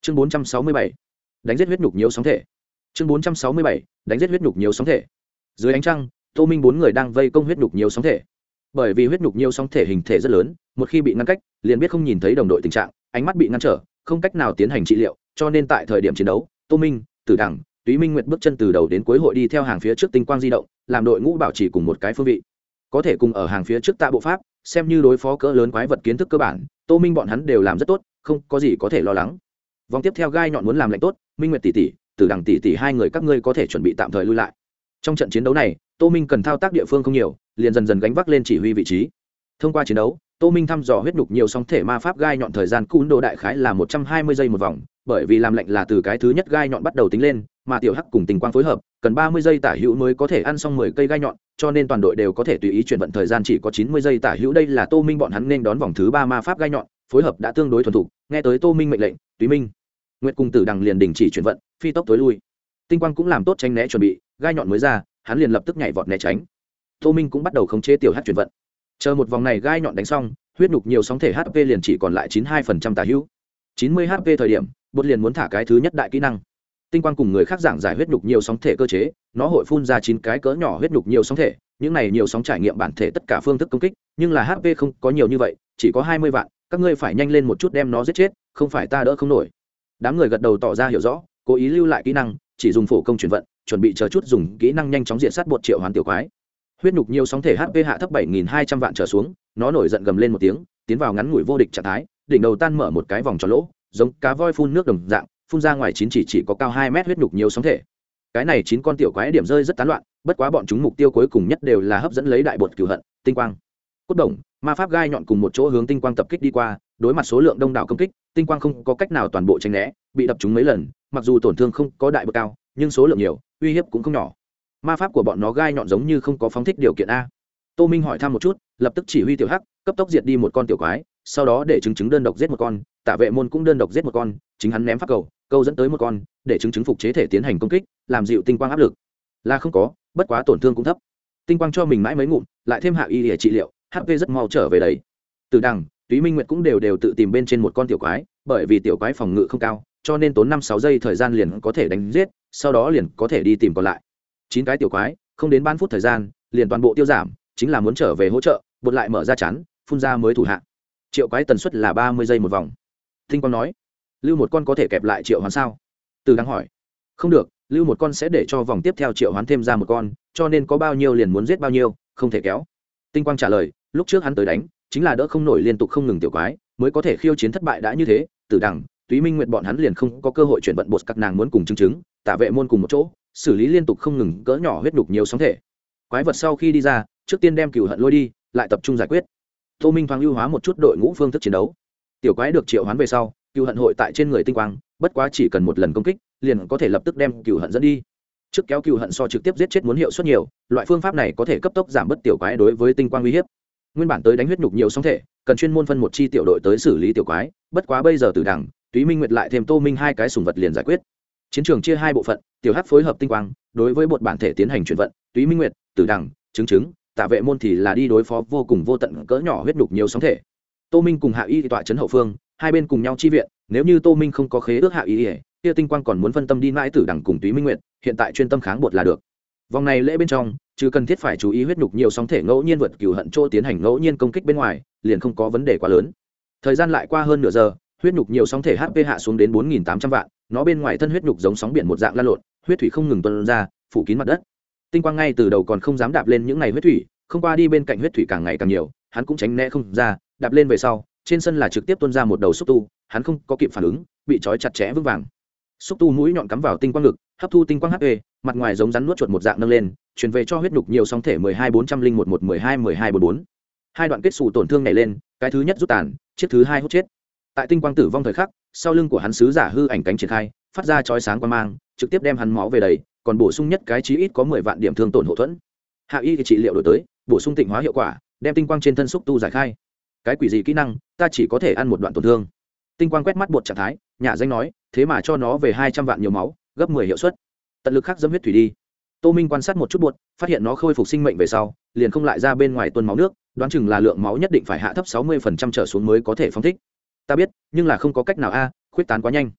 chương 467, đánh giết huyết nhục nhiều sóng thể. chương 467, đánh giết huyết nhục nhiều sóng thể. Dưới ánh trăng, Tô Minh 4 người đang vây công huyết nhục nhiều sóng thể. Bởi vì huyết nhục nhiều sóng thể hình thể rất lớn, một khi bị ngăn cách, liền biết không nhìn thấy đồng đội tình trạng, ánh mắt bị ngăn trở, không cách nào tiến hành trị liệu, cho nên tại thời điểm chiến đấu, Tô Minh, Tử Đằng, Túy Minh Nguyệt bước chân từ đầu đến cuối hội đi theo hàng phía trước tinh quang di động, làm đội ngũ bảo trì cùng một cái phương vị. Có thể cùng ở hàng phía trước tạ bộ pháp, xem như đối phó cỡ lớn quái vật kiến thức cơ bản, Tô Minh bọn hắn đều làm rất tốt, không có gì có thể lo lắng. Vòng tiếp theo gai nhọn muốn làm lệnh tốt, Minh Nguyệt tỷ tỷ, Tử Đằng tỷ tỷ hai người các ngươi có thể chuẩn bị tạm thời lui lại. Trong trận chiến đấu này, Tô Minh cần thao tác địa phương không nhiều, liền dần dần gánh vác lên chỉ huy vị trí. Thông qua chiến đấu, Tô Minh thăm dò huyết nhục nhiều sóng thể ma pháp gai nhọn thời gian cún đồ đại khái là 120 giây một vòng, bởi vì làm lệnh là từ cái thứ nhất gai nhọn bắt đầu tính lên, mà tiểu hắc cùng tình quang phối hợp, cần 30 giây tả hữu mới có thể ăn xong 10 cây gai nhọn, cho nên toàn đội đều có thể tùy ý chuyển vận thời gian chỉ có 90 giây tả hữu. Đây là Tô Minh bọn hắn nên đón vòng thứ 3 ma pháp gai nhọn, phối hợp đã tương đối thuần thục, nghe tới Tô Minh mệnh lệnh, Túy Minh Nguyệt cùng Tử Đằng liền đình chỉ chuyển vận, phi tốc tối lui. Tinh quang cũng làm tốt tránh né chuẩn bị, gai nhọn mới ra, hắn liền lập tức nhảy vọt né tránh. Tô Minh cũng bắt đầu khống chế tiểu hắc chuyển vận. Chờ một vòng này gai nhọn đánh xong, huyết nhục nhiều sóng thể HP liền chỉ còn lại 92% tả hữu. 90 HP thời điểm, bột liền muốn thả cái thứ nhất đại kỹ năng. Tinh quang cùng người khác giảng giải huyết nhục nhiều sóng thể cơ chế, nó hội phun ra 9 cái cỡ nhỏ huyết nhục nhiều sóng thể, những này nhiều sóng trải nghiệm bản thể tất cả phương thức công kích, nhưng là HP không có nhiều như vậy, chỉ có 20 vạn, các ngươi phải nhanh lên một chút đem nó giết chết, không phải ta đỡ không nổi. Đám người gật đầu tỏ ra hiểu rõ, cố ý lưu lại kỹ năng, chỉ dùng phổ công chuyển vận, chuẩn bị chờ chút dùng kỹ năng nhanh chóng diện sát bột triệu hoán tiểu quái. Huyết nhục nhiều sóng thể HP hạ thấp 7200 vạn trở xuống, nó nổi giận gầm lên một tiếng, tiến vào ngắn ngủi vô địch trạng thái, đỉnh đầu tan mở một cái vòng tròn lỗ, giống cá voi phun nước đồng dạng, phun ra ngoài chỉ có cao 2 mét huyết nhục nhiều sóng thể. Cái này 9 con tiểu quái điểm rơi rất tán loạn, bất quá bọn chúng mục tiêu cuối cùng nhất đều là hấp dẫn lấy đại bột cửu hận, tinh quang. Cốt đồng, ma pháp gai nhọn cùng một chỗ hướng tinh quang tập kích đi qua, đối mặt số lượng đông đảo công kích, tinh quang không có cách nào toàn bộ tránh né, bị đập trúng mấy lần, mặc dù tổn thương không có đại bột cao, nhưng số lượng nhiều, uy hiếp cũng không nhỏ. Ma pháp của bọn nó gai nhọn giống như không có phóng thích điều kiện a. Tô Minh hỏi thăm một chút, lập tức chỉ huy tiểu hắc cấp tốc diệt đi một con tiểu quái, sau đó để chứng đơn độc giết một con, Tạ Vệ môn cũng đơn độc giết một con, chính hắn ném pháp cầu, câu dẫn tới một con, để chứng phục chế thể tiến hành công kích, làm dịu tinh quang áp lực. Là không có, bất quá tổn thương cũng thấp. Tinh quang cho mình mãi mấy ngụm, lại thêm hạ y để trị liệu, HP rất mau trở về đấy. Từ Đằng, Túy Minh Nguyệt cũng đều tự tìm bên trên một con tiểu quái, bởi vì tiểu quái phòng ngự không cao, cho nên tốn 5-6 giây thời gian liền có thể đánh giết, sau đó liền có thể đi tìm còn lại. 9 cái tiểu quái, không đến 3 phút thời gian, liền toàn bộ tiêu giảm, chính là muốn trở về hỗ trợ, bột lại mở ra chắn, phun ra mới thủ hạ. Triệu quái tần suất là 30 giây một vòng. Tinh quang nói, lưu một con có thể kẹp lại triệu hoán sao? Từ Đằng hỏi, không được, lưu một con sẽ để cho vòng tiếp theo triệu hoán thêm ra một con, cho nên có bao nhiêu liền muốn giết bao nhiêu, không thể kéo. Tinh quang trả lời, lúc trước hắn tới đánh, chính là đỡ không nổi liên tục không ngừng tiểu quái, mới có thể khiêu chiến thất bại đã như thế. Từ Đằng, Túy Minh Nguyệt bọn hắn liền không có cơ hội chuyển vận bột, các nàng muốn cùng chứng, Tạ Vệ môn cùng một chỗ, xử lý liên tục không ngừng cỡ nhỏ huyết đục nhiều sóng thể. Quái vật sau khi đi ra, trước tiên đem cừu hận lôi đi, lại tập trung giải quyết. Tô Minh thoáng ưu hóa một chút đội ngũ phương thức chiến đấu. Tiểu quái được triệu hoán về sau, cừu hận hội tại trên người tinh quang, bất quá chỉ cần một lần công kích, liền có thể lập tức đem cừu hận dẫn đi. Trước kéo cừu hận so trực tiếp giết chết muốn hiệu suất nhiều, loại phương pháp này có thể cấp tốc giảm bớt tiểu quái đối với tinh quang uy hiếp. Nguyên bản tới đánh huyết nhục nhiều sóng thể, cần chuyên môn phân một chi tiểu đội tới xử lý tiểu quái, bất quá bây giờ Từ Đằng, Túy Minh Nguyệt lại thêm Tô Minh hai cái sủng vật liền giải quyết. Chiến trường chia hai bộ phận, tiểu hắc phối hợp tinh quang, đối với bột bản thể tiến hành chuyển vận, Túy Minh Nguyệt, Tử Đằng, chứng, Tạ Vệ môn thì là đi đối phó vô cùng vô tận cỡ nhỏ huyết nhục nhiều sóng thể. Tô Minh cùng Hạ Y tọa trấn hậu phương, hai bên cùng nhau chi viện, nếu như Tô Minh không có khế ước Hạ Y, kia tinh quang còn muốn phân tâm đi mãi Tử Đằng cùng Túy Minh Nguyệt, hiện tại chuyên tâm kháng bột là được. Vòng này lễ bên trong, chứ cần thiết phải chú ý huyết nhục nhiều sóng thể ngẫu nhiên vượt cừu hận chỗ tiến hành ngẫu nhiên công kích bên ngoài, liền không có vấn đề quá lớn. Thời gian lại qua hơn nửa giờ, huyết nhục nhiều sóng thể HP hạ xuống đến 4800 vạn, nó bên ngoài thân huyết nhục giống sóng biển một dạng lan lộn, huyết thủy không ngừng tuôn ra, phủ kín mặt đất. Tinh quang ngay từ đầu còn không dám đạp lên những này huyết thủy, không qua đi bên cạnh huyết thủy càng ngày càng nhiều, hắn cũng tránh né không ra, đạp lên về sau, trên sân là trực tiếp tuôn ra một đầu xúc tu, hắn không có kịp phản ứng, bị trói chặt chẽ vững vàng. Xúc tu mũi nhọn cắm vào tinh quang ngực, hấp thu tinh quang HP, mặt ngoài giống rắn nuốt chuột một dạng nâng lên, truyền về cho huyết nhục nhiều sóng thể 1240111121244. Hai đoạn kết xù tổn thương này lên, cái thứ nhất rút tàn, chiếc thứ hai hút chết. Tại tinh quang tử vong thời khắc, sau lưng của hắn sứ giả hư ảnh cánh triển khai, phát ra chói sáng quang mang, trực tiếp đem hắn máu về đầy, còn bổ sung nhất cái chí ít có 10 vạn điểm thương tổn hậu thuẫn. Hạ Y thì trị liệu đổi tới, bổ sung tịnh hóa hiệu quả, đem tinh quang trên thân xúc tu giải khai. Cái quỷ gì kỹ năng, ta chỉ có thể ăn một đoạn tổn thương. Tinh quang quét mắt bột trạng thái, nhà danh nói, thế mà cho nó về 200 vạn nhiều máu, gấp 10 hiệu suất. Tận lực khắc dẫm huyết thủy đi. Tô Minh quan sát một chút bột, phát hiện nó khôi phục sinh mệnh về sau, liền không lại ra bên ngoài tuôn máu nước, đoán chừng là lượng máu nhất định phải hạ thấp 60% trở xuống mới có thể phóng thích. Ta biết, nhưng là không có cách nào a, khuyết tán quá nhanh.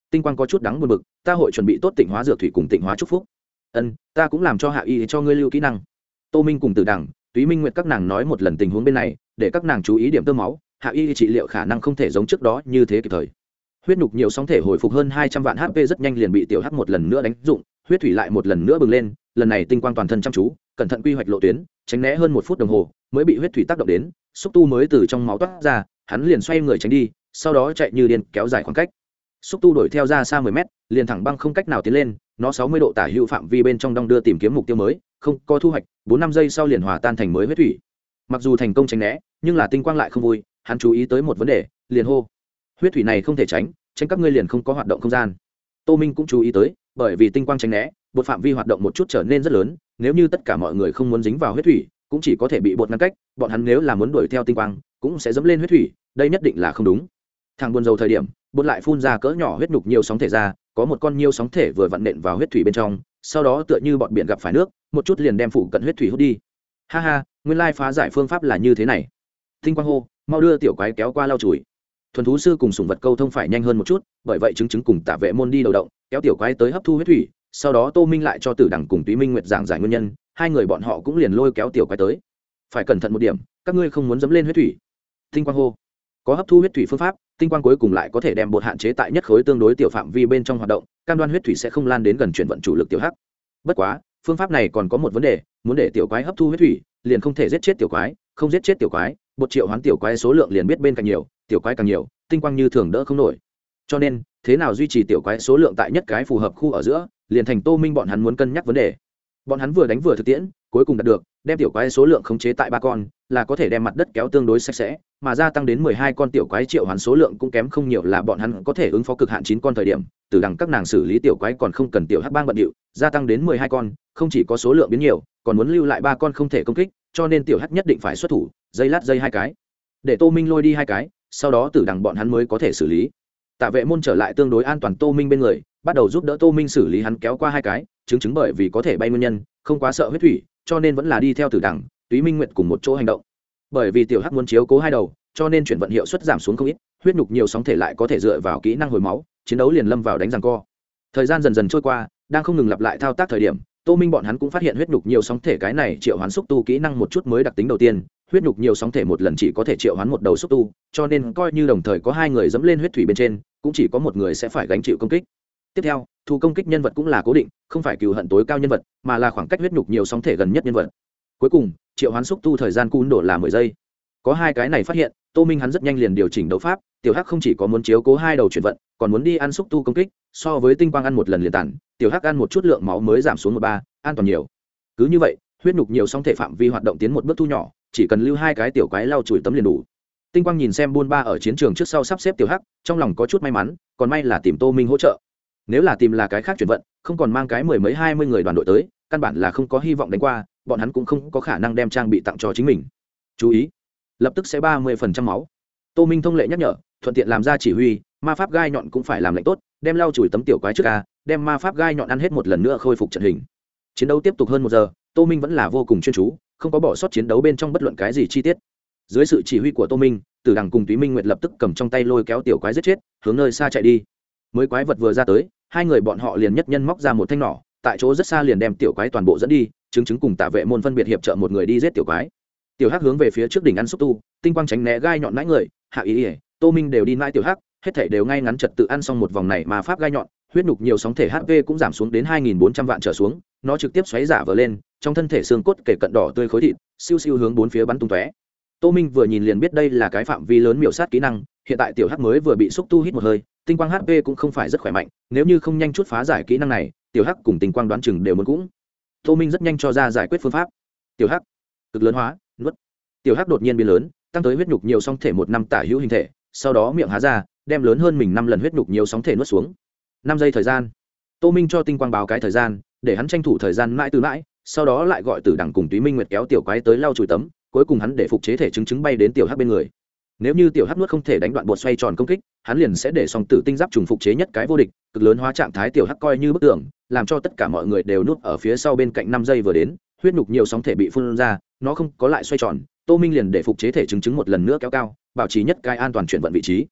Tinh quang có chút đắng buồn bực, ta hội chuẩn bị tốt tịnh hóa dược thủy cùng tịnh hóa chúc phúc. Ta cũng làm cho hạ y cho ngươi lưu kỹ năng. Tô Minh cùng Tử Đằng, Túy Minh Nguyệt các nàng nói một lần tình huống bên này, để các nàng chú ý điểm tơ máu, hạ y trị liệu khả năng không thể giống trước đó như thế kịp thời. Huyết nhục nhiều sóng thể hồi phục hơn 200 vạn HP rất nhanh liền bị tiểu hắc một lần nữa đánh dụng, huyết thủy lại một lần nữa bừng lên, lần này tinh quang toàn thân chăm chú, cẩn thận quy hoạch lộ tuyến, tránh né hơn 1 phút đồng hồ, mới bị huyết thủy tác động đến, xúc tu mới từ trong máu toát ra, hắn liền xoay người tránh đi, sau đó chạy như điên kéo dài khoảng cách. Xúc tu đuổi theo ra xa 10 mét, liền thẳng băng không cách nào tiến lên, nó 60 độ tả hữu phạm vi bên trong đong đưa tìm kiếm mục tiêu mới, không có thu hoạch, 4-5 giây sau liền hòa tan thành mới huyết thủy. Mặc dù thành công tránh né, nhưng là tinh quang lại không vui, hắn chú ý tới một vấn đề, liền hô: huyết thủy này không thể tránh các ngươi liền không có hoạt động không gian. Tô Minh cũng chú ý tới, bởi vì tinh quang tránh né, bột phạm vi hoạt động một chút trở nên rất lớn, nếu như tất cả mọi người không muốn dính vào huyết thủy, cũng chỉ có thể bị bột ngăn cách, bọn hắn nếu là muốn đuổi theo tinh quang, cũng sẽ dẫm lên huyết thủy, đây nhất định là không đúng. Thằng buồn dầu thời điểm, bột lại phun ra cỡ nhỏ huyết nhục nhiều sóng thể ra, có một con nhiều sóng thể vừa vặn nện vào huyết thủy bên trong, sau đó tựa như bọn biển gặp phải nước, một chút liền đem phụ cận huyết thủy hút đi. Ha ha, nguyên lai phá giải phương pháp là như thế này. Tinh quang hô, mau đưa tiểu quái kéo qua lau chùi. Thuần thú sư cùng sủng vật câu thông phải nhanh hơn một chút, bởi vậy chứng cùng Tả Vệ Môn đi đầu động, kéo tiểu quái tới hấp thu huyết thủy, sau đó Tô Minh lại cho Tử Đằng cùng Túy Minh Nguyệt giảng giải nguyên nhân, hai người bọn họ cũng liền lôi kéo tiểu quái tới. Phải cẩn thận một điểm, các ngươi không muốn dẫm lên huyết thủy. Tinh quang hô, có hấp thu huyết thủy phương pháp, tinh quang cuối cùng lại có thể đem bột hạn chế tại nhất khối tương đối tiểu phạm vi bên trong hoạt động, cam đoan huyết thủy sẽ không lan đến gần chuyển vận chủ lực tiểu hắc. Bất quá, phương pháp này còn có một vấn đề, muốn để tiểu quái hấp thu huyết thủy, liền không thể giết chết tiểu quái, không giết chết tiểu quái, bột triệu hoán tiểu quái số lượng liền biết bên cạnh nhiều, tiểu quái càng nhiều, tinh quang như thường đỡ không nổi. Cho nên, thế nào duy trì tiểu quái số lượng tại nhất cái phù hợp khu ở giữa, liền thành Tô Minh bọn hắn muốn cân nhắc vấn đề. Bọn hắn vừa đánh vừa thực tiễn, cuối cùng đạt được, đem tiểu quái số lượng khống chế tại 3 con, là có thể đem mặt đất kéo tương đối sạch sẽ, mà gia tăng đến 12 con tiểu quái triệu hoán số lượng cũng kém không nhiều, là bọn hắn có thể ứng phó cực hạn 9 con thời điểm, từ đằng các nàng xử lý tiểu quái còn không cần tiểu hắc bang bận điệu, gia tăng đến 12 con, không chỉ có số lượng biến nhiều, còn muốn lưu lại 3 con không thể công kích, cho nên tiểu hắc nhất định phải xuất thủ, dây 2 cái. Để Tô Minh lôi đi 2 cái, sau đó từ đằng bọn hắn mới có thể xử lý. Tả Vệ Môn trở lại tương đối an toàn Tô Minh bên người, bắt đầu giúp đỡ Tô Minh xử lý hắn kéo qua 2 cái, chứng bởi vì có thể bay nguyên nhân, không quá sợ huyết thủy, cho nên vẫn là đi theo Tử Đằng, Túy Minh Nguyệt cùng một chỗ hành động. Bởi vì tiểu hắc muốn chiếu cố hai đầu, cho nên chuyển vận hiệu suất giảm xuống không ít, huyết nhục nhiều sóng thể lại có thể dựa vào kỹ năng hồi máu, chiến đấu liền lâm vào đánh giằng co. Thời gian dần dần trôi qua, đang không ngừng lặp lại thao tác thời điểm, Tô Minh bọn hắn cũng phát hiện huyết nhục nhiều sóng thể cái này triệu hoán xúc tu kỹ năng một chút mới đặc tính đầu tiên, huyết nhục nhiều sóng thể một lần chỉ có thể triệu hoán một đầu xúc tu, cho nên coi như đồng thời có 2 người dẫm lên huyết thủy bên trên, cũng chỉ có một người sẽ phải gánh chịu công kích. Tiếp theo, thu công kích nhân vật cũng là cố định, không phải cừu hận tối cao nhân vật, mà là khoảng cách huyết nhục nhiều sóng thể gần nhất nhân vật. Cuối cùng, triệu hoán xúc tu thời gian cún đổ là 10 giây. Có 2 cái này phát hiện, Tô Minh hắn rất nhanh liền điều chỉnh đấu pháp, tiểu hắc không chỉ có muốn chiếu cố 2 đầu chuyển vận, còn muốn đi ăn xúc tu công kích, so với tinh quang ăn một lần liền tàn, tiểu hắc ăn một chút lượng máu mới giảm xuống 13, an toàn nhiều. Cứ như vậy, huyết nhục nhiều sóng thể phạm vi hoạt động tiến một bước thu nhỏ, chỉ cần lưu 2 cái tiểu quái lau chùi tấm liền đủ. Tinh quang nhìn xem buôn ba ở chiến trường trước sau sắp xếp tiểu hắc, trong lòng có chút may mắn, còn may là tìm Tô Minh hỗ trợ. Nếu là tìm là cái khác chuyển vận, không còn mang cái 10 mấy 20 người đoàn đội tới, căn bản là không có hy vọng đánh qua, bọn hắn cũng không có khả năng đem trang bị tặng cho chính mình. Chú ý, lập tức sẽ 30% máu. Tô Minh thông lệ nhắc nhở, thuận tiện làm ra chỉ huy, ma pháp gai nhọn cũng phải làm lệnh tốt, đem lau chùi tấm tiểu quái trước a, đem ma pháp gai nhọn ăn hết một lần nữa khôi phục trận hình. Chiến đấu tiếp tục hơn 1 giờ, Tô Minh vẫn là vô cùng chuyên chú, không có bỏ sót chiến đấu bên trong bất luận cái gì chi tiết. Dưới sự chỉ huy của Tô Minh, Tử Đằng cùng Túy Minh Nguyệt lập tức cầm trong tay lôi kéo tiểu quái giết chết, hướng nơi xa chạy đi. Mới quái vật vừa ra tới, 2 người bọn họ liền nhất nhân móc ra một thanh nỏ, tại chỗ rất xa liền đem tiểu quái toàn bộ dẫn đi, chứng cùng Tả Vệ Môn phân biệt hiệp trợ một người đi giết tiểu quái. Tiểu hắc hướng về phía trước đỉnh ăn xúc tu, tinh quang tránh né gai nhọn nãi người, hạ ý ỉa, Tô Minh đều đi nãi tiểu hắc, hết thảy đều ngay ngắn trật tự ăn xong một vòng này mà pháp gai nhọn, huyết nhục nhiều sóng thể HP cũng giảm xuống đến 2.400 vạn trở xuống, nó trực tiếp xoáy giả vờ lên, trong thân thể xương cốt kể cận đỏ tươi khối thịt, siêu siêu hướng 4 phía bắn tung tóe. Tô Minh vừa nhìn liền biết đây là cái phạm vi lớn miểu sát kỹ năng, hiện tại tiểu hắc mới vừa bị xúc tu hít một hơi, tinh quang HP cũng không phải rất khỏe mạnh, nếu như không nhanh chút phá giải kỹ năng này, tiểu hắc cùng tinh quang đoán chừng đều muốn cũng. Tô Minh rất nhanh cho ra giải quyết phương pháp. Tiểu hắc, cực lớn hóa, nuốt. Tiểu hắc đột nhiên biến lớn, tăng tới huyết nhục nhiều sóng thể 1 năm tả hữu hình thể, sau đó miệng há ra, đem lớn hơn mình 5 lần huyết nhục nhiều sóng thể nuốt xuống. 5 giây thời gian. Tô Minh cho tinh quang báo cái thời gian, để hắn tranh thủ thời gian mãi từ mãi, sau đó lại gọi Tử Đằng cùng Túy Minh Nguyệt kéo tiểu quái tới lau chùi tấm, cuối cùng hắn để phục chế thể chứng bay đến tiểu hắc bên người. Nếu như tiểu hắc nuốt không thể đánh đoạn bột xoay tròn công kích, hắn liền sẽ để song tử tinh giáp trùng phục chế nhất cái vô địch, cực lớn hóa trạng thái tiểu hắc coi như bức tường, làm cho tất cả mọi người đều nuốt ở phía sau bên cạnh 5 giây vừa đến, huyết nhục nhiều sóng thể bị phun ra, nó không có lại xoay tròn, Tô Minh liền để phục chế thể chứng một lần nữa kéo cao, bảo trì nhất cái an toàn chuyển vận vị trí.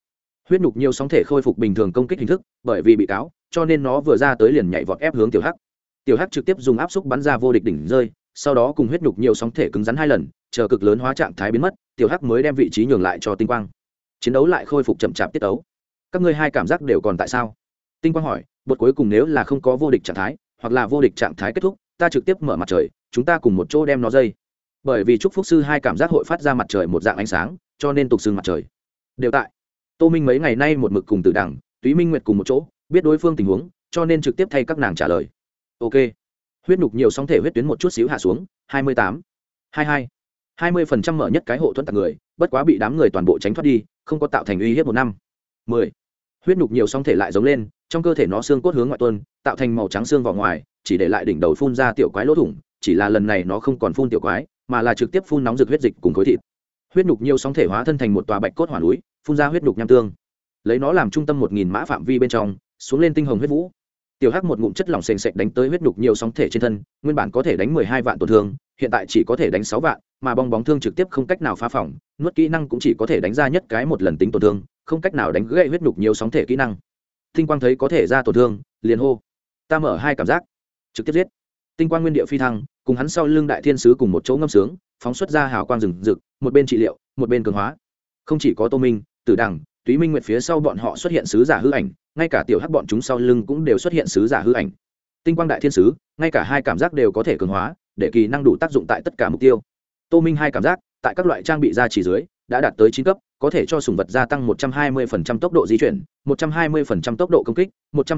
huyết nhục nhiều sóng thể khôi phục bình thường công kích hình thức, bởi vì bị cáo cho nên nó vừa ra tới liền nhảy vọt ép hướng tiểu hắc. Tiểu hắc trực tiếp dùng áp xúc bắn ra vô địch đỉnh rơi, sau đó cùng huyết nhục nhiều sóng thể cứng rắn 2 lần, chờ cực lớn hóa trạng thái biến mất, tiểu hắc mới đem vị trí nhường lại cho tinh quang. Chiến đấu lại khôi phục chậm chạp tiết tấu. Các ngươi hai cảm giác đều còn tại sao? Tinh quang hỏi. Bột cuối cùng nếu là không có vô địch trạng thái, hoặc là vô địch trạng thái kết thúc, ta trực tiếp mở mặt trời, chúng ta cùng một chỗ đem nó dây. Bởi vì chúc phúc sư hai cảm giác hội phát ra mặt trời một dạng ánh sáng, cho nên tục xưng mặt trời. Đều tại. Tô Minh mấy ngày nay một mực cùng Tử Đằng, Túy Minh Nguyệt cùng một chỗ, biết đối phương tình huống, cho nên trực tiếp thay các nàng trả lời. Ok. Huyết nhục nhiều sóng thể huyết tuyến một chút xíu hạ xuống, 28, 22, 20% mở nhất cái hộ thuẫn tạc người, bất quá bị đám người toàn bộ tránh thoát đi, không có tạo thành uy hiếp một năm. 10. Huyết nhục nhiều sóng thể lại giống lên, trong cơ thể nó xương cốt hướng ngoại tuôn, tạo thành màu trắng xương vỏ ngoài, chỉ để lại đỉnh đầu phun ra tiểu quái lỗ thủng, chỉ là lần này nó không còn phun tiểu quái, mà là trực tiếp phun nóng rực huyết dịch cùng khối thịt. Huyết nhục nhiều sóng thể hóa thân thành một tòa bạch cốt hỏa núi, phun ra huyết nhục nham tương. Lấy nó làm trung tâm 1000 mã phạm vi bên trong, xuống lên tinh hồng huyết vũ. Tiểu hắc một ngụm chất lỏng sền sệt đánh tới huyết nhục nhiều sóng thể trên thân, nguyên bản có thể đánh 12 vạn tổn thương, hiện tại chỉ có thể đánh 6 vạn, mà bong bóng thương trực tiếp không cách nào phá phỏng, nuốt kỹ năng cũng chỉ có thể đánh ra nhất cái một lần tính tổn thương, không cách nào đánh gãy huyết nhục nhiều sóng thể kỹ năng. Tinh quang thấy có thể ra tổn thương, liền hô: "Ta mở hai cảm giác, trực tiếp giết." Tinh quang nguyên địa phi thăng, cùng hắn sau lưng đại thiên sứ cùng một chỗ ngâm sướng, phóng xuất ra hào quang rừng rực, một bên trị liệu, một bên cường hóa. Không chỉ có Tô Minh, Tử Đằng, Túy Minh Nguyệt phía sau bọn họ xuất hiện sứ giả hư ảnh, ngay cả tiểu hắc bọn chúng sau lưng cũng đều xuất hiện sứ giả hư ảnh. Tinh quang đại thiên sứ, ngay cả hai cảm giác đều có thể cường hóa, để kỳ năng đủ tác dụng tại tất cả mục tiêu. Tô Minh hai cảm giác, tại các loại trang bị gia chỉ dưới, đã đạt tới 9 cấp, có thể cho sủng vật gia tăng 120% tốc độ di chuyển, 120% tốc độ công kích,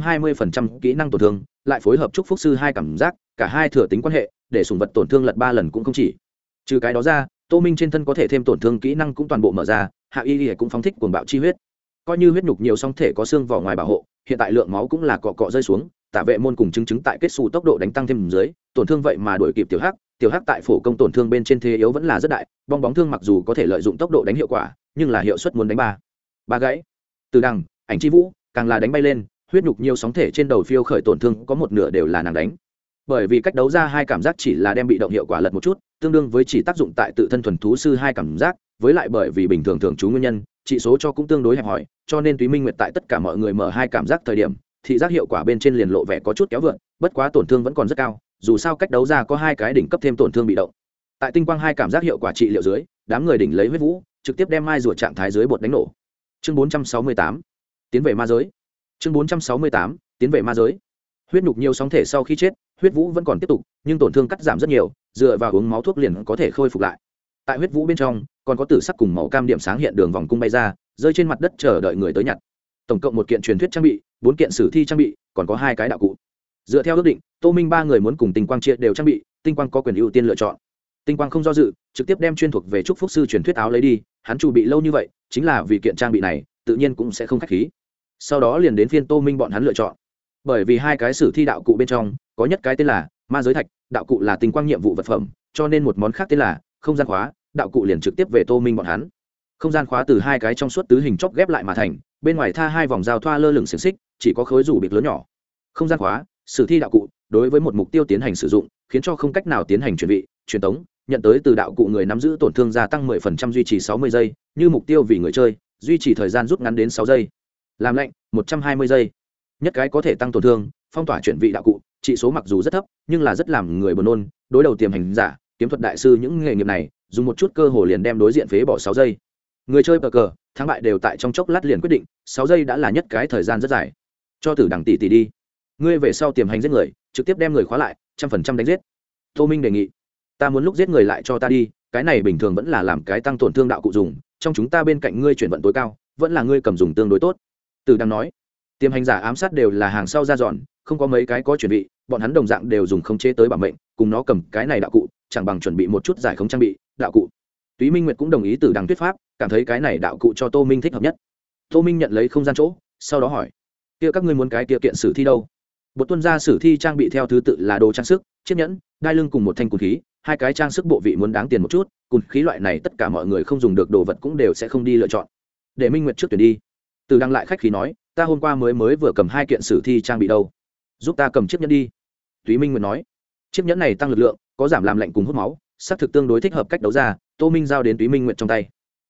120% kỹ năng tổn thương, lại phối hợp chúc phúc sư hai cảm giác, cả hai thừa tính quan hệ, để sủng vật tổn thương lật 3 lần cũng không chỉ. Trừ cái đó ra, Tô Minh trên thân có thể thêm tổn thương kỹ năng cũng toàn bộ mở ra, Hạ Y cũng phóng thích cuồng bạo chi huyết. Coi như huyết nhục nhiều song thể có xương vỏ ngoài bảo hộ, hiện tại lượng máu cũng là cọ cọ rơi xuống, tả vệ môn cùng chứng tại kết xù tốc độ đánh tăng thêm dưới, tổn thương vậy mà đuổi kịp tiểu hắc tại phổ công tổn thương bên trên thế yếu vẫn là rất đại, bong bóng thương mặc dù có thể lợi dụng tốc độ đánh hiệu quả, nhưng là hiệu suất muốn đánh ba gãy. Từ Đằng, Ảnh Chi Vũ càng là đánh bay lên, huyết nhục nhiều sóng thể trên đầu phiêu khởi tổn thương có một nửa đều là nàng đánh. Bởi vì cách đấu ra hai cảm giác chỉ là đem bị động hiệu quả lật một chút, tương đương với chỉ tác dụng tại tự thân thuần thú sư hai cảm giác, với lại bởi vì bình thường thường trú nguyên nhân, trị số cho cũng tương đối hẹp hòi, cho nên Túy Minh Nguyệt tại tất cả mọi người mở hai cảm giác thời điểm, thị giác hiệu quả bên trên liền lộ vẻ có chút kéo vượn, bất quá tổn thương vẫn còn rất cao, dù sao cách đấu ra có hai cái đỉnh cấp thêm tổn thương bị động. Tại tinh quang hai cảm giác hiệu quả trị liệu dưới, đám người đỉnh lấy huyết vũ, trực tiếp đem mai rùa trạng thái dưới bột đánh nổ. Chương 468, tiến về ma giới. Chương 468, tiến về ma giới. Huyết nhục nhiều sóng thể sau khi chết, huyết vũ vẫn còn tiếp tục, nhưng tổn thương cắt giảm rất nhiều, dựa vào uống máu thuốc liền có thể khôi phục lại. Tại huyết vũ bên trong, còn có tử sắc cùng màu cam điểm sáng hiện đường vòng cung bay ra, rơi trên mặt đất chờ đợi người tới nhặt. Tổng cộng 1 kiện truyền thuyết trang bị, 4 kiện sử thi trang bị, còn có 2 cái đạo cụ. Dựa theo ước định, Tô Minh 3 người muốn cùng Tinh Quang chia đều trang bị, Tinh Quang có quyền ưu tiên lựa chọn. Tinh Quang không do dự, trực tiếp đem chuyên thuộc về chúc phúc sư truyền thuyết áo lấy đi, hắn chuẩn bị lâu như vậy, chính là vì kiện trang bị này, tự nhiên cũng sẽ không khách khí. Sau đó liền đến phiên Tô Minh bọn hắn lựa chọn. Bởi vì 2 cái sử thi đạo cụ bên trong, có nhất cái tên là Ma giới thạch, đạo cụ là Tinh Quang nhiệm vụ vật phẩm, cho nên một món khác tên là Không gian khóa, đạo cụ liền trực tiếp về Tô Minh bọn hắn. Không gian khóa từ 2 cái trong suốt tứ hình chóp ghép lại mà thành, bên ngoài tha 2 vòng dao thoa lơ lửng xiềng xích, chỉ có khối rủ bịt lớn nhỏ. Không gian khóa, sử thi đạo cụ, đối với một mục tiêu tiến hành sử dụng, khiến cho không cách nào tiến hành chuyển vị, truyền tống, nhận tới từ đạo cụ người nắm giữ tổn thương gia tăng 10% duy trì 60 giây, như mục tiêu vì người chơi, duy trì thời gian rút ngắn đến 6 giây. Làm lệnh, 120 giây. Nhất cái có thể tăng tổn thương, phong tỏa chuyển vị đạo cụ, trị số mặc dù rất thấp, nhưng là rất làm người buồn nôn, đối đầu tiềm hành giả, kiếm thuật đại sư những nghề nghiệp này, dùng một chút cơ hội liền đem đối diện phế bỏ 6 giây. Người chơi cờ thắng bại đều tại trong chốc lát liền quyết định, 6 giây đã là nhất cái thời gian rất dài. Cho Tử Đằng tỷ đi. Ngươi về sau tiềm hành giết người, trực tiếp đem người khóa lại, 100% đánh giết. Tô Minh đề nghị. Ta muốn lúc giết người lại cho ta đi, cái này bình thường vẫn là làm cái tăng tổn thương đạo cụ dùng, trong chúng ta bên cạnh ngươi chuyển vận tối cao, vẫn là ngươi cầm dùng tương đối tốt. Tử Đằng nói. Tiềm hành giả ám sát đều là hàng sau ra dọn, không có mấy cái có chuẩn bị, bọn hắn đồng dạng đều dùng khống chế tới bảo mệnh, cùng nó cầm cái này đạo cụ, chẳng bằng chuẩn bị một chút giải khống trang bị, đạo cụ. Túy Minh Nguyệt cũng đồng ý Tử Đằng thuyết pháp, cảm thấy cái này đạo cụ cho Tô Minh thích hợp nhất. Tô Minh nhận lấy không gian chỗ, sau đó hỏi: "Kia các ngươi muốn cái kia kiện sử thi đâu?" Bột tuân ra sử thi trang bị theo thứ tự là đồ trang sức, chiếc nhẫn, đai lưng cùng một thanh cùn khí, 2 cái trang sức bộ vị muốn đáng tiền một chút, cùn khí loại này tất cả mọi người không dùng được đồ vật cũng đều sẽ không đi lựa chọn. Để Minh Nguyệt trước tuyển đi. Tử Đằng lại khách khí nói: "Ta hôm qua mới vừa cầm 2 kiện sử thi trang bị đâu, giúp ta cầm chiếc nhẫn đi." Túy Minh Nguyệt nói: "Chiếc nhẫn này tăng lực lượng, có giảm làm lạnh cùng hút máu, xác thực tương đối thích hợp cách đấu ra." Tô Minh giao đến Túy Minh Nguyệt trong tay.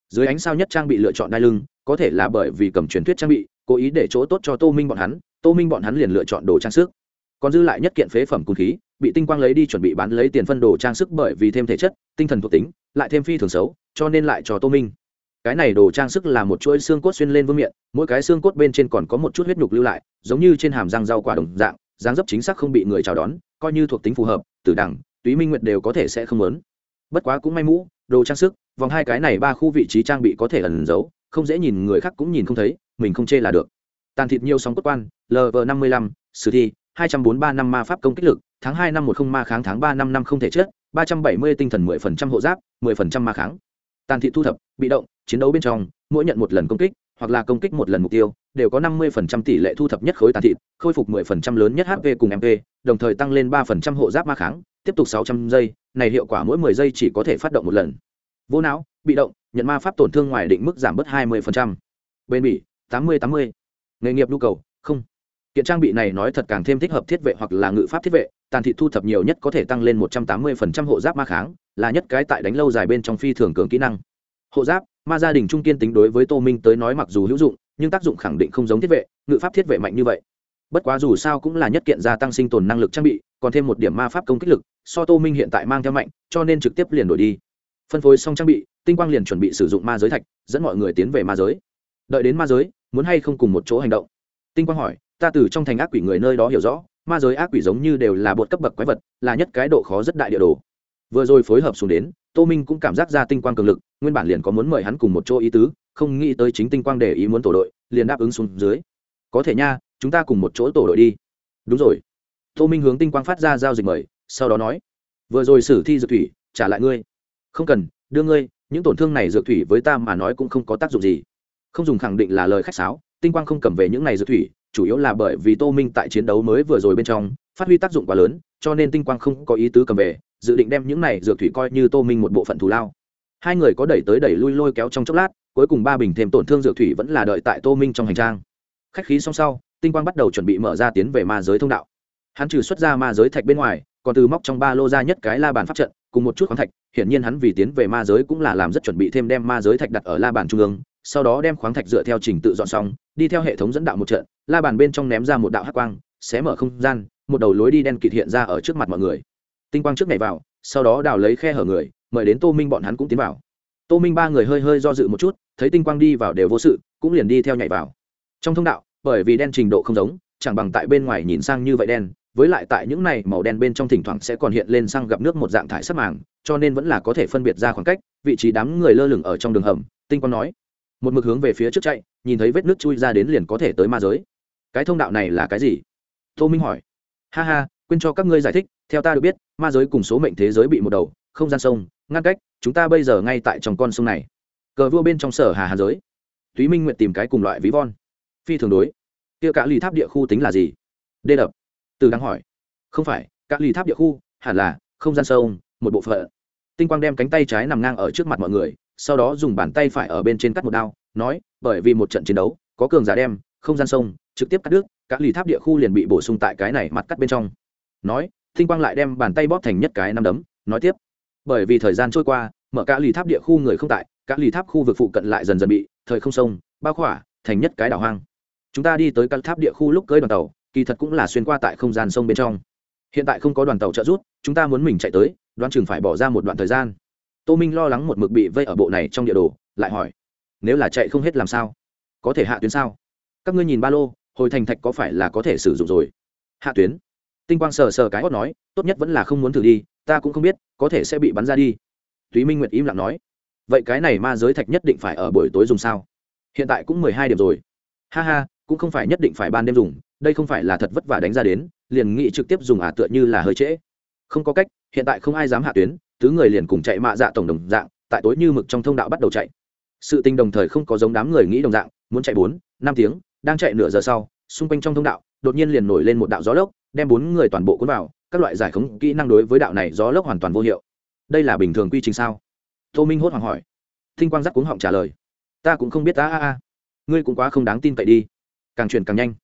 dưới ánh sao nhất trang bị lựa chọn đai lưng có thể là bởi vì cầm truyền thuyết trang bị cố ý để chỗ tốt cho tô minh bọn hắn liền lựa chọn đồ trang sức. Còn dư lại nhất kiện phế phẩm cung khí bị tinh quang lấy đi chuẩn bị bán lấy tiền phân đồ trang sức, bởi vì thêm thể chất tinh thần thuộc tính lại thêm phi thường xấu cho nên lại cho tô minh. Cái này đồ trang sức là một chuỗi xương cốt xuyên lên vương miện, mỗi cái xương cốt bên trên còn có một chút huyết nhục lưu lại, giống như trên hàm răng rau quả đồng dạng, dáng dấp chính xác không bị người chào đón, coi như thuộc tính phù hợp, Tử Đằng, Túy Minh Nguyệt đều có thể sẽ không muốn. Bất quá cũng may mũ, đồ trang sức, vòng hai cái này ba khu vị trí trang bị có thể ẩn giấu, không dễ nhìn, người khác cũng nhìn không thấy, mình không chê là được. Tàn thịt nhiều sóng cốt quan, LV55, sử thi, 243 năm ma pháp công kích lực, tháng 2 năm 10 ma kháng, tháng 3 năm năm không thể chết, 370 tinh thần 10% hộ giáp, 10% ma kháng. Tàn thị thu thập, bị động, chiến đấu bên trong, mỗi nhận một lần công kích hoặc là công kích một lần mục tiêu, đều có 50% tỷ lệ thu thập nhất khối tàn thị, khôi phục 10% lớn nhất HP cùng MP, đồng thời tăng lên 3% hộ giáp ma kháng, tiếp tục 600 giây, này hiệu quả mỗi 10 giây chỉ có thể phát động một lần. Vô não, bị động, nhận ma pháp tổn thương ngoài định mức giảm bớt 20%. Bên bỉ, 80-80. Nghề nghiệp nhu cầu, không. Kiện trang bị này nói thật càng thêm thích hợp thiết vệ hoặc là ngự pháp thiết vệ, tàn thị thu thập nhiều nhất có thể tăng lên 180% hộ giáp ma kháng, là nhất cái tại đánh lâu dài bên trong phi thường cường kỹ năng. Hộ giáp, ma gia đình trung kiên tính đối với Tô Minh tới nói mặc dù hữu dụng, nhưng tác dụng khẳng định không giống thiết vệ, ngự pháp thiết vệ mạnh như vậy. Bất quá dù sao cũng là nhất kiện gia tăng sinh tồn năng lực trang bị, còn thêm một điểm ma pháp công kích lực, so Tô Minh hiện tại mang theo mạnh, cho nên trực tiếp liền đổi đi. Phân phối xong trang bị, Tinh Quang liền chuẩn bị sử dụng ma giới thạch, dẫn mọi người tiến về ma giới. Đợi đến ma giới, muốn hay không cùng một chỗ hành động? Tinh Quang hỏi, ta từ trong thành ác quỷ người nơi đó hiểu rõ, ma giới ác quỷ giống như đều là bột cấp bậc quái vật, là nhất cái độ khó rất đại địa đồ. Vừa rồi phối hợp xuống đến, Tô Minh cũng cảm giác ra Tinh Quang cường lực, nguyên bản liền có muốn mời hắn cùng một chỗ ý tứ, không nghĩ tới chính Tinh Quang để ý muốn tổ đội, liền đáp ứng xuống dưới. Có thể nha, chúng ta cùng một chỗ tổ đội đi. Đúng rồi. Tô Minh hướng Tinh Quang phát ra giao dịch mời, sau đó nói, vừa rồi sử thi dược thủy, trả lại ngươi. Không cần, đưa ngươi, những tổn thương này dược thủy với ta mà nói cũng không có tác dụng gì. Không dùng khẳng định là lời khách sáo, Tinh Quang không cầm về những này dược thủy, chủ yếu là bởi vì Tô Minh tại chiến đấu mới vừa rồi bên trong phát huy tác dụng quá lớn, cho nên Tinh Quang không có ý tứ cầm về, dự định đem những này dược thủy coi như Tô Minh một bộ phận thù lao. Hai người có đẩy tới đẩy lui lôi kéo trong chốc lát, cuối cùng ba bình thêm tổn thương dược thủy vẫn là đợi tại Tô Minh trong hành trang. Khách khí xong sau, Tinh Quang bắt đầu chuẩn bị mở ra tiến về ma giới thông đạo. Hắn trừ xuất ra ma giới thạch bên ngoài, còn từ móc trong ba lô ra nhất cái la bàn pháp trận cùng một chút khoáng thạch, hiển nhiên hắn vì tiến về ma giới cũng là làm rất chuẩn bị, thêm đem ma giới thạch đặt ở la bàn trung ương, sau đó đem khoáng thạch dựa theo trình tự dọn xong, đi theo hệ thống dẫn đạo một trận, la bàn bên trong ném ra một đạo hắc quang, xé mở không gian, một đầu lối đi đen kịt hiện ra ở trước mặt mọi người. Tinh Quang trước nhảy vào, sau đó đào lấy khe hở người, mời đến Tô Minh bọn hắn cũng tiến vào. Tô Minh ba người hơi hơi do dự một chút, thấy Tinh Quang đi vào đều vô sự, cũng liền đi theo nhảy vào. Trong thông đạo, bởi vì đen trình độ không giống, chẳng bằng tại bên ngoài nhìn sang như vậy đen, với lại tại những này màu đen bên trong thỉnh thoảng sẽ còn hiện lên xăng gặp nước một dạng thải sắc màng, cho nên vẫn là có thể phân biệt ra khoảng cách, vị trí đám người lơ lửng ở trong đường hầm. Tinh Quang nói, một mực hướng về phía trước chạy, nhìn thấy vết nước chui ra đến liền có thể tới ma giới. Cái thông đạo này là cái gì? Tô Minh hỏi. Ha ha, quên cho các ngươi giải thích, theo ta được biết, ma giới cùng số mệnh thế giới bị một đầu không gian sông ngăn cách, chúng ta bây giờ ngay tại trong con sông này. Cờ vua bên trong Sở Hà Hàn giới. Túy Minh Nguyệt tìm cái cùng loại ví von. Phi thường đối. Kia cả lì tháp địa khu tính là gì? Đê đập. Từ đang hỏi. Không phải, các lì tháp địa khu hẳn là không gian sông một bộ phận. Tinh Quang đem cánh tay trái nằm ngang ở trước mặt mọi người, sau đó dùng bàn tay phải ở bên trên cắt một đao, nói, bởi vì một trận chiến đấu có cường giả đem không gian sông trực tiếp cắt đứt, các lì tháp địa khu liền bị bổ sung tại cái này mặt cắt bên trong. Nói, Tinh Quang lại đem bàn tay bóp thành nhất cái nắm đấm, nói tiếp, bởi vì thời gian trôi qua, mở các lì tháp địa khu người không tại, các lì tháp khu vực phụ cận lại dần dần bị thời không sông bao khỏa thành nhất cái đảo hoang. Chúng ta đi tới các tháp địa khu lúc cưỡi đoàn tàu, kỳ thật cũng là xuyên qua tại không gian sông bên trong. Hiện tại không có đoàn tàu trợ giúp, chúng ta muốn mình chạy tới, đoán chừng phải bỏ ra một đoạn thời gian. Tô Minh lo lắng một mực bị vây ở bộ này trong địa đồ, lại hỏi, nếu là chạy không hết làm sao? Có thể hạ tuyến sao? Các ngươi nhìn ba lô, hồi thành thạch có phải là có thể sử dụng rồi? Hạ tuyến. Tinh Quang sờ sờ cái hót nói, tốt nhất vẫn là không muốn thử đi, ta cũng không biết, có thể sẽ bị bắn ra đi. Túy Minh Nguyệt im lặng nói, vậy cái này ma giới thạch nhất định phải ở buổi tối dùng sao? Hiện tại cũng 12 điểm rồi. Ha ha, cũng không phải nhất định phải ban đêm dùng, đây không phải là thật vất vả đánh ra đến, liền nghĩ trực tiếp dùng tựa như là hơi trễ. Không có cách, hiện tại không ai dám hạ tuyến, tứ người liền cùng chạy mạ dạ tổng đồng dạng, tại tối như mực trong thông đạo bắt đầu chạy. Sự tình đồng thời không có giống đám người nghĩ đồng dạng, muốn chạy 4-5 tiếng, đang chạy nửa giờ sau, xung quanh trong thông đạo đột nhiên liền nổi lên một đạo gió lốc, đem 4 người toàn bộ cuốn vào, các loại giải khống kỹ năng đối với đạo này gió lốc hoàn toàn vô hiệu. Đây là bình thường quy trình sao? Tô Minh hốt hoảng hỏi. Tinh Quang rắc cuống họng trả lời, ta cũng không biết. Ngươi cũng quá không đáng tin cậy đi, càng chuyển càng nhanh.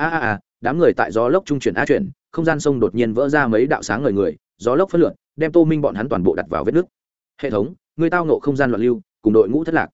Đám người tại gió lốc trung chuyển chuyển, không gian sông đột nhiên vỡ ra mấy đạo sáng ngời người, gió lốc phất lượn, đem Tô Minh bọn hắn toàn bộ đặt vào vết nước. Hệ thống, ngươi tao nộ không gian loạn lưu, cùng đội ngũ thất lạc.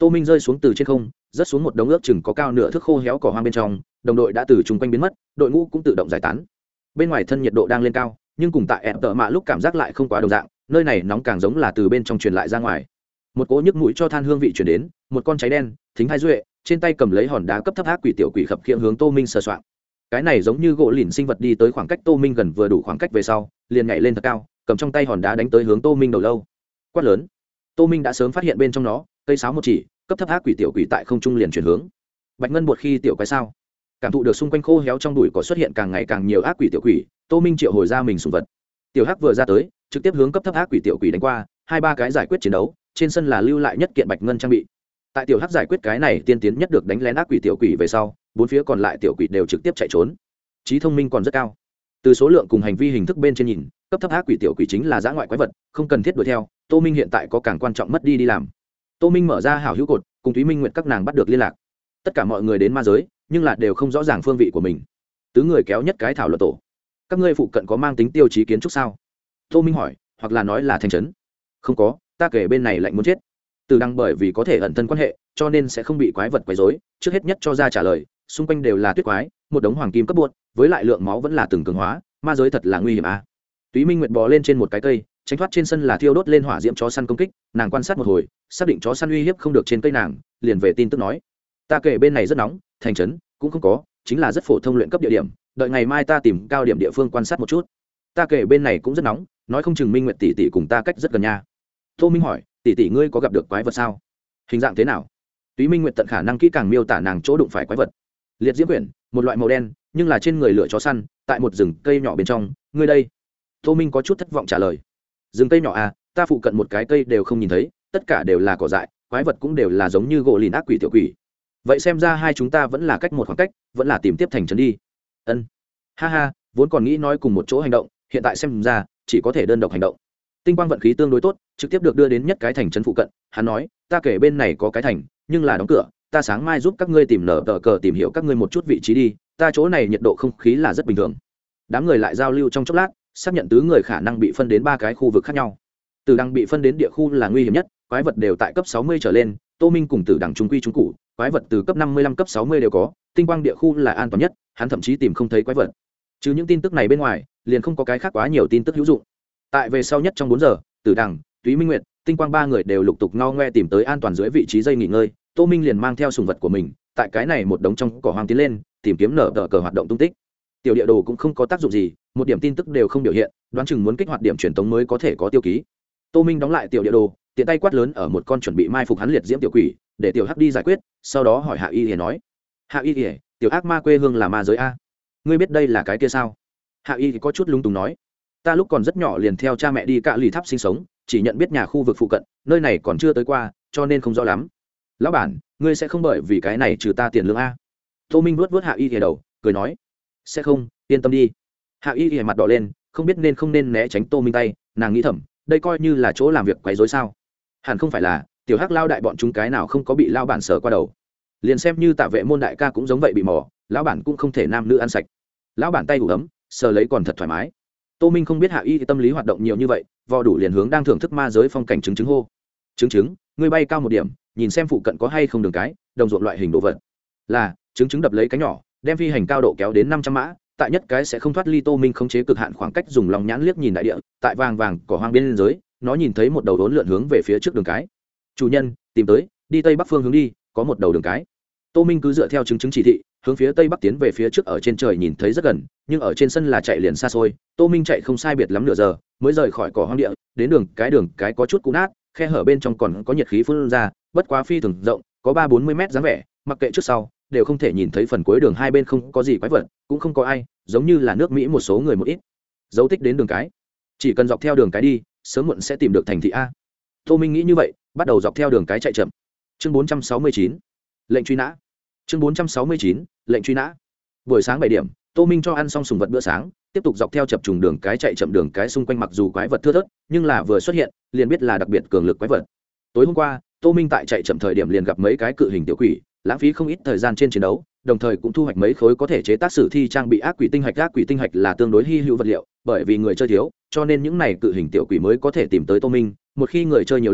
Tô Minh rơi xuống từ trên không, rớt xuống một đống ước chừng có cao nửa thước khô héo cỏ hoang bên trong, đồng đội đã từ chung quanh biến mất, đội ngũ cũng tự động giải tán. Bên ngoài thân nhiệt độ đang lên cao, nhưng cùng tại ẹp tợ mạ lúc cảm giác lại không quá đồng dạng, nơi này nóng càng giống là từ bên trong truyền lại ra ngoài. Một cỗ nhức mũi cho than hương vị truyền đến, một con cháy đen, thính hai duệ, trên tay cầm lấy hòn đá cấp thấp ác quỷ tiểu quỷ khập khiễng hướng Tô Minh sờ soạng. Cái này giống như gỗ lìn sinh vật đi tới khoảng cách Tô Minh gần vừa đủ khoảng cách về sau, liền nhảy lên thật cao, cầm trong tay hòn đá đánh tới hướng Tô Minh đầu lâu. Quát lớn. Tô Minh đã sớm phát hiện bên trong nó, cây sáo một chỉ, cấp thấp ác quỷ tiểu quỷ tại không trung liền chuyển hướng. Bạch ngân bột khi tiểu quái sao? Cảm thụ được xung quanh khô héo trong bụi có xuất hiện càng ngày càng nhiều ác quỷ tiểu quỷ, Tô Minh triệu hồi ra mình sủng vật. Tiểu hắc vừa ra tới, trực tiếp hướng cấp thấp ác quỷ tiểu quỷ đánh qua, hai ba cái giải quyết chiến đấu, trên sân là lưu lại nhất kiện bạch ngân trang bị. Tại tiểu hắc giải quyết cái này tiên tiến nhất được đánh lén ác quỷ tiểu quỷ về sau, bốn phía còn lại tiểu quỷ đều trực tiếp chạy trốn. Trí thông minh còn rất cao. Từ số lượng cùng hành vi hình thức bên trên nhìn, cấp thấp ác quỷ tiểu quỷ chính là dã ngoại quái vật, không cần thiết đuổi theo. Tô Minh hiện tại có càng quan trọng mất đi làm. Tô Minh mở ra hảo hữu cột, cùng Thúy Minh Nguyệt các nàng bắt được liên lạc. Tất cả mọi người đến ma giới, nhưng là đều không rõ ràng phương vị của mình. Tứ người kéo nhất cái thảo luận tổ. Các ngươi phụ cận có mang tính tiêu chí kiến trúc sao? Tô Minh hỏi, hoặc là nói là thành trấn. Không có, ta kể bên này lạnh muốn chết. Từ Đăng bởi vì có thể ẩn thân quan hệ, cho nên sẽ không bị quái vật quấy rối. Trước hết nhất cho ra trả lời, xung quanh đều là tuyết quái, một đống hoàng kim cấp buột, với lại lượng máu vẫn là từng cường hóa, ma giới thật là nguy hiểm à. Túy Minh Nguyệt bò lên trên một cái cây, tránh thoát trên sân là thiêu đốt lên hỏa diễm chó săn công kích, nàng quan sát một hồi, xác định chó săn uy hiếp không được trên cây nàng, liền về tin tức nói, ta kể bên này rất nóng, thành trấn cũng không có, chính là rất phổ thông luyện cấp địa điểm, đợi ngày mai ta tìm cao điểm địa phương quan sát một chút. Ta kể bên này cũng rất nóng, nói không chừng Minh Nguyệt tỷ tỷ cùng ta cách rất gần nha. Tô Minh hỏi, tỷ tỷ ngươi có gặp được quái vật sao? Hình dạng thế nào? Túy Minh Nguyệt tận khả năng kỹ càng miêu tả nàng chỗ đụng phải quái vật. Liệt diễm quyển, một loại màu đen, nhưng là trên người lửa chó săn, tại một rừng cây nhỏ bên trong, ngươi đây. Tô Minh có chút thất vọng trả lời, rừng cây nhỏ à, ta phụ cận một cái cây đều không nhìn thấy, tất cả đều là cỏ dại, quái vật cũng đều là giống như gỗ lìn ác quỷ tiểu quỷ. Vậy xem ra hai chúng ta vẫn là cách một khoảng cách, vẫn là tìm tiếp thành trấn đi. Ân. Ha ha, vốn còn nghĩ nói cùng một chỗ hành động, hiện tại xem ra chỉ có thể đơn độc hành động. Tinh quang vận khí tương đối tốt, trực tiếp được đưa đến nhất cái thành trấn phụ cận. Hắn nói, ta kể bên này có cái thành, nhưng là đóng cửa, ta sáng mai giúp các ngươi tìm nở tờ cờ tìm hiểu các ngươi một chút vị trí đi, ta chỗ này nhiệt độ không khí là rất bình thường. Đám người lại giao lưu trong chốc lát, xác nhận tứ người khả năng bị phân đến ba cái khu vực khác nhau. Tử Đằng bị phân đến địa khu là nguy hiểm nhất, quái vật đều tại cấp 60 trở lên, Tô Minh cùng Tử Đằng trung quy trung cụ, quái vật từ cấp 55 cấp 60 đều có, tinh quang địa khu là an toàn nhất, hắn thậm chí tìm không thấy quái vật. Trừ những tin tức này bên ngoài, liền không có cái khác quá nhiều tin tức hữu dụng. Tại về sau nhất trong 4 giờ, Tử Đằng, Túy Minh Nguyệt, tinh quang ba người đều lục tục ngo ngoe tìm tới an toàn dưới vị trí dây nghỉ ngơi, Tô Minh liền mang theo sùng vật của mình, tại cái này một đống trong cỏ hoang tiến lên, tìm kiếm nở tờ cờ hoạt động tung tích. Tiểu địa đồ cũng không có tác dụng gì, một điểm tin tức đều không biểu hiện, đoán chừng muốn kích hoạt điểm truyền tống mới có thể có tiêu ký. Tô Minh đóng lại tiểu địa đồ, tiện tay quát lớn ở một con chuẩn bị mai phục hắn liệt diễm tiểu quỷ, để tiểu hắc đi giải quyết, sau đó hỏi Hạ Y Lìa nói, Hạ Y Lìa, tiểu ác ma quê hương là ma giới a, ngươi biết đây là cái kia sao? Hạ Y có chút lung túng nói, ta lúc còn rất nhỏ liền theo cha mẹ đi Cạ Lì Tháp sinh sống, chỉ nhận biết nhà khu vực phụ cận, nơi này còn chưa tới qua, cho nên không rõ lắm. Lão bản, ngươi sẽ không bởi vì cái này trừ ta tiền lương a? Tô Minh vuốt vuốt Hạ Y Lìa đầu, cười nói, sẽ không, yên tâm đi. Hạ Y Lìa mặt đỏ lên, không biết nên không nên né tránh Tô Minh tay, nàng nghĩ thầm, đây coi như là chỗ làm việc quấy rối sao? Hẳn không phải là, tiểu hắc lao đại bọn chúng cái nào không có bị lao bản sờ qua đầu. Liền xem như Tạ Vệ môn đại ca cũng giống vậy bị mò, lão bản cũng không thể nam nữ ăn sạch. Lão bản tay đủ ấm, sờ lấy còn thật thoải mái. Tô Minh không biết Hạ Y tâm lý hoạt động nhiều như vậy, vò đủ liền hướng đang thưởng thức ma giới phong cảnh chứng hô. Chứng, ngươi bay cao một điểm, nhìn xem phụ cận có hay không đường cái, đồng ruộng loại hình đồ vật. Là, chứng đập lấy cái nhỏ, đem phi hành cao độ kéo đến 500 mã, tại nhất cái sẽ không thoát ly Tô Minh khống chế cực hạn khoảng cách dùng lòng nhãn liếc nhìn đại địa, tại vàng cỏ hoang bên dưới, nó nhìn thấy một đầu đốn lượn hướng về phía trước đường cái. Chủ nhân, tìm tới, đi tây bắc phương hướng đi, có một đầu đường cái. Tô Minh cứ dựa theo chứng chỉ thị, hướng phía tây bắc tiến về phía trước, ở trên trời nhìn thấy rất gần, nhưng ở trên sân là chạy liền xa xôi. Tô Minh chạy không sai biệt lắm nửa giờ, mới rời khỏi cỏ hoang địa, đến đường cái có chút cũ nát, khe hở bên trong còn có nhiệt khí phun ra, bất quá phi thường rộng, có 3-40 mét dáng vẻ, mặc kệ trước sau, đều không thể nhìn thấy phần cuối đường hai bên không có gì quái vật, cũng không có ai, giống như là nước Mỹ một số người một ít. Dấu tích đến đường cái, chỉ cần dọc theo đường cái đi, sớm muộn sẽ tìm được thành thị a. Tô Minh nghĩ như vậy, bắt đầu dọc theo đường cái chạy chậm. Chương 469, lệnh truy nã. Chương 469, lệnh truy nã. Buổi sáng 7 điểm, Tô Minh cho ăn xong sùng vật bữa sáng, tiếp tục dọc theo chập trùng đường cái chạy chậm, đường cái xung quanh mặc dù quái vật thưa thớt, nhưng là vừa xuất hiện, liền biết là đặc biệt cường lực quái vật. Tối hôm qua, Tô Minh tại chạy chậm thời điểm liền gặp mấy cái cự hình tiểu quỷ, lãng phí không ít thời gian trên chiến đấu, đồng thời cũng thu hoạch mấy khối có thể chế tác sử thi trang bị ác quỷ tinh hạch là tương đối hy hữu vật liệu, bởi vì người chơi thiếu, cho nên những này cự hình tiểu quỷ mới có thể tìm tới Tô Minh, một khi người chơi nhiều lên,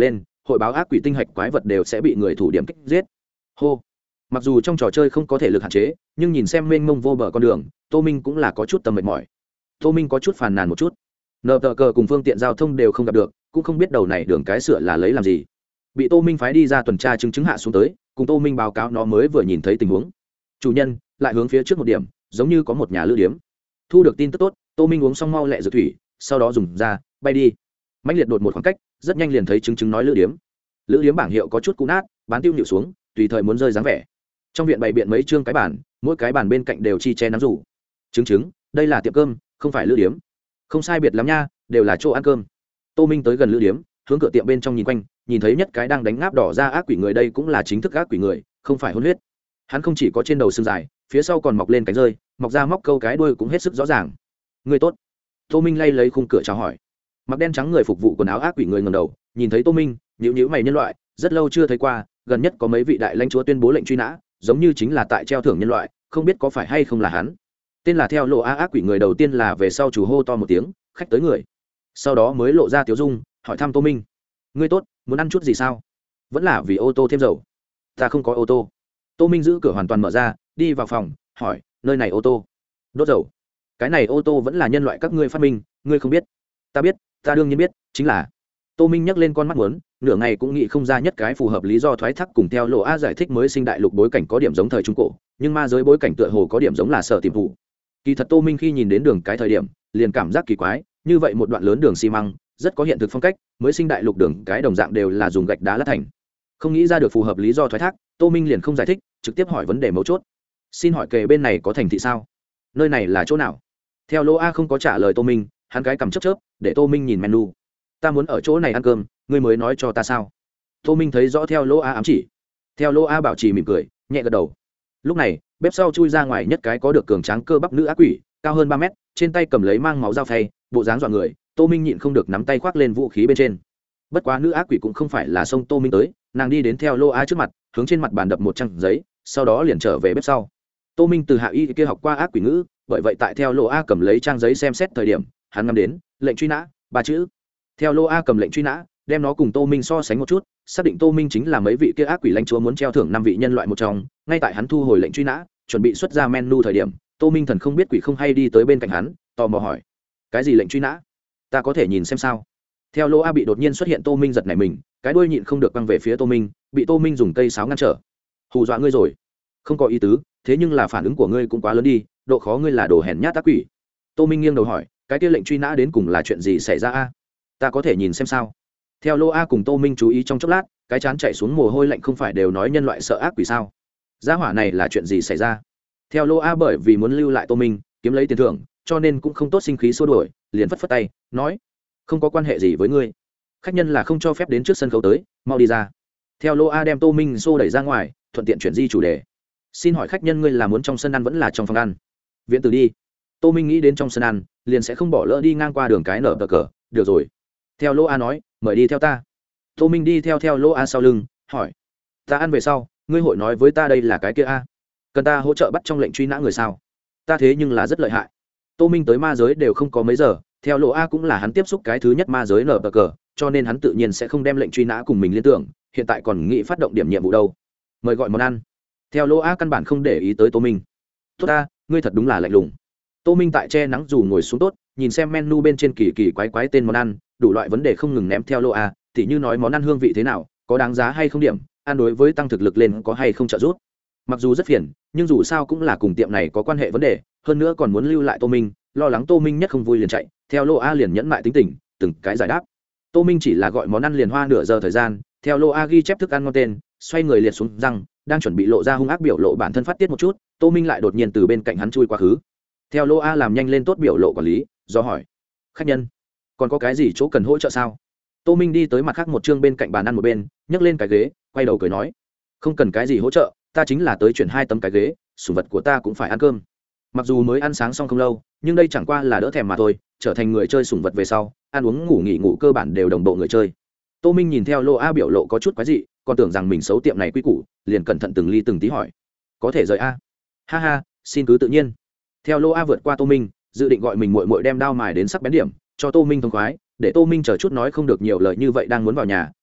hội báo ác quỷ tinh hạch quái vật đều sẽ bị người thủ điểm kích giết. Hô. Mặc dù trong trò chơi không có thể lực hạn chế, nhưng nhìn xem mênh mông vô bờ con đường, Tô Minh cũng là có chút tầm mệt mỏi. Tô Minh có chút phàn nàn một chút. Nợ tờ cờ cùng phương tiện giao thông đều không gặp được, cũng không biết đầu này đường cái sửa là lấy làm gì. Bị Tô Minh phái đi ra tuần tra chứng hạ xuống tới, cùng Tô Minh báo cáo nó mới vừa nhìn thấy tình huống. Chủ nhân lại hướng phía trước một điểm, giống như có một nhà lữ điếm. Thu được tin tức tốt, Tô Minh uống xong mau lẹ dược thủy, sau đó dùng ra bay đi. Mãnh liệt đột một khoảng cách, rất nhanh liền thấy chứng nói lữ điếm. Lữ điếm bảng hiệu có chút cũ nát, bán tiêu nhịu xuống, tùy thời muốn rơi dáng vẻ. Trong viện bày biện mấy trương cái bàn, mỗi cái bàn bên cạnh đều chi che nắng rủ. Chứng, đây là tiệm cơm, không phải lữ điếm. Không sai biệt lắm nha, đều là chỗ ăn cơm. Tô Minh tới gần lữ điếm, hướng cửa tiệm bên trong nhìn quanh, nhìn thấy nhất cái đang đánh ngáp đỏ ra ác quỷ người, đây cũng là chính thức ác quỷ người, không phải hôn huyết. Hắn không chỉ có trên đầu xương dài, phía sau còn mọc lên cánh rơi, mọc ra móc câu cái đuôi cũng hết sức rõ ràng. Người tốt. Tô Minh lay lấy khung cửa chào hỏi. Mặc đen trắng người phục vụ quần áo ác quỷ người ngẩng đầu, nhìn thấy Tô Minh, nhíu mày, nhân loại, rất lâu chưa thấy qua, gần nhất có mấy vị đại lãnh chúa tuyên bố lệnh truy nã, giống như chính là tại treo thưởng nhân loại, không biết có phải hay không là hắn. Tên là theo lộ ác quỷ người đầu tiên là về sau chủ hô to một tiếng, khách tới người. Sau đó mới lộ ra tiếu dung, hỏi thăm Tô Minh. Ngươi tốt, muốn ăn chút gì sao? Vẫn là vì ô tô thêm dầu. Ta không có ô tô. Tô Minh giữ cửa hoàn toàn mở ra, đi vào phòng, hỏi, nơi này ô tô đốt dầu? Cái này ô tô vẫn là nhân loại các ngươi phát minh, ngươi không biết? Ta biết, ta đương nhiên biết, chính là. Tô Minh nhấc lên con mắt muốn, nửa ngày cũng nghĩ không ra nhất cái phù hợp lý do thoái thác, cùng theo lộ a giải thích mới sinh đại lục bối cảnh có điểm giống thời trung cổ, nhưng ma giới bối cảnh tựa hồ có điểm giống là sở tìm thủ. Kỳ thật Tô Minh khi nhìn đến đường cái thời điểm, liền cảm giác kỳ quái, như vậy một đoạn lớn đường xi măng, rất có hiện thực phong cách, mới sinh đại lục đường cái đồng dạng đều là dùng gạch đá lát thành. Không nghĩ ra được phù hợp lý do thoái thác, Tô Minh liền không giải thích, trực tiếp hỏi vấn đề mấu chốt. Xin hỏi kề bên này có thành thị sao? Nơi này là chỗ nào? Theo lô a không có trả lời Tô Minh, hắn cái cầm chớp để Tô Minh nhìn menu. Ta muốn ở chỗ này ăn cơm, ngươi mới nói cho ta sao? Tô Minh thấy rõ theo lô a ám chỉ. Theo lô a bảo trì mỉm cười, nhẹ gật đầu. Lúc này bếp sau chui ra ngoài nhất cái có được cường tráng cơ bắp nữ ác quỷ, cao hơn 3 mét, trên tay cầm lấy mang máu dao phay, bộ dáng dọa người. Tô Minh nhịn không được nắm tay khoác lên vũ khí bên trên. Bất quá nữ ác quỷ cũng không phải là xông Tô Minh tới, nàng đi đến theo lô a trước mặt, hướng trên mặt bàn đập một trang giấy, sau đó liền trở về bếp sau. Tô Minh từ hạ y kia học qua ác quỷ ngữ, bởi vậy tại theo lô a cầm lấy trang giấy xem xét thời điểm, hắn ngắm đến lệnh truy nã 3 chữ. Theo lô a cầm lệnh truy nã, đem nó cùng Tô Minh so sánh một chút, xác định Tô Minh chính là mấy vị kia ác quỷ lãnh chúa muốn treo thưởng 5 vị nhân loại một trong. Ngay tại hắn thu hồi lệnh truy nã, chuẩn bị xuất ra menu thời điểm, Tô Minh thần không biết quỷ không hay đi tới bên cạnh hắn, tò mò hỏi: cái gì lệnh truy nã? Ta có thể nhìn xem sao? Theo lô a bị đột nhiên xuất hiện Tô Minh giật nảy mình, cái đuôi nhịn không được quăng về phía Tô Minh, bị Tô Minh dùng cây sáo ngăn trở. Hù dọa ngươi rồi? Không có ý tứ, thế nhưng là phản ứng của ngươi cũng quá lớn đi, độ khó ngươi là đồ hèn nhát ác quỷ. Tô Minh nghiêng đầu hỏi: cái kia lệnh truy nã đến cùng là chuyện gì xảy ra a? Ta có thể nhìn xem sao? Theo lô a cùng Tô Minh chú ý trong chốc lát, cái chán chạy xuống mồ hôi lạnh, không phải đều nói nhân loại sợ ác quỷ sao? Gia hỏa này là chuyện gì xảy ra? Theo lô a bởi vì muốn lưu lại Tô Minh kiếm lấy tiền thưởng, cho nên cũng không tốt sinh khí xua đuổi, liền phất phất tay nói: không có quan hệ gì với ngươi, khách nhân là không cho phép đến trước sân khấu tới, mau đi ra. Theo lô a đem Tô Minh xô đẩy ra ngoài, thuận tiện chuyển di chủ đề. Xin hỏi khách nhân, ngươi là muốn trong sân ăn vẫn là trong phòng ăn? Viện tử đi. Tô Minh nghĩ đến trong sân ăn, liền sẽ không bỏ lỡ đi ngang qua đường cái nở bờ cờ. Được rồi. Theo lô a nói, mời đi theo ta. Tô Minh đi theo lô a sau lưng, hỏi: ta ăn về sau, ngươi hội nói với ta đây là cái kia a? Cần ta hỗ trợ bắt trong lệnh truy nã người sao? Ta thế nhưng là rất lợi hại. Tô Minh tới ma giới đều không có mấy giờ, theo lộ a cũng là hắn tiếp xúc cái thứ nhất ma giới nở bờ cờ, cho nên hắn tự nhiên sẽ không đem lệnh truy nã cùng mình liên tưởng, hiện tại còn nghĩ phát động điểm nhiệm vụ đâu. Mời gọi món ăn. Theo lộ a căn bản không để ý tới Tô Minh. Tốt ta, ngươi thật đúng là lạnh lùng. Tô Minh tại che nắng dù ngồi xuống tốt, nhìn xem menu bên trên kỳ kỳ quái quái tên món ăn, đủ loại vấn đề không ngừng ném theo lộ a, tỉ như nói món ăn hương vị thế nào, có đáng giá hay không điểm, ăn đối với tăng thực lực lên có hay không trợ giúp. Mặc dù rất phiền, nhưng dù sao cũng là cùng tiệm này có quan hệ vấn đề, hơn nữa còn muốn lưu lại Tô Minh, lo lắng Tô Minh nhất không vui liền chạy. Theo lô a liền nhẫn mại tính tình, từng cái giải đáp. Tô Minh chỉ là gọi món ăn liền hoa nửa giờ thời gian, theo lô a ghi chép thức ăn ngon tên, xoay người liệt xuống răng, đang chuẩn bị lộ ra hung ác biểu lộ bản thân phát tiết một chút, Tô Minh lại đột nhiên từ bên cạnh hắn chui quá khứ. Theo lô a làm nhanh lên tốt biểu lộ quản lý, do hỏi: khách nhân, còn có cái gì chỗ cần hỗ trợ sao? Tô Minh đi tới mặt khác một chương bên cạnh bàn ăn một bên, nhấc lên cái ghế, quay đầu cười nói: không cần cái gì hỗ trợ, ta chính là tới chuyển 2 tấm cái ghế, sủng vật của ta cũng phải ăn cơm. Mặc dù mới ăn sáng xong không lâu, nhưng đây chẳng qua là đỡ thèm mà thôi, trở thành người chơi sủng vật về sau, ăn uống ngủ nghỉ ngủ cơ bản đều đồng bộ người chơi. Tô Minh nhìn theo lô a biểu lộ có chút quái dị, còn tưởng rằng mình xấu tiệm này quy củ, liền cẩn thận từng ly từng tí hỏi: có thể rời a? Ha ha, xin cứ tự nhiên. Theo lô a vượt qua Tô Minh, dự định gọi mình muội muội đem đao mài đến sắc bén điểm, cho Tô Minh thông khoái, để Tô Minh chờ chút nói không được nhiều lời như vậy, đang muốn vào nhà,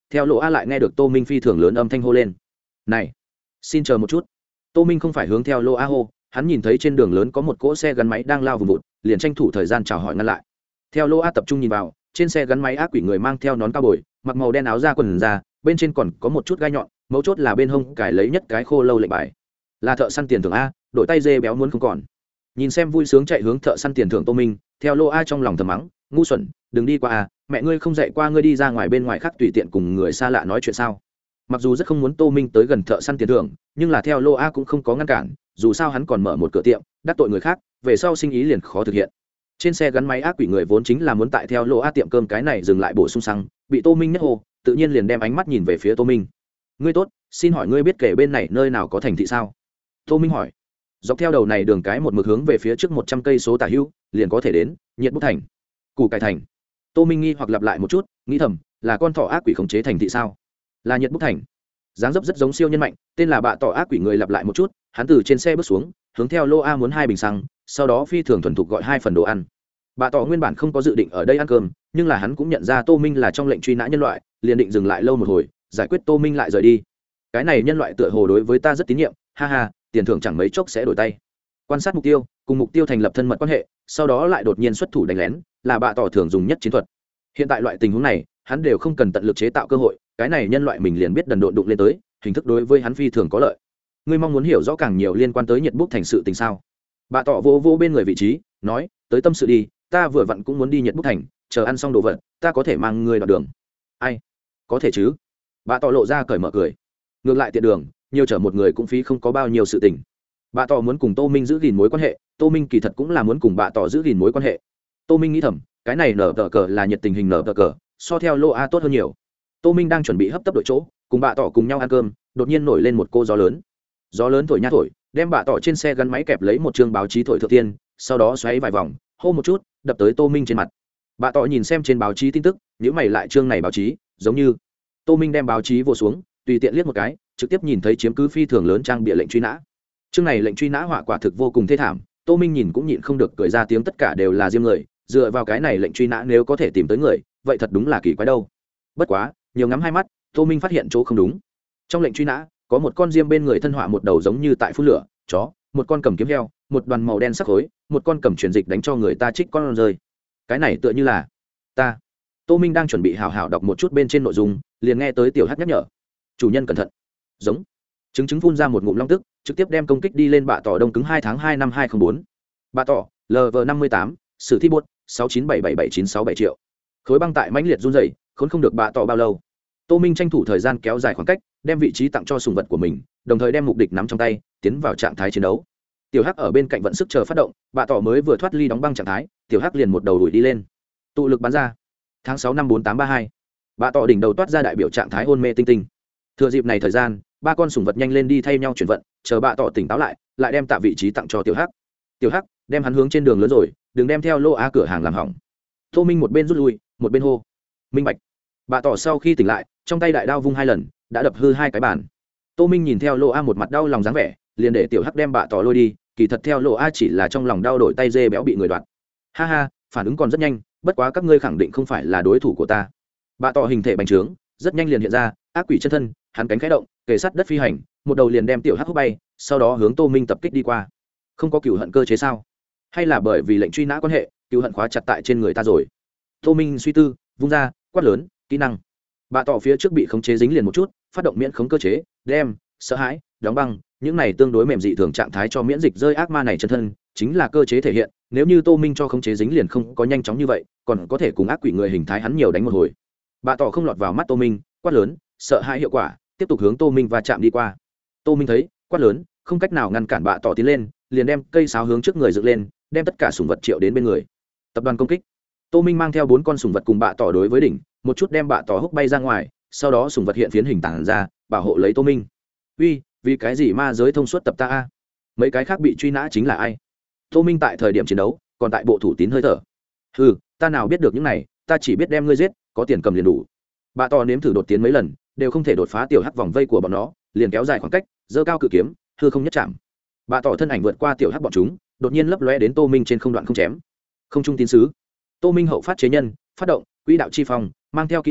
theo lỗ a lại nghe được tô minh phi thường lớn âm thanh hô lên. Này, xin chờ một chút. Tô minh không phải hướng theo lỗ a hô, hắn nhìn thấy trên đường lớn có một cỗ xe gắn máy đang lao vùng vụt, liền tranh thủ thời gian chào hỏi ngăn lại. Theo lỗ a tập trung nhìn vào, trên xe gắn máy ác quỷ người mang theo nón cao bồi, mặc màu đen áo da quần da, bên trên còn có một chút gai nhọn, mấu chốt là bên hông cài lấy nhất cái khô lâu lệnh bài. Là thợ săn tiền thưởng a, đổi tay dê béo muốn không còn. Nhìn xem vui sướng chạy hướng thợ săn tiền thưởng Tô minh, theo lỗ a trong lòng thầm mắng, ngu xuẩn, đừng đi qua a, mẹ ngươi không dạy qua ngươi đi ra ngoài bên ngoài khác tùy tiện cùng người xa lạ nói chuyện sao? Mặc dù rất không muốn Tô minh tới gần thợ săn tiền thưởng, nhưng là theo lỗ a cũng không có ngăn cản, dù sao hắn còn mở một cửa tiệm, đắc tội người khác, về sau sinh ý liền khó thực hiện. Trên xe gắn máy ác quỷ người vốn chính là muốn tại theo lỗ a tiệm cơm cái này dừng lại bổ sung xăng, bị Tô minh nhất hồ, tự nhiên liền đem ánh mắt nhìn về phía Tô minh. Ngươi tốt, xin hỏi ngươi biết kể bên này nơi nào có thành thị sao? Tô minh hỏi. Dọc theo đầu này đường cái một mực hướng về phía trước 100 cây số tả hữu, liền có thể đến Nhiệt Bút thành, Củ Cải thành. Tô minh nghi hoặc lặp lại một chút, nghĩ thầm, là con thỏ ác quỷ khống chế thành thị sao? Là Nhiệt Bút thành. Dáng dấp rất giống siêu nhân mạnh, tên là bạ tỏ ác quỷ người lặp lại một chút, hắn từ trên xe bước xuống, hướng theo lô a muốn 2 bình xăng, sau đó phi thường thuần thục gọi 2 phần đồ ăn. Bạ tỏ nguyên bản không có dự định ở đây ăn cơm, nhưng là hắn cũng nhận ra Tô minh là trong lệnh truy nã nhân loại, liền định dừng lại lâu một hồi, giải quyết Tô minh lại rời đi. Cái này nhân loại tựa hồ đối với ta rất tín nhiệm, ha ha, tiền thưởng chẳng mấy chốc sẽ đổi tay. Quan sát mục tiêu, cùng mục tiêu thành lập thân mật quan hệ, sau đó lại đột nhiên xuất thủ đánh lén, là bạ tỏ thường dùng nhất chiến thuật. Hiện tại loại tình huống này, hắn đều không cần tận lực chế tạo cơ hội, cái này nhân loại mình liền biết đần độn đụng lên tới, hình thức đối với hắn phi thường có lợi. Ngươi mong muốn hiểu rõ càng nhiều liên quan tới Nhiệt Bút thành sự tình sao? Bạ tỏ vô bên người vị trí, nói, tới tâm sự đi, ta vừa vặn cũng muốn đi Nhiệt Bút thành, chờ ăn xong đồ vật, ta có thể mang ngươi đoạn đường. Ai? Có thể chứ? Bạ tỏ lộ ra cởi mở cười. Ngược lại tiện đường, nhiều chở một người cũng phí không có bao nhiêu sự tình. Bạ tỏ muốn cùng Tô minh giữ gìn mối quan hệ, Tô minh kỳ thật cũng là muốn cùng bạ tỏ giữ gìn mối quan hệ. Tô minh nghĩ thầm, cái này nở tờ cờ là nhiệt tình hình nở tờ cờ, so theo lô a tốt hơn nhiều. Tô minh đang chuẩn bị hấp tấp đội chỗ, cùng bạ tỏ cùng nhau ăn cơm, đột nhiên nổi lên một cô gió lớn. Gió lớn thổi nha thổi, đem bạ tỏ trên xe gắn máy kẹp lấy một chương báo chí thổi thượng tiên, sau đó xoáy vài vòng, hô một chút, đập tới Tô minh trên mặt. Bạ tỏ nhìn xem trên báo chí tin tức, nhíu mày lại, chương này báo chí giống như. Tô minh đem báo chí vô xuống, tùy tiện liếc một cái, trực tiếp nhìn thấy chiếm cứ phi thường lớn trang bìa lệnh truy nã. Chương này lệnh truy nã họa quả thực vô cùng thê thảm, Tô minh nhìn cũng nhịn không được cười ra tiếng, tất cả đều là diêm người, dựa vào cái này lệnh truy nã nếu có thể tìm tới người, vậy thật đúng là kỳ quái đâu. Bất quá nhiều ngắm hai mắt, Tô minh phát hiện chỗ không đúng. Trong lệnh truy nã có một con diêm bên người thân họa một đầu giống như tại phun lửa chó, một con cầm kiếm heo, một đoàn màu đen sắc khối, một con cầm truyền dịch đánh cho người ta trích con rơi. Cái này tựa như là ta. Tô minh đang chuẩn bị hào hào đọc một chút bên trên nội dung, liền nghe tới tiểu hắc nhắc nhở, chủ nhân cẩn thận. Giống. Chứng phun ra một ngụm long tức, trực tiếp đem công kích đi lên bạ tỏ đông cứng 2 tháng 2 năm 2004. Bạ tỏ lv 58, sử thi buốt 6977797 triệu. Khối băng tại mãnh liệt run rẩy, khốn không được bạ tỏ bao lâu. Tô minh tranh thủ thời gian kéo dài khoảng cách, đem vị trí tặng cho sùng vật của mình, đồng thời đem mục địch nắm trong tay, tiến vào trạng thái chiến đấu. Tiểu hắc ở bên cạnh vận sức chờ phát động, bạ tỏ mới vừa thoát ly đóng băng trạng thái, tiểu hắc liền một đầu đuổi đi lên. Tụ lực bắn ra. Tháng 6 năm 4832. Bạ tỏ đỉnh đầu toát ra đại biểu trạng thái hôn mê tinh tinh. Thừa dịp này thời gian, ba con sùng vật nhanh lên đi thay nhau chuyển vận, chờ bạ tỏ tỉnh táo lại, lại đem tạ vị trí tặng cho tiểu hắc. Tiểu hắc đem hắn hướng trên đường lớn rồi, đừng đem theo lô a cửa hàng làm hỏng. Tô minh một bên rút lui, một bên hô, minh bạch. Bạ tỏ sau khi tỉnh lại, trong tay đại đao vung 2 lần, đã đập hư 2 cái bàn. Tô minh nhìn theo lô a một mặt đau lòng dáng vẻ, liền để tiểu hắc đem bạ tỏ lôi đi, kỳ thật theo lô a chỉ là trong lòng đau đổi tay dê béo bị người đoạt. Ha ha, phản ứng còn rất nhanh, bất quá các ngươi khẳng định không phải là đối thủ của ta. Bạ tỏ hình thể bành trướng, rất nhanh liền hiện ra ác quỷ chân thân, hắn cánh khẽ động, kề sát đất phi hành, một đầu liền đem tiểu hắc hút bay, sau đó hướng Tô minh tập kích đi qua. Không có cửu hận cơ chế sao? Hay là bởi vì lệnh truy nã quan hệ, cửu hận khóa chặt tại trên người ta rồi? Tô minh suy tư, vung ra quát lớn, kỹ năng. Bạ tỏ phía trước bị khống chế dính liền một chút, phát động miễn khống cơ chế, đem sợ hãi, đóng băng, những này tương đối mềm dị thường trạng thái cho miễn dịch rơi ác ma này chân thân, chính là cơ chế thể hiện. Nếu như Tô minh cho khống chế dính liền không có nhanh chóng như vậy, còn có thể cùng ác quỷ người hình thái hắn nhiều đánh một hồi. Bạ tỏ không lọt vào mắt Tô minh, quát lớn, sợ hãi hiệu quả, tiếp tục hướng Tô minh và chạm đi qua. Tô minh thấy quát lớn, không cách nào ngăn cản bạ tỏ tiến lên, liền đem cây sáo hướng trước người dựng lên, đem tất cả sủng vật triệu đến bên người. Tập đoàn công kích. Tô minh mang theo 4 con sủng vật cùng bạ tỏ đối với đỉnh, một chút đem bạ tỏ húc bay ra ngoài, sau đó sủng vật hiện phiến hình tản ra, bảo hộ lấy Tô minh. Uy, vì cái gì ma giới thông suốt tập ta a? Mấy cái khác bị truy nã chính là ai? Tô minh tại thời điểm chiến đấu, còn tại bộ thủ tín hơi thở. Hừ, ta nào biết được những này, ta chỉ biết đem ngươi giết, có tiền cầm liền đủ. Bạ tỏ nếm thử đột tiến mấy lần, đều không thể đột phá tiểu hắc vòng vây của bọn nó, liền kéo dài khoảng cách, giơ cao cự kiếm, hư không nhất chạm. Bạ tỏ thân ảnh vượt qua tiểu hắc bọn chúng, đột nhiên lấp lóe đến Tô minh trên không đoạn không chém. Không trung tín sứ. Tô minh hậu phát chế nhân, phát động quỹ đạo chi phong, mang theo kỹ năng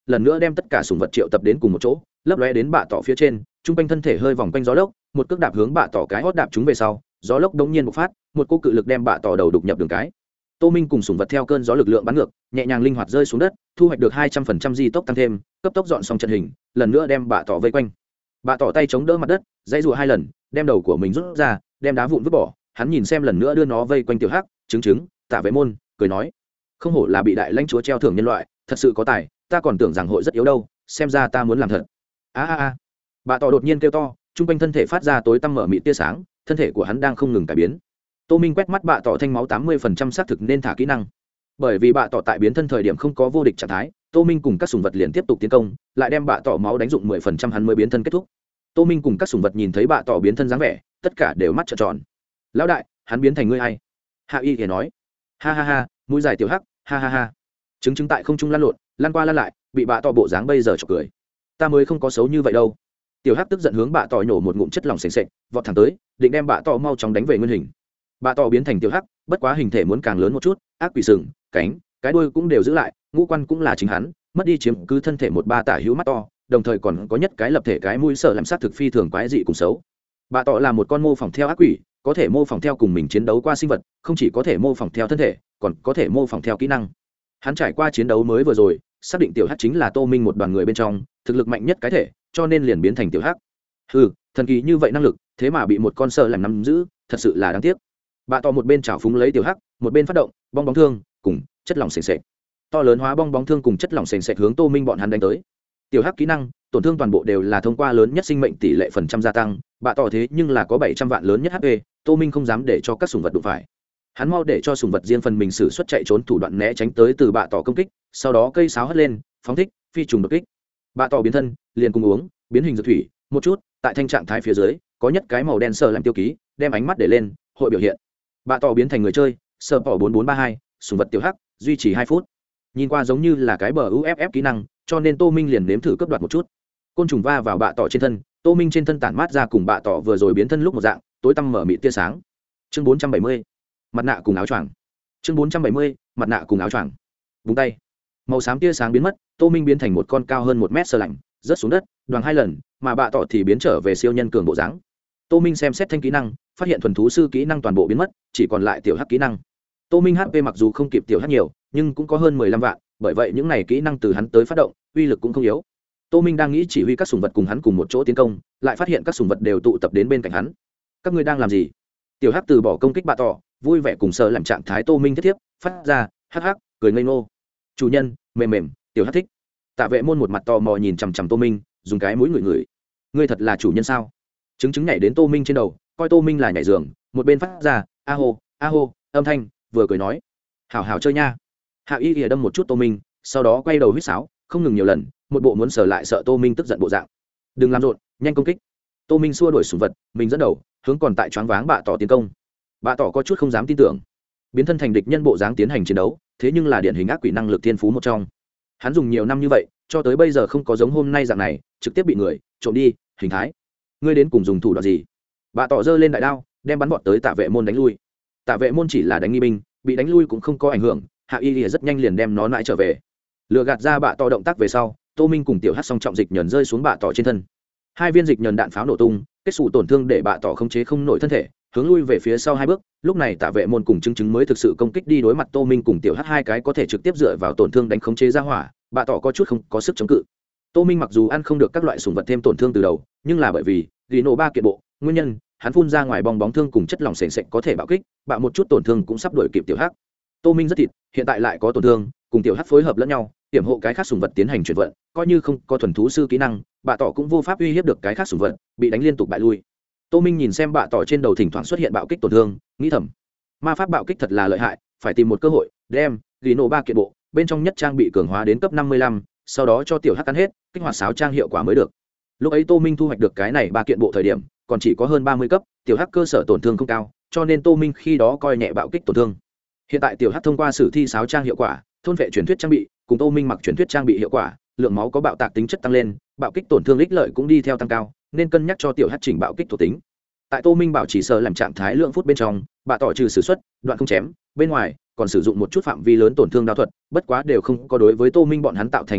lần nữa đem tất cả sùng vật triệu tập đến cùng một chỗ, lấp lóe đến bạ tỏ phía trên, trung quanh thân thể hơi vòng quanh gió lốc, một cước đạp hướng bạ tỏ cái hót đạp chúng về sau, gió lốc đống nhiên bộc phát, một cú cự lực đem bạ tỏ đầu đục nhập đường cái. Tô Minh cùng sùng vật theo cơn gió lực lượng bắn ngược, nhẹ nhàng linh hoạt rơi xuống đất, thu hoạch được 200% di tốc tăng thêm, cấp tốc dọn xong trận hình, lần nữa đem bạ tỏ vây quanh. Bạ tỏ tay chống đỡ mặt đất, dãy rùa 2 lần, đem đầu của mình rút ra, đem đá vụn vứt bỏ, hắn nhìn xem lần nữa đưa nó vây quanh tiểu hắc, chứng, Tạ Vệ Môn, cười nói: "Không hổ là bị đại lãnh chúa treo thưởng nhân loại, thật sự có tài, ta còn tưởng rằng hội rất yếu đâu, xem ra ta muốn làm thật." A. Bạ tỏ đột nhiên kêu to, trung quanh thân thể phát ra tối tăm mở mịt tia sáng, thân thể của hắn đang không ngừng cải biến. Tô Minh quét mắt bạ tỏ thanh máu 80% xác thực nên thả kỹ năng. Bởi vì bạ tỏ tại biến thân thời điểm không có vô địch trạng thái, Tô Minh cùng các sủng vật liền tiếp tục tiến công, lại đem bạ tỏ máu đánh dụng 10% hắn mới biến thân kết thúc. Tô Minh cùng các sủng vật nhìn thấy bạ tỏ biến thân dáng vẻ, tất cả đều mắt trợn tròn. "Lão đại, hắn biến thành ngươi hay?" Hạ Y thì nói. Ha, mũi dài tiểu hắc, ha. Chứng tại không trung lăn lộn, lăn qua lăn lại, bị bạ tỏ bộ dáng bây giờ chọc cười. "Ta mới không có xấu như vậy đâu." Tiểu hắc tức giận hướng bạ tỏ nhổ một ngụm chất lỏng sền sệt, vọt thẳng tới, định đem bạ tỏ mau chóng đánh về nguyên hình. Bạ tỏ biến thành tiểu hắc, bất quá hình thể muốn càng lớn một chút, ác quỷ sừng, cánh, cái đuôi cũng đều giữ lại, ngũ quan cũng là chính hắn, mất đi chiếm cứ thân thể một ba tả hữu mắt to, đồng thời còn có nhất cái lập thể cái mũi sợ làm sát thực phi thường quái dị cùng xấu. Bạ tỏ là một con mô phỏng theo ác quỷ, có thể mô phỏng theo cùng mình chiến đấu qua sinh vật, không chỉ có thể mô phỏng theo thân thể, còn có thể mô phỏng theo kỹ năng. Hắn trải qua chiến đấu mới vừa rồi, xác định tiểu hắc chính là Tô Minh một đoàn người bên trong thực lực mạnh nhất cái thể, cho nên liền biến thành tiểu hắc. Thần kỳ như vậy năng lực, thế mà bị một con sợ làm nắm giữ, thật sự là đáng tiếc. Bạ tỏ một bên chảo phúng lấy tiểu hắc, một bên phát động bong bóng thương cùng chất lỏng sền sệt. To lớn hóa bong bóng thương cùng chất lỏng sền sệt hướng Tô Minh bọn hắn đánh tới. Tiểu hắc kỹ năng, tổn thương toàn bộ đều là thông qua lớn nhất sinh mệnh tỷ lệ phần trăm gia tăng, bạ tỏ thế nhưng là có 700 vạn lớn nhất HP, Tô Minh không dám để cho các sủng vật đụng phải. Hắn mau để cho sủng vật riêng phần mình sử xuất chạy trốn thủ đoạn né tránh tới từ bạ tỏ công kích, sau đó cây sáo hất lên, phóng thích phi trùng đột kích. Bạ tỏ biến thân, liền cùng uống, biến hình dược thủy, một chút, tại thanh trạng thái phía dưới, có nhất cái màu đen sờ làm tiêu ký, đem ánh mắt để lên, hội biểu hiện. Bạ tỏ biến thành người chơi, sờ bỏ 4432, sủng vật tiểu hắc, duy trì 2 phút. Nhìn qua giống như là cái bờ UFF kỹ năng, cho nên Tô Minh liền nếm thử cướp đoạt một chút. Côn trùng va vào bạ tỏ trên thân, Tô Minh trên thân tản mát ra cùng bạ tỏ vừa rồi biến thân lúc một dạng, tối tăm mở mịt tia sáng. Chương 470, mặt nạ cùng áo choàng. Chương 470, mặt nạ cùng áo choàng. Vung tay, màu xám tia sáng biến mất, Tô Minh biến thành một con cao hơn 1 mét sờ lạnh, rớt xuống đất, đoàng 2 lần, mà bạ tỏ thì biến trở về siêu nhân cường bộ dáng. Tô Minh xem xét thanh kỹ năng, phát hiện thuần thú sư kỹ năng toàn bộ biến mất, chỉ còn lại tiểu hắc kỹ năng. Tô Minh HP mặc dù không kịp tiểu hắc nhiều, nhưng cũng có hơn 15 vạn, bởi vậy những này kỹ năng từ hắn tới phát động, uy lực cũng không yếu. Tô Minh đang nghĩ chỉ huy các sủng vật cùng hắn cùng một chỗ tiến công, lại phát hiện các sủng vật đều tụ tập đến bên cạnh hắn. "Các ngươi đang làm gì?" Tiểu hắc từ bỏ công kích bạ tỏ, vui vẻ cùng sợ làm trạng thái Tô Minh tiếp phát ra, hắc, cười ngây ngô. "Chủ nhân, mềm, tiểu hắc thích." Tạ Vệ Môn một mặt tò mò nhìn chằm chằm Tô Minh, dùng cái mũi ngửi. "Ngươi thật là chủ nhân sao?" Chứng nhảy đến Tô Minh trên đầu, coi Tô Minh là nhảy giường, một bên phát ra a hô âm thanh, vừa cười nói: "Hảo chơi nha." Hạ Y ỉa đâm một chút Tô Minh, sau đó quay đầu huýt sáo, không ngừng nhiều lần, một bộ muốn sờ lại sợ Tô Minh tức giận bộ dạng. "Đừng làm rộn, nhanh công kích." Tô Minh xua đuổi sủng vật, mình dẫn đầu hướng còn tại choáng váng bạ tỏ tiến công. Bạ tỏ có chút không dám tin tưởng, biến thân thành địch nhân bộ dáng tiến hành chiến đấu, thế nhưng là điển hình ác quỷ năng lực thiên phú một trong. Hắn dùng nhiều năm như vậy, cho tới bây giờ không có giống hôm nay dạng này trực tiếp bị người trộm đi hình thái. "Ngươi đến cùng dùng thủ đoạn gì?" Bạ tỏ giơ lên đại đao, đem bắn bọt tới Tạ Vệ Môn đánh lui. Tạ Vệ Môn chỉ là đánh nghi binh, bị đánh lui cũng không có ảnh hưởng, Hạ Y lìa rất nhanh liền đem nó lại trở về. Lừa gạt ra bạ tỏ động tác về sau, Tô Minh cùng tiểu hắc song trọng dịch nhờn rơi xuống bạ tỏ trên thân. 2 viên dịch nhờn đạn pháo nổ tung, kết xù tổn thương để bạ tỏ khống chế không nổi thân thể, hướng lui về phía sau 2 bước. Lúc này Tạ Vệ Môn cùng chứng mới thực sự công kích đi đối mặt Tô Minh cùng tiểu hắc, 2 cái có thể trực tiếp dựa vào tổn thương đánh khống chế ra hỏa, bạ tỏ có chút không có sức chống cự. Tô Minh mặc dù ăn không được các loại sủng vật thêm tổn thương từ đầu, nhưng là bởi vì Gino 3 kiện bộ nguyên nhân, hắn phun ra ngoài bong bóng thương cùng chất lỏng sền sệt có thể bạo kích, bạo một chút tổn thương cũng sắp đuổi kịp tiểu hắc. Tô Minh rất thịt, hiện tại lại có tổn thương, cùng tiểu hắc phối hợp lẫn nhau, hiểm hộ cái khác sủng vật tiến hành chuyển vận, coi như không có thuần thú sư kỹ năng, bạ tỏ cũng vô pháp uy hiếp được cái khác sủng vật, bị đánh liên tục bại lui. Tô Minh nhìn xem bạ tỏ trên đầu thỉnh thoảng xuất hiện bạo kích tổn thương, nghĩ thầm, ma pháp bạo kích thật là lợi hại, phải tìm một cơ hội đem Gino 3 kiện bộ bên trong nhất trang bị cường hóa đến cấp 55, sau đó cho tiểu hắc ăn hết, kích hoạt sáo trang hiệu quả mới được. Lúc ấy Tô Minh thu hoạch được cái này 3 kiện bộ thời điểm, còn chỉ có hơn 30 cấp, tiểu hắc cơ sở tổn thương không cao, cho nên Tô Minh khi đó coi nhẹ bạo kích tổn thương. Hiện tại tiểu hắc thông qua sử thi sáo trang hiệu quả, thôn vệ truyền thuyết trang bị, cùng Tô Minh mặc truyền thuyết trang bị hiệu quả, lượng máu có bạo tạc tính chất tăng lên, bạo kích tổn thương ích lợi cũng đi theo tăng cao, nên cân nhắc cho tiểu hắc chỉnh bạo kích thuộc tính. Tại Tô Minh bảo chỉ sở làm trạng thái lượng phút bên trong, bạ tỏ trừ sử xuất đoạn không chém bên ngoài, còn sử dụng một chút phạm vi lớn tổn thương đao thuật, bất quá đều không có đối với Tô Minh bọn hắn tạo thành uy hiếp,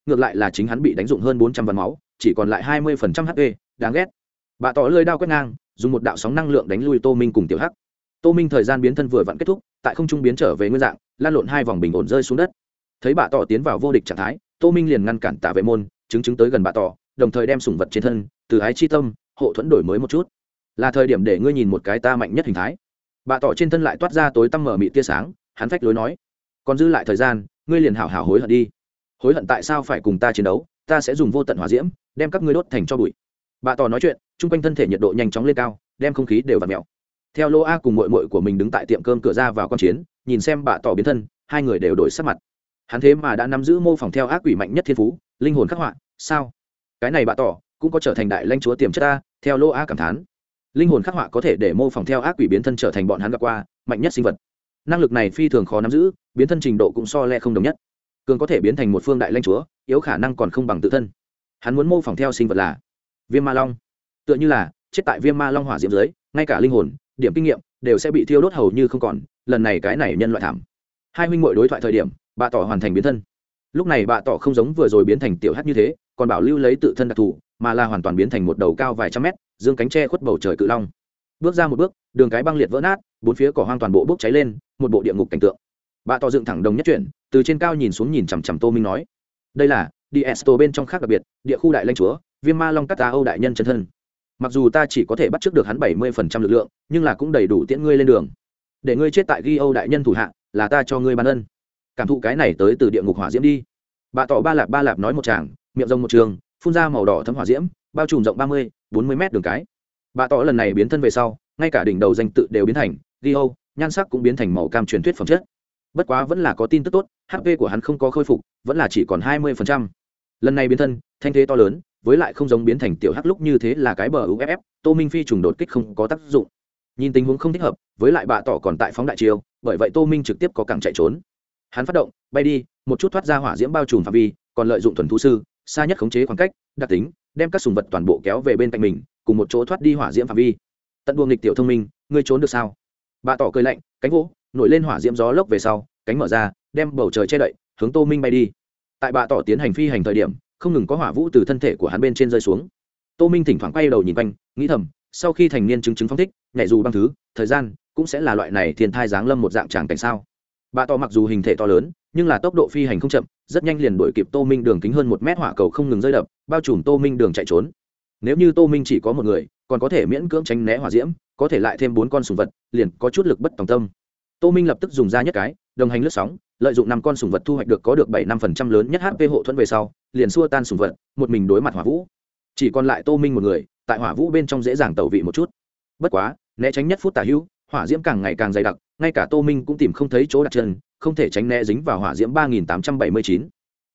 ngược lại là chính hắn bị đánh dụng hơn 400 vạn máu, chỉ còn lại 20% HP, đáng ghét. Bạ tỏ lưỡi đao quét ngang, dùng một đạo sóng năng lượng đánh lui Tô Minh cùng Tiểu Hắc. Tô Minh thời gian biến thân vừa vặn kết thúc, tại không trung biến trở về nguyên dạng, lan lộn 2 vòng bình ổn rơi xuống đất. Thấy bạ tỏ tiến vào vô địch trạng thái, Tô Minh liền ngăn cản Tạ Vệ môn, chứng tới gần bạ tỏ, đồng thời đem sủng vật trên thân, từ ái chi tâm, hộ thuẫn đổi mới một chút. Là thời điểm để ngươi nhìn một cái ta mạnh nhất hình thái. Bạ tỏ trên thân lại toát ra tối tăm mở mịt tia sáng, hắn phách lối nói: "Còn dư lại thời gian, ngươi liền hảo hảo hối hận đi. Hối hận tại sao phải cùng ta chiến đấu, ta sẽ dùng vô tận hỏa diễm, đem các ngươi đốt thành tro bụi." Bạ tỏ nói chuyện, trung quanh thân thể nhiệt độ nhanh chóng lên cao, đem không khí đều vặn mèo. Theo Lô A cùng muội muội của mình đứng tại tiệm cơm cửa ra vào quan chiến, nhìn xem bạ tỏ biến thân, hai người đều đổi sắc mặt. Hắn thế mà đã nắm giữ mô phỏng theo ác quỷ mạnh nhất thiên phú, linh hồn khắc họa, sao? Cái này bạ tỏ cũng có trở thành đại lãnh chúa tiềm chất ta, theo Lô A cảm thán. Linh hồn khắc họa có thể để mô phỏng theo ác quỷ biến thân trở thành bọn hắn gặp qua mạnh nhất sinh vật. Năng lực này phi thường khó nắm giữ, biến thân trình độ cũng so le không đồng nhất. Cường có thể biến thành một phương đại lãnh chúa, yếu khả năng còn không bằng tự thân. Hắn muốn mô phỏng theo sinh vật là Viêm Ma Long, tựa như là chết tại Viêm Ma Long hỏa diễm dưới, ngay cả linh hồn, điểm kinh nghiệm đều sẽ bị thiêu đốt hầu như không còn. Lần này cái này nhân loại thảm. Hai huynh muội đối thoại thời điểm, bạ tỏ hoàn thành biến thân. Lúc này bạ tỏ không giống vừa rồi biến thành Tiểu Hắc như thế, còn bảo lưu lấy tự thân đặc thù, mà là hoàn toàn biến thành một đầu cao vài trăm mét, dương cánh che khuất bầu trời cự long. Bước ra một bước, đường cái băng liệt vỡ nát, bốn phía cỏ hoang toàn bộ bốc cháy lên, một bộ địa ngục cảnh tượng. Bạ tỏ dựng thẳng đồng nhất chuyển, từ trên cao nhìn xuống nhìn chằm chằm Tô Minh nói: "Đây là Diesto bên trong khác đặc biệt, địa khu đại lãnh chúa, Viêm Ma Long Cát Tá Âu đại nhân chân thân. Mặc dù ta chỉ có thể bắt trước được hắn 70% lực lượng, nhưng là cũng đầy đủ tiễn ngươi lên đường. Để ngươi chết tại Ghi Âu đại nhân thủ hạ, là ta cho ngươi ban ân. Cảm thụ cái này tới từ địa ngục hỏa diễm đi." Bạ tỏ ba lạp nói một tràng, miệng rồng một trường, phun ra màu đỏ thấm hỏa diễm, bao trùm rộng 30-40 mét đường cái. Bạ tỏ lần này biến thân về sau, ngay cả đỉnh đầu danh tự đều biến thành Ghi Âu, nhan sắc cũng biến thành màu cam truyền thuyết phẩm chất. Bất quá vẫn là có tin tức tốt, HP của hắn không có khôi phục, vẫn là chỉ còn 20%. Lần này biến thân, thanh thế to lớn, với lại không giống biến thành Tiểu Hắc lúc như thế là cái bờ UFF, Tô Minh phi trùng đột kích không có tác dụng. Nhìn tình huống không thích hợp, với lại bạ tỏ còn tại phóng đại chiêu, bởi vậy Tô Minh trực tiếp có cẳng chạy trốn. Hắn phát động, bay đi, một chút thoát ra hỏa diễm bao trùm phạm vi, còn lợi dụng thuần thú sư, xa nhất khống chế khoảng cách, đặc tính, đem các sùng vật toàn bộ kéo về bên cạnh mình, cùng một chỗ thoát đi hỏa diễm phạm vi. Tận đuông nghịch tiểu thông minh, ngươi trốn được sao? Bạ tỏ cười lạnh, cánh vỗ, nổi lên hỏa diễm gió lốc về sau, cánh mở ra, đem bầu trời che đậy, hướng Tô Minh bay đi. Tại bạ tỏ tiến hành phi hành thời điểm, không ngừng có hỏa vũ từ thân thể của hắn bên trên rơi xuống. Tô Minh thỉnh thoảng quay đầu nhìn quanh, nghĩ thầm, sau khi thành niên chứng phóng thích, nhảy dù băng thứ, thời gian cũng sẽ là loại này thiên thai giáng lâm một dạng tràng cảnh sao? Bạ tỏ mặc dù hình thể to lớn, nhưng là tốc độ phi hành không chậm, rất nhanh liền đuổi kịp Tô Minh đường kính hơn 1 mét hỏa cầu không ngừng rơi đập, bao trùm Tô Minh đường chạy trốn. Nếu như Tô Minh chỉ có một người, còn có thể miễn cưỡng tránh né hỏa diễm, có thể lại thêm 4 con sủng vật, liền có chút lực bất tòng tâm. Tô Minh lập tức dùng ra nhất cái, đồng hành lướt sóng, lợi dụng 5 con sủng vật thu hoạch được có được 7-5% lớn nhất HP hộ thuẫn về sau, liền xua tan sủng vật, một mình đối mặt hỏa vũ. Chỉ còn lại Tô Minh một người, tại hỏa vũ bên trong dễ dàng tẩu vị một chút. Bất quá, né tránh nhất phút tả hữu, hỏa diễm càng ngày càng dày đặc, ngay cả Tô Minh cũng tìm không thấy chỗ đặt chân, không thể tránh né dính vào hỏa diễm 3879,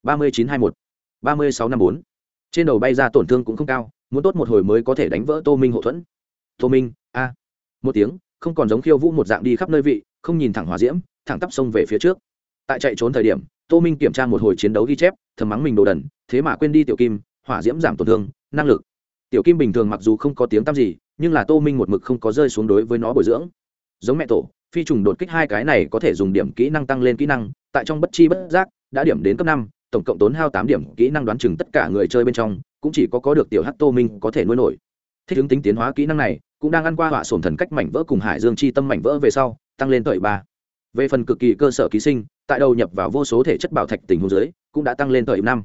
3921, 3654. Trên đầu bay ra tổn thương cũng không cao, muốn tốt một hồi mới có thể đánh vỡ Tô Minh hộ thuẫn. Tô Minh, a. Một tiếng, không còn giống khiêu vũ một dạng đi khắp nơi vị, không nhìn thẳng hỏa diễm, thẳng tắp xông về phía trước. Tại chạy trốn thời điểm, Tô Minh kiểm tra một hồi chiến đấu ghi chép, thầm mắng mình đồ đần, thế mà quên đi tiểu kim, hỏa diễm giảm tổn thương, năng lực. Tiểu kim bình thường mặc dù không có tiếng tăm gì, nhưng là Tô Minh một mực không có rơi xuống đối với nó bồi dưỡng. Giống mẹ tổ, phi trùng đột kích hai cái này có thể dùng điểm kỹ năng tăng lên kỹ năng, tại trong bất chi bất giác đã điểm đến cấp 5, tổng cộng tốn hao 8 điểm kỹ năng, đoán chừng tất cả người chơi bên trong cũng chỉ có được tiểu Hắc Tô Minh có thể nuôi nổi. Thích ứng tính tiến hóa kỹ năng này cũng đang ăn qua họa sổm thần cách mảnh vỡ cùng hải dương chi tâm mảnh vỡ về sau, tăng lên tới 3. Về phần cực kỳ cơ sở ký sinh, tại đầu nhập vào vô số thể chất bảo thạch tình huống dưới, cũng đã tăng lên tới 5.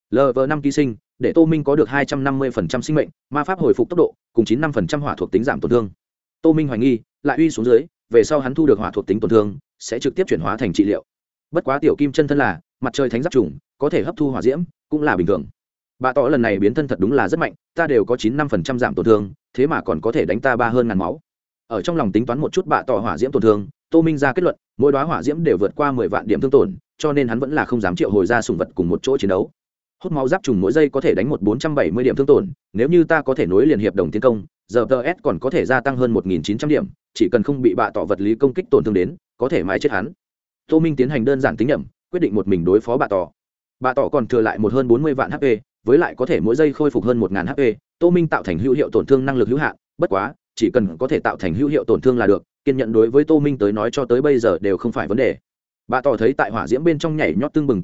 Lv5 ký sinh, để Tô Minh có được 250% sinh mệnh, ma pháp hồi phục tốc độ, cùng 95% hỏa thuộc tính giảm tổn thương. Tô Minh hoài nghi, lại uy xuống dưới, về sau hắn thu được hỏa thuộc tính tổn thương, sẽ trực tiếp chuyển hóa thành trị liệu. Bất quá tiểu kim chân thân là mặt trời thánh giáp trùng, có thể hấp thu hỏa diễm, cũng là bình thường. Bà tỏ lần này biến thân thật đúng là rất mạnh, ta đều có 95% giảm tổn thương, thế mà còn có thể đánh ta 3 hơn ngàn máu. Ở trong lòng tính toán một chút bà tỏ hỏa diễm tổn thương, Tô Minh ra kết luận, mỗi đóa hỏa diễm đều vượt qua 10 vạn điểm thương tổn, cho nên hắn vẫn là không dám triệu hồi ra sủng vật cùng một chỗ chiến đấu. Hút máu giáp trùng mỗi giây có thể đánh 470 điểm thương tổn, nếu như ta có thể nối liền hiệp đồng tiến công, giờ TS còn có thể gia tăng hơn 1900 điểm, chỉ cần không bị bạ tỏ vật lý công kích tổn thương đến, có thể mãi chết hắn. Tô Minh tiến hành đơn giản tính nhẩm, quyết định một mình đối phó bạ tỏ. Bạ tỏ còn thừa lại một hơn 40 vạn HP, với lại có thể mỗi giây khôi phục hơn 1000 HP, Tô Minh tạo thành hữu hiệu tổn thương năng lực hữu hạn, bất quá, chỉ cần có thể tạo thành hữu hiệu tổn thương là được, kiên nhẫn đối với Tô Minh tới nói cho tới bây giờ đều không phải vấn đề. Bạ tỏ thấy tại hỏa diễm bên trong nhảy nhót tương bừng Tô Minh,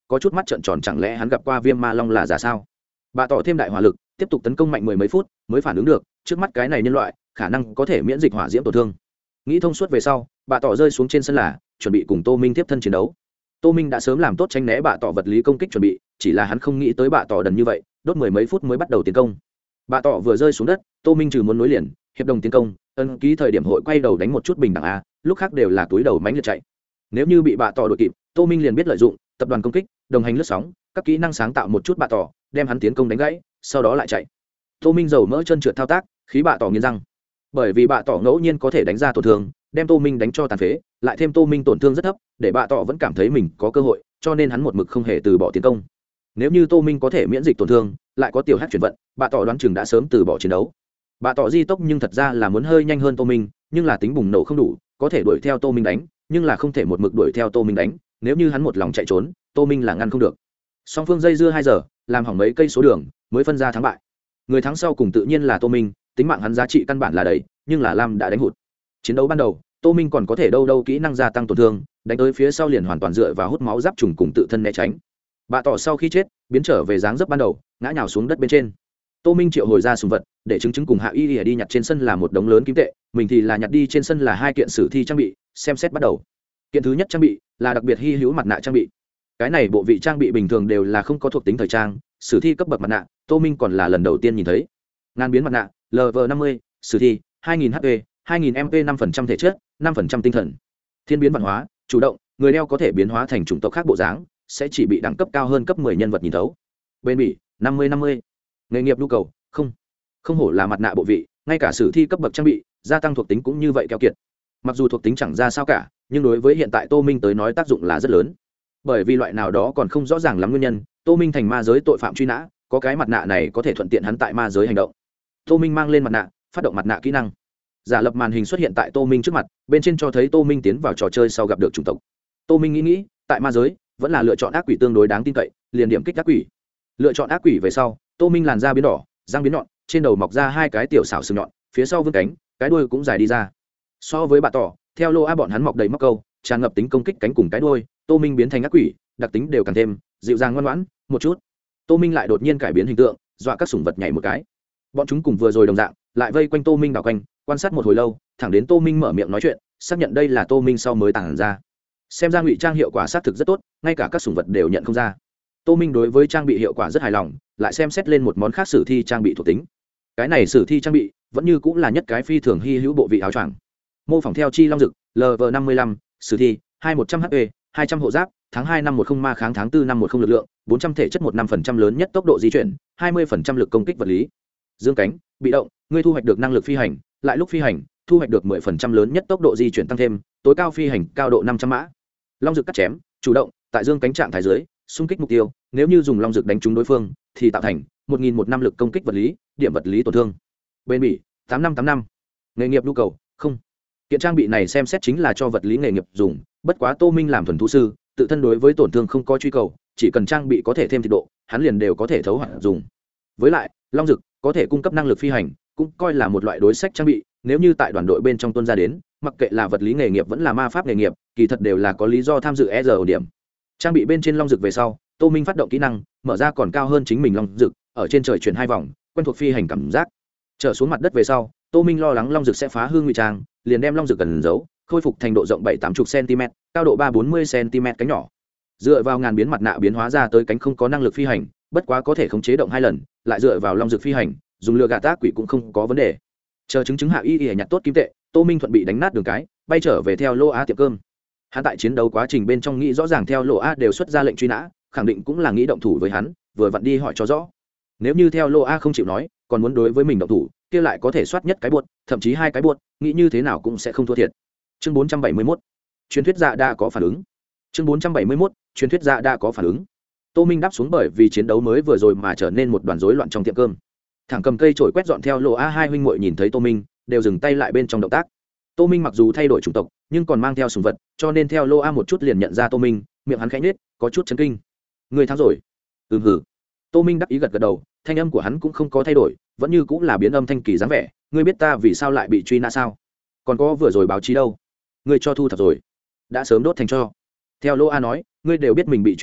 có chút mắt trợn tròn, chẳng lẽ hắn gặp qua viêm ma long là giả sao? Bạ tỏ thêm đại hỏa lực tiếp tục tấn công mạnh mười mấy phút mới phản ứng được trước mắt cái này nhân loại khả năng có thể miễn dịch hỏa diễm tổn thương. Nghĩ thông suốt về sau, bạ tỏ rơi xuống trên sân là chuẩn bị cùng Tô Minh tiếp thân chiến đấu. Tô Minh đã sớm làm tốt tránh né bạ tỏ vật lý công kích chuẩn bị, chỉ là hắn không nghĩ tới bạ tỏ đần như vậy, đốt mười mấy phút mới bắt đầu tiến công. Bạ tỏ vừa rơi xuống đất, Tô Minh trừ muốn nối liền hiệp đồng tiến công, ân ký thời điểm hội quay đầu đánh một chút bình đẳng a, lúc khác đều là túi đầu mánh liệt chạy. Nếu như bị bạ tỏ đuổi kịp, Tô Minh liền biết lợi dụng tập đoàn công kích, đồng hành lướt sóng, các kỹ năng sáng tạo một chút bạ tỏ, đem hắn tiến công đánh gãy, sau đó lại chạy. Tô Minh dầu mỡ chân trượt thao tác, khí bạ tỏ nghiến răng. Bởi vì bạ tỏ ngẫu nhiên có thể đánh ra tổn thương, đem Tô Minh đánh cho tàn phế, lại thêm Tô Minh tổn thương rất thấp, để bạ tỏ vẫn cảm thấy mình có cơ hội, cho nên hắn một mực không hề từ bỏ tiến công. Nếu như Tô Minh có thể miễn dịch tổn thương, lại có tiểu hắc chuyển vận, bạ tỏ đoán chừng đã sớm từ bỏ chiến đấu. Bạ tỏ di tốc nhưng thật ra là muốn hơi nhanh hơn Tô Minh, nhưng là tính bùng nổ không đủ, có thể đuổi theo Tô Minh đánh, nhưng là không thể một mực đuổi theo Tô Minh đánh, nếu như hắn một lòng chạy trốn, Tô Minh là ngăn không được. Song phương dây dưa 2 giờ, làm hỏng mấy cây số đường, mới phân ra thắng bại. Người thắng sau cùng tự nhiên là Tô Minh, tính mạng hắn giá trị căn bản là đầy, nhưng là Lam đã đánh hụt. Chiến đấu ban đầu, Tô Minh còn có thể đâu kỹ năng gia tăng tổn thương, đánh tới phía sau liền hoàn toàn dựa vào hút máu giáp trùng cùng tự thân né tránh. Bạ tỏ sau khi chết, biến trở về dáng dấp ban đầu, ngã nhào xuống đất bên trên. Tô Minh triệu hồi ra sùng vật, để chứng cùng Hạ Y đi nhặt trên sân là một đống lớn kim tệ, mình thì là nhặt đi trên sân là 2 kiện sử thi trang bị, xem xét bắt đầu. Kiện thứ nhất trang bị là đặc biệt hy hữu mặt nạ trang bị. Cái này bộ vị trang bị bình thường đều là không có thuộc tính thời trang, sử thi cấp bậc mặt nạ, Tô Minh còn là lần đầu tiên nhìn thấy. Ngàn biến mặt nạ, LV50, sử thi, 2000 HP, 2000 MP, 5% thể chất, 5% tinh thần. Thiên biến văn hóa, chủ động, người đeo có thể biến hóa thành chủng tộc khác bộ dáng, sẽ chỉ bị đẳng cấp cao hơn cấp 10 nhân vật nhìn thấu. Bên bỉ, 50-50. Nghề nghiệp nhu cầu, không hổ là mặt nạ bộ vị, ngay cả sử thi cấp bậc trang bị, gia tăng thuộc tính cũng như vậy keo kiệt. Mặc dù thuộc tính chẳng ra sao cả, nhưng đối với hiện tại Tô Minh tới nói tác dụng là rất lớn. Bởi vì loại nào đó còn không rõ ràng lắm nguyên nhân, Tô Minh thành ma giới tội phạm truy nã, có cái mặt nạ này có thể thuận tiện hắn tại ma giới hành động. Tô Minh mang lên mặt nạ, phát động mặt nạ kỹ năng. Giả lập màn hình xuất hiện tại Tô Minh trước mặt, bên trên cho thấy Tô Minh tiến vào trò chơi sau gặp được chủng tộc. Tô Minh nghĩ, tại ma giới vẫn là lựa chọn ác quỷ tương đối đáng tin cậy, liền điểm kích ác quỷ. Lựa chọn ác quỷ về sau, Tô Minh làn da biến đỏ, răng biến nhọn, trên đầu mọc ra 2 cái tiểu xảo sừng nhọn, phía sau vươn cánh, cái đuôi cũng dài đi ra. So với bạ tỏ, theo lô a bọn hắn mọc đầy móc câu, tràn ngập tính công kích cánh cùng cái đuôi, Tô Minh biến thành ác quỷ, đặc tính đều càng thêm dịu dàng ngoan ngoãn một chút. Tô Minh lại đột nhiên cải biến hình tượng, dọa các sủng vật nhảy một cái. Bọn chúng cùng vừa rồi đồng dạng, lại vây quanh Tô Minh đảo quanh, quan sát một hồi lâu, thẳng đến Tô Minh mở miệng nói chuyện, xác nhận đây là Tô Minh sau mới tàng ra. Xem ra ngụy trang hiệu quả xác thực rất tốt, ngay cả các sủng vật đều nhận không ra. Tô Minh đối với trang bị hiệu quả rất hài lòng, lại xem xét lên một món khác sử thi trang bị thuộc tính. Cái này sử thi trang bị vẫn như cũng là nhất cái phi thường hy hữu bộ vị áo choàng. Mô phỏng theo chi long dực, LV55, sử thi, 2100 HP, 200 hộ giáp, tháng 2 năm 10 ma kháng, tháng 4 năm 10 lực lượng, 400 thể chất, 15% lớn nhất tốc độ di chuyển, 20% lực công kích vật lý. Dương cánh, bị động, ngươi thu hoạch được năng lực phi hành, lại lúc phi hành, thu hoạch được 10% lớn nhất tốc độ di chuyển tăng thêm, tối cao phi hành cao độ 500 mã. Long dực cắt chém, chủ động, tại dương cánh trạng thái dưới, xung kích mục tiêu, nếu như dùng long dực đánh trúng đối phương, thì tạo thành 1001 năm lực công kích vật lý, điểm vật lý tổn thương. Bên bỉ, 8585. Nghề nghiệp nhu cầu, không. Kiện trang bị này xem xét chính là cho vật lý nghề nghiệp dùng, bất quá Tô Minh làm thuần thú sư, tự thân đối với tổn thương không có truy cầu, chỉ cần trang bị có thể thêm thịt độ, hắn liền đều có thể thấu hoặc dùng. Với lại, long dực có thể cung cấp năng lực phi hành, cũng coi là một loại đối sách trang bị, nếu như tại đoàn đội bên trong tuân ra đến, mặc kệ là vật lý nghề nghiệp vẫn là ma pháp nghề nghiệp, kỳ thật đều là có lý do tham dự ER điểm. Trang bị bên trên long dực về sau, Tô Minh phát động kỹ năng, mở ra còn cao hơn chính mình long dực, ở trên trời chuyển 2 vòng, quen thuộc phi hành cảm giác. Trở xuống mặt đất về sau, Tô Minh lo lắng long dực sẽ phá hư ngụy trang, liền đem long dực cần giấu, khôi phục thành độ rộng 7-80 cm, cao độ 3-40 cm cánh nhỏ. Dựa vào ngàn biến mặt nạ biến hóa ra tới cánh không có năng lực phi hành, bất quá có thể khống chế động 2 lần, lại dựa vào long dực phi hành, dùng lừa gạt ác quỷ cũng không có vấn đề. Chờ chứng Hạ Y nhặt tốt kim tệ, Tô Minh thuận bị đánh nát đường cái, bay trở về theo lô a tiệm cơm. Hắn tại chiến đấu quá trình bên trong nghĩ rõ ràng theo lô a đều xuất ra lệnh truy nã, khẳng định cũng là nghĩ động thủ với hắn, vừa vặn đi hỏi cho rõ. Nếu như theo lô a không chịu nói, còn muốn đối với mình động thủ, kia lại có thể soát nhất cái buột, thậm chí 2 cái buột, nghĩ như thế nào cũng sẽ không thua thiệt. Chương 471. Truyền thuyết dạ đã có phản ứng. Chương 471. Truyền thuyết dạ đã có phản ứng. Tô Minh đáp xuống bởi vì chiến đấu mới vừa rồi mà trở nên một đoàn rối loạn trong tiệm cơm. Thẳng cầm cây chổi quét dọn theo lô a, 2 huynh muội nhìn thấy Tô Minh, đều dừng tay lại bên trong động tác. Tô Minh mặc dù thay đổi chủng tộc, nhưng còn mang theo sủng vật, cho nên theo lô a một chút liền nhận ra Tô Minh, miệng hắn khẽ nhếch, có chút chấn kinh. Người thắng rồi. Hừ. Tô Minh đắc ý gật gật đầu, thanh âm của hắn cũng không có thay đổi, vẫn như cũng là biến âm thanh kỳ dáng vẻ. Ngươi biết ta vì sao lại bị truy nã sao? Còn có vừa rồi báo chí đâu? Ngươi cho thu thập rồi? Đã sớm đốt thành tro. Theo lô a nói, ngươi đều biết mình bị truy nã,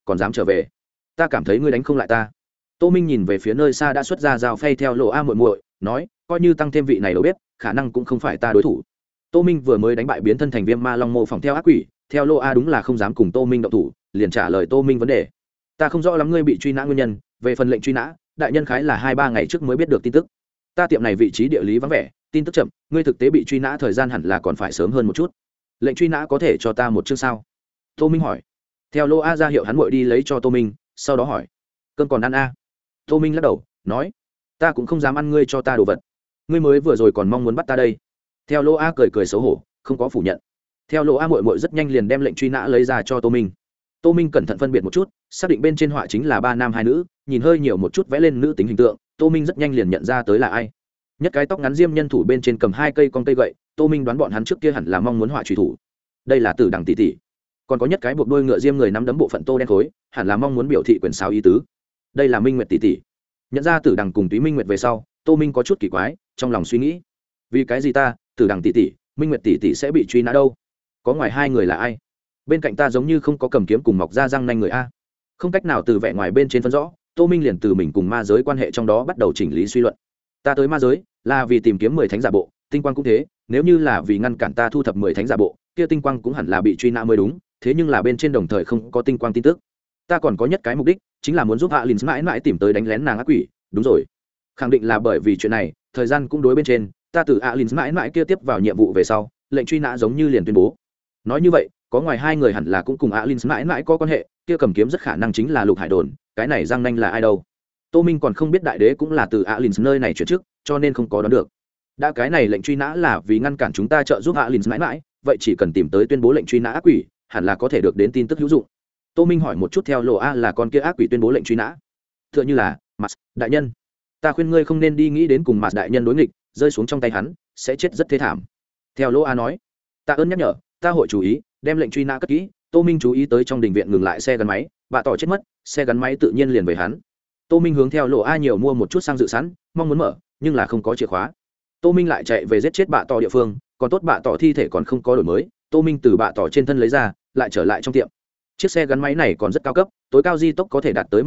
còn dám trở về, ta cảm thấy ngươi đánh không lại ta. Tô Minh nhìn về phía nơi xa đã xuất ra dao phay theo lộ a muội muội, nói coi như tăng thêm vị này đầu bếp khả năng cũng không phải ta đối thủ. Tô Minh vừa mới đánh bại biến thân thành viêm ma long mô phỏng theo ác quỷ, theo lộ a đúng là không dám cùng Tô Minh động thủ, liền trả lời Tô Minh vấn đề. Ta không rõ lắm ngươi bị truy nã nguyên nhân, về phần lệnh truy nã đại nhân khái là 2-3 ngày trước mới biết được tin tức. Ta tiệm này vị trí địa lý vắng vẻ, tin tức chậm, ngươi thực tế bị truy nã thời gian hẳn là còn phải sớm hơn một chút. Lệnh truy nã có thể cho ta một chương sao? Tô Minh hỏi. Theo lô a ra hiệu hắn muội đi lấy cho Tô Minh, sau đó hỏi cơn còn ăn a? Tô Minh lắc đầu nói ta cũng không dám ăn ngươi cho ta đồ vật, ngươi mới vừa rồi còn mong muốn bắt ta đây. Theo lô a cười cười xấu hổ không có phủ nhận. Theo lô a muội muội rất nhanh liền đem lệnh truy nã lấy ra cho Tô Minh. Tô Minh cẩn thận phân biệt một chút, xác định bên trên họa chính là 3 nam 2 nữ, nhìn hơi nhiều một chút vẽ lên nữ tính hình tượng, Tô Minh rất nhanh liền nhận ra tới là ai. Nhất cái tóc ngắn diêm nhân thủ bên trên cầm 2 cây con cây gậy, Tô Minh đoán bọn hắn trước kia hẳn là mong muốn họa truy thủ. Đây là Tử Đằng tỷ tỷ. Còn có nhất cái buộc đuôi ngựa diêm người nắm đấm bộ phận tô đen khối, hẳn là mong muốn biểu thị quyền sáo ý tứ. Đây là Minh Nguyệt tỷ tỷ. Nhận ra Tử Đằng cùng Túy Minh Nguyệt về sau, Tô Minh có chút kỳ quái, trong lòng suy nghĩ, vì cái gì ta, Tử Đằng tỷ tỷ, Minh Nguyệt tỷ tỷ sẽ bị truy nã đâu? Có ngoài 2 người là ai? Bên cạnh ta giống như không có cầm kiếm cùng mọc ra răng nanh người a. Không cách nào từ vẻ ngoài bên trên phân rõ, Tô Minh liền từ mình cùng ma giới quan hệ trong đó bắt đầu chỉnh lý suy luận. Ta tới ma giới là vì tìm kiếm 10 thánh giả bộ, tinh quang cũng thế, nếu như là vì ngăn cản ta thu thập 10 thánh giả bộ, kia tinh quang cũng hẳn là bị truy nã mới đúng, thế nhưng là bên trên đồng thời không có tinh quang tin tức. Ta còn có nhất cái mục đích, chính là muốn giúp Hạ Linh mãi mãi tìm tới đánh lén nàng ác quỷ, đúng rồi. Khẳng định là bởi vì chuyện này, thời gian cũng đối bên trên, ta từ Hạ Linh mãi mãi kia tiếp vào nhiệm vụ về sau, lệnh truy nã giống như liền tuyên bố. Nói như vậy, có ngoài 2 người hẳn là cũng cùng Alin mãi mãi có quan hệ, kia cầm kiếm rất khả năng chính là Lục Hải Đồn, cái này Giang Nanh là ai đâu? Tô Minh còn không biết đại đế cũng là từ Alin nơi này chuyển trước, cho nên không có đoán được. Đã cái này lệnh truy nã là vì ngăn cản chúng ta trợ giúp Alin mãi mãi, vậy chỉ cần tìm tới tuyên bố lệnh truy nã ác quỷ, hẳn là có thể được đến tin tức hữu dụng. Tô Minh hỏi một chút theo lộ a là con kia ác quỷ tuyên bố lệnh truy nã. Tựa như là, Mars đại nhân, ta khuyên ngươi không nên đi nghĩ đến cùng Mars đại nhân đối nghịch, rơi xuống trong tay hắn, sẽ chết rất thê thảm. Theo lộ a nói, ta ơn nhắc nhở, ta hội chú ý đem lệnh truy nã cất kỹ. Tô Minh chú ý tới trong đình viện ngừng lại xe gắn máy, bà tỏ chết mất, xe gắn máy tự nhiên liền về hắn. Tô Minh hướng theo lộ a nhiều mua một chút xăng dự sẵn, mong muốn mở nhưng là không có chìa khóa. Tô Minh lại chạy về giết chết bà tỏ địa phương, còn tốt bà tỏ thi thể còn không có đổi mới, Tô Minh từ bà tỏ trên thân lấy ra, lại trở lại trong tiệm. Chiếc xe gắn máy này còn rất cao cấp, tối cao di tốc có thể đạt tới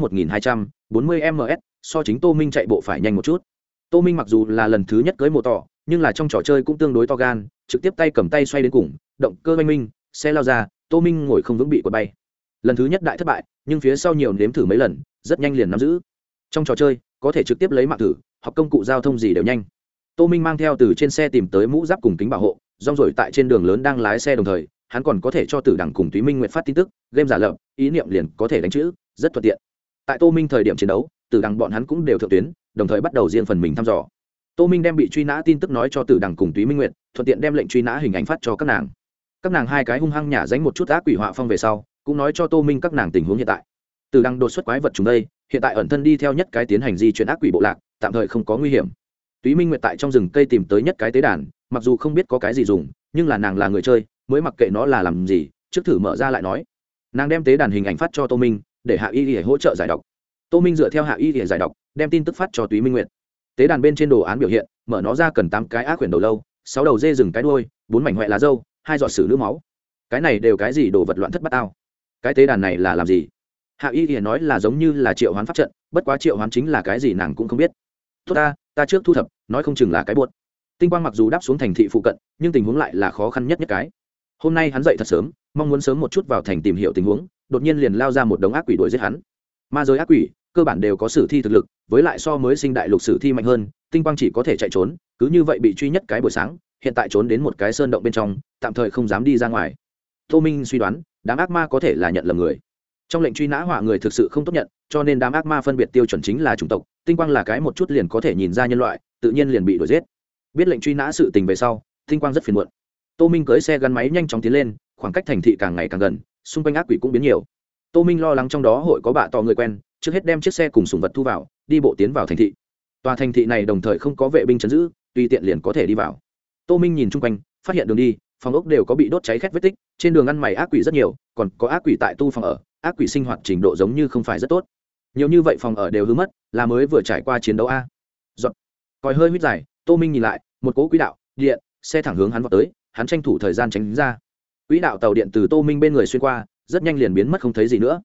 1240 ms, so chính Tô Minh chạy bộ phải nhanh một chút. Tô Minh mặc dù là lần thứ nhất cưới mô tỏ, nhưng là trong trò chơi cũng tương đối to gan, trực tiếp tay cầm tay xoay đến cùng, động cơ oanh minh, xe lao ra, Tô Minh ngồi không vững bị quật bay. Lần thứ nhất đại thất bại, nhưng phía sau nhiều nếm thử mấy lần, rất nhanh liền nắm giữ. Trong trò chơi, có thể trực tiếp lấy mạng thử, học công cụ giao thông gì đều nhanh. Tô Minh mang theo từ trên xe tìm tới mũ giáp cùng kính bảo hộ, rong rồi tại trên đường lớn đang lái xe đồng thời, hắn còn có thể cho Tử Đằng cùng Túy Minh Nguyệt phát tin tức, game giả lập, ý niệm liền có thể đánh chữ, rất thuận tiện. Tại Tô Minh thời điểm chiến đấu, Tử Đằng bọn hắn cũng đều thượng tuyến, đồng thời bắt đầu riêng phần mình thăm dò. Tô Minh đem bị truy nã tin tức nói cho Tử Đằng cùng Túy Minh Nguyệt, thuận tiện đem lệnh truy nã hình ảnh phát cho các nàng. Các nàng 2 cái hung hăng nhả dánh một chút ác quỷ họa phong về sau, cũng nói cho Tô Minh các nàng tình huống hiện tại. Tử Đằng đột xuất quái vật chúng đây, hiện tại ẩn thân đi theo nhất cái tiến hành di chuyển ác quỷ bộ lạc, tạm thời không có nguy hiểm. Túy Minh Nguyệt tại trong rừng cây tìm tới nhất cái tế đàn, mặc dù không biết có cái gì dùng, nhưng là nàng là người chơi, mới mặc kệ nó là làm gì, trước thử mở ra lại nói. Nàng đem tế đàn hình ảnh phát cho Tô Minh, để Hạ Y để hỗ trợ giải đọc. Tô Minh dựa theo Hạ Y để giải đọc, đem tin tức phát cho Túy Minh Nguyệt. Tế đàn bên trên đồ án biểu hiện, mở nó ra cần 8 cái ác quyển đầu lâu, 6 đầu dê rừng cái đuôi, 4 mảnh hoẹ lá dâu, 2 giọt sử nữ máu. Cái này đều cái gì đồ vật loạn thất bát ao? Cái tế đàn này là làm gì? Hạ Y thì nói là giống như là triệu hoán pháp trận, bất quá triệu hoán chính là cái gì nàng cũng không biết. Tốt ta trước thu thập, nói không chừng là cái buột. Tinh Quang mặc dù đáp xuống thành thị phụ cận, nhưng tình huống lại là khó khăn nhất cái. Hôm nay hắn dậy thật sớm, mong muốn sớm một chút vào thành tìm hiểu tình huống, đột nhiên liền lao ra một đống ác quỷ đuổi giết hắn. Ma giới ác quỷ cơ bản đều có sử thi thực lực, với lại so mới sinh đại lục sử thi mạnh hơn, Tinh Quang chỉ có thể chạy trốn, cứ như vậy bị truy nhất cái buổi sáng, hiện tại trốn đến một cái sơn động bên trong, tạm thời không dám đi ra ngoài. Tô Minh suy đoán, đám ác ma có thể là nhận lầm người. Trong lệnh truy nã họa người thực sự không tốt nhận, cho nên đám ác ma phân biệt tiêu chuẩn chính là chủng tộc, Tinh Quang là cái một chút liền có thể nhìn ra nhân loại, tự nhiên liền bị đuổi giết. Biết lệnh truy nã sự tình về sau, Tinh Quang rất phiền muộn. Tô Minh cưỡi xe gắn máy nhanh chóng tiến lên, khoảng cách thành thị càng ngày càng gần, xung quanh ác quỷ cũng biến nhiều. Tô Minh lo lắng trong đó hội có bạ tỏ người quen, trước hết đem chiếc xe cùng sủng vật thu vào, đi bộ tiến vào thành thị. Tòa thành thị này đồng thời không có vệ binh trấn giữ, tùy tiện liền có thể đi vào. Tô Minh nhìn chung quanh, phát hiện đường đi, phòng ốc đều có bị đốt cháy khét vết tích, trên đường ăn mày ác quỷ rất nhiều, còn có ác quỷ tại tu phòng ở, ác quỷ sinh hoạt trình độ giống như không phải rất tốt. Nhiều như vậy phòng ở đều hư mất, là mới vừa trải qua chiến đấu a. Giọt. Còi hơi huýt dài, Tô Minh nhìn lại, một cỗ quỹ đạo, điện, xe thẳng hướng hắn vọt tới, hắn tranh thủ thời gian tránh ra. Quỹ đạo tàu điện từ Tô Minh bên người xuyên qua, rất nhanh liền biến mất không thấy gì nữa.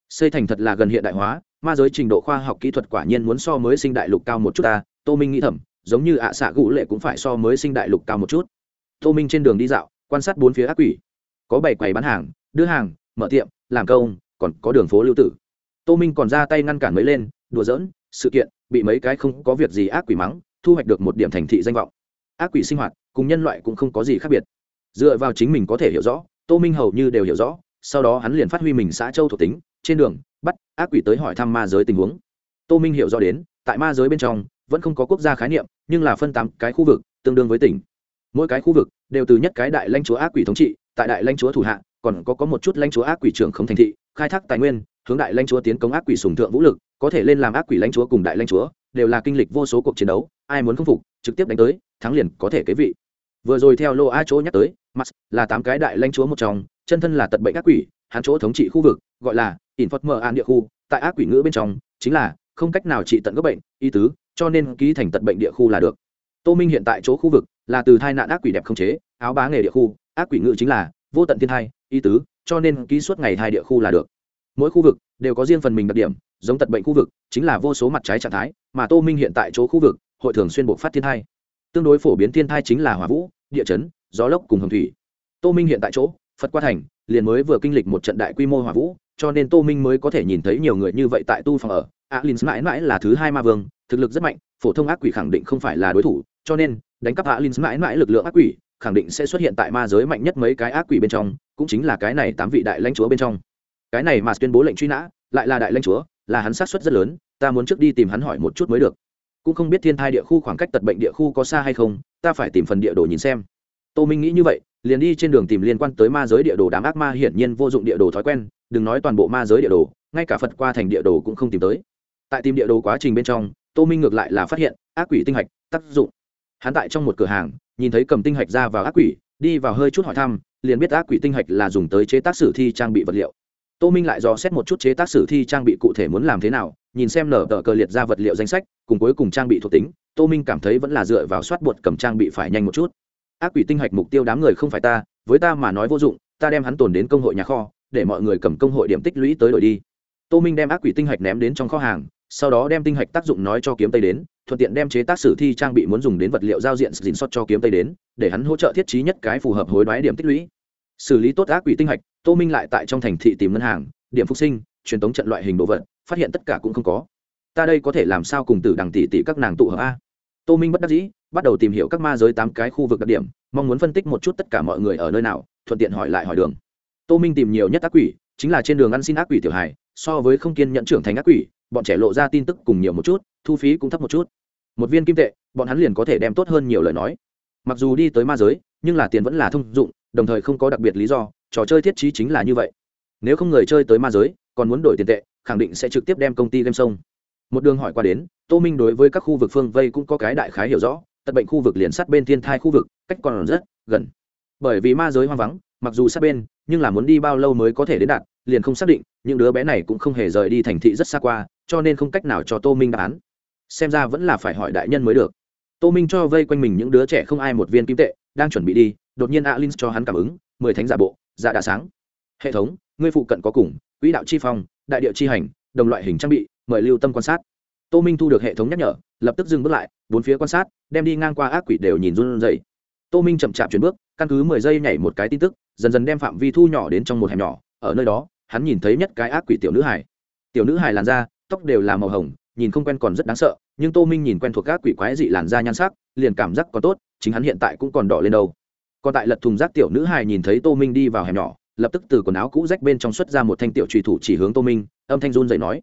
xây thành thật là gần hiện đại hóa, ma giới trình độ khoa học kỹ thuật quả nhiên muốn so mới sinh đại lục cao một chút ta. Tô Minh nghĩ thầm, giống như ạ xạ gũ lệ cũng phải so mới sinh đại lục cao một chút. Tô Minh trên đường đi dạo, quan sát bốn phía ác quỷ, có bảy quầy bán hàng, đưa hàng, mở tiệm, làm công, còn có đường phố lưu tử. Tô Minh còn ra tay ngăn cản mấy lên đùa giỡn sự kiện, bị mấy cái không có việc gì ác quỷ mắng, thu hoạch được một điểm thành thị danh vọng. Ác quỷ sinh hoạt cùng nhân loại cũng không có gì khác biệt, dựa vào chính mình có thể hiểu rõ, Tô Minh hầu như đều hiểu rõ. Sau đó hắn liền phát huy mình xã châu thuộc tính, trên đường bắt ác quỷ tới hỏi thăm ma giới tình huống. Tô Minh hiểu rõ đến, tại ma giới bên trong vẫn không có quốc gia khái niệm, nhưng là phân 8 cái khu vực, tương đương với tỉnh. Mỗi cái khu vực đều từ nhất cái đại lãnh chúa ác quỷ thống trị, tại đại lãnh chúa thủ hạ còn có một chút lãnh chúa ác quỷ trưởng không thành thị, khai thác tài nguyên, hướng đại lãnh chúa tiến công ác quỷ sùng thượng vũ lực, có thể lên làm ác quỷ lãnh chúa cùng đại lãnh chúa, đều là kinh lịch vô số cuộc chiến đấu, ai muốn không phục, trực tiếp đánh tới, thắng liền có thể kế vị. Vừa rồi theo Lô A chỗ nhắc tới, Max là 8 cái đại lãnh chúa một trong, chân thân là tật bệnh ác quỷ, hắn chỗ thống trị khu vực gọi là Infort An địa khu, tại ác quỷ ngữ bên trong chính là không cách nào trị tận gốc bệnh, ý tứ, cho nên ký thành tật bệnh địa khu là được. Tô Minh hiện tại chỗ khu vực là từ thai nạn ác quỷ đẹp không chế, áo bá nghề địa khu, ác quỷ ngữ chính là vô tận thiên thai, ý tứ, cho nên ký suốt ngày hai địa khu là được. Mỗi khu vực đều có riêng phần mình đặc điểm, giống tật bệnh khu vực chính là vô số mặt trái trạng thái, mà Tô Minh hiện tại chỗ khu vực hội thường xuyên bộc phát thiên thai. Tương đối phổ biến thiên thai chính là hỏa vũ, địa chấn, gió lốc cùng hồng thủy. Tô Minh hiện tại chỗ Phật Qua thành liền mới vừa kinh lịch một trận đại quy mô hỏa vũ, cho nên Tô Minh mới có thể nhìn thấy nhiều người như vậy tại tu phòng ở. Alin mãi mãi là thứ 2 ma vương, thực lực rất mạnh, phổ thông ác quỷ khẳng định không phải là đối thủ, cho nên đánh cắp Alin mãi mãi lực lượng ác quỷ khẳng định sẽ xuất hiện tại ma giới mạnh nhất mấy cái ác quỷ bên trong, cũng chính là cái này 8 vị đại lãnh chúa bên trong. Cái này mà tuyên bố lệnh truy nã lại là đại lãnh chúa, là hắn xác suất rất lớn, ta muốn trước đi tìm hắn hỏi một chút mới được. Cũng không biết thiên thai địa khu khoảng cách tật bệnh địa khu có xa hay không, ta phải tìm phần địa đồ nhìn xem. Tô Minh nghĩ như vậy, liền đi trên đường tìm liên quan tới ma giới địa đồ. Đám ác ma hiển nhiên vô dụng địa đồ thói quen, đừng nói toàn bộ ma giới địa đồ, ngay cả Phật Qua thành địa đồ cũng không tìm tới. Tại tìm địa đồ quá trình bên trong, Tô Minh ngược lại là phát hiện ác quỷ tinh hạch tác dụng. Hắn tại trong một cửa hàng nhìn thấy cầm tinh hạch ra vào ác quỷ, đi vào hơi chút hỏi thăm, liền biết ác quỷ tinh hạch là dùng tới chế tác sử thi trang bị vật liệu. Tô Minh lại dò xét một chút chế tác sử thi trang bị cụ thể muốn làm thế nào, nhìn xem nở tờ cờ liệt ra vật liệu danh sách cùng cuối cùng trang bị thuộc tính, Tô Minh cảm thấy vẫn là dựa vào soát bột cầm trang bị phải nhanh một chút. Ác quỷ tinh hạch mục tiêu đám người không phải ta, với ta mà nói vô dụng, ta đem hắn tồn đến công hội nhà kho, để mọi người cầm công hội điểm tích lũy tới đổi đi. Tô Minh đem ác quỷ tinh hạch ném đến trong kho hàng, sau đó đem tinh hạch tác dụng nói cho kiếm tây đến, thuận tiện đem chế tác sử thi trang bị muốn dùng đến vật liệu giao diện dình xót cho kiếm tây đến, để hắn hỗ trợ thiết trí nhất cái phù hợp hối đoái điểm tích lũy. Xử lý tốt ác quỷ tinh hạch, Tô Minh lại tại trong thành thị tìm ngân hàng, điểm phục sinh, truyền tống trận loại hình đồ vật, phát hiện tất cả cũng không có. Ta đây có thể làm sao cùng Tử Đằng tỷ tỷ các nàng tụ hợp a? Tô Minh bất đắc dĩ, bắt đầu tìm hiểu các ma giới 8 cái khu vực đặc điểm, mong muốn phân tích một chút tất cả mọi người ở nơi nào, thuận tiện hỏi lại hỏi đường. Tô Minh tìm nhiều nhất ác quỷ chính là trên đường ăn xin ác quỷ tiểu hài, so với không kiên nhẫn trưởng thành ác quỷ, bọn trẻ lộ ra tin tức cùng nhiều một chút, thu phí cũng thấp một chút. Một viên kim tệ, bọn hắn liền có thể đem tốt hơn nhiều lời nói. Mặc dù đi tới ma giới, nhưng là tiền vẫn là thông dụng, đồng thời không có đặc biệt lý do, trò chơi thiết trí chính là như vậy. Nếu không người chơi tới ma giới, còn muốn đổi tiền tệ, khẳng định sẽ trực tiếp đem công ty game sông. Một đường hỏi qua đến, Tô Minh đối với các khu vực phương vây cũng có cái đại khái hiểu rõ, tật bệnh khu vực liền sát bên thiên thai khu vực, cách còn rất gần. Bởi vì ma giới hoang vắng, mặc dù sát bên, nhưng là muốn đi bao lâu mới có thể đến đạt, liền không xác định, những đứa bé này cũng không hề rời đi thành thị rất xa qua, cho nên không cách nào cho Tô Minh đáp án. Xem ra vẫn là phải hỏi đại nhân mới được. Tô Minh cho vây quanh mình những đứa trẻ không ai một viên kim tệ, đang chuẩn bị đi, đột nhiên Alin cho hắn cảm ứng, 10 thánh giả bộ, dạ đã sáng. Hệ thống, ngươi phụ cận có cùng, quỹ đạo chi phong, đại địa chi hành, đồng loại hình trang bị, mời lưu tâm quan sát. Tô Minh thu được hệ thống nhắc nhở, lập tức dừng bước lại, bốn phía quan sát, đem đi ngang qua ác quỷ đều nhìn run rẩy. Tô Minh chậm chạp chuyển bước, căn cứ 10 giây nhảy một cái tin tức, dần dần đem phạm vi thu nhỏ đến trong một hẻm nhỏ, ở nơi đó, hắn nhìn thấy nhất cái ác quỷ tiểu nữ hài. Tiểu nữ hài làn da, tóc đều là màu hồng, nhìn không quen còn rất đáng sợ, nhưng Tô Minh nhìn quen thuộc ác quỷ quái dị làn da nhan sắc, liền cảm giác còn tốt, chính hắn hiện tại cũng còn đỏ lên đâu. Còn tại lật thùng rác tiểu nữ hài nhìn thấy Tô Minh đi vào hẻm nhỏ, lập tức từ quần áo cũ rách bên trong xuất ra một thanh tiểu chùy thủ chỉ hướng Tô Minh, âm thanh run rẩy nói: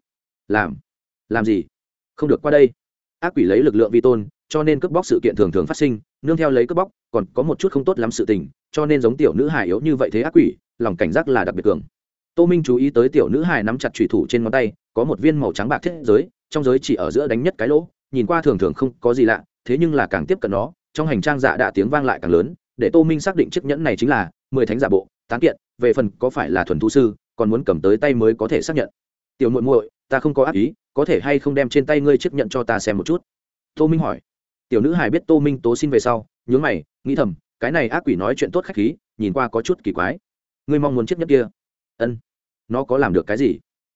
làm gì? Không được qua đây. Ác quỷ lấy lực lượng vi tôn, cho nên cướp bóc sự kiện thường thường phát sinh, nương theo lấy cướp bóc, còn có một chút không tốt lắm sự tình, cho nên giống tiểu nữ hài yếu như vậy thế ác quỷ, lòng cảnh giác là đặc biệt cường. Tô Minh chú ý tới tiểu nữ hài nắm chặt chùy thủ trên ngón tay, có một viên màu trắng bạc thiết giới, trong giới chỉ ở giữa đánh nhất cái lỗ, nhìn qua thường thường không có gì lạ, thế nhưng là càng tiếp cận nó, trong hành trang dạ đạ tiếng vang lại càng lớn, để Tô Minh xác định chiếc nhẫn này chính là 10 thánh giả bộ, tán kiện, về phần có phải là thuần thú sư, còn muốn cầm tới tay mới có thể xác nhận. Tiểu muội muội, ta không có ác ý, có thể hay không đem trên tay ngươi chiếc nhẫn cho ta xem một chút? Tô Minh hỏi. Tiểu nữ hài biết Tô Minh tố xin về sau, nhướng mày, nghĩ thầm, cái này ác quỷ nói chuyện tốt khách khí, nhìn qua có chút kỳ quái. Ngươi mong muốn chiếc nhẫn kia? Ân. Nó có làm được cái gì?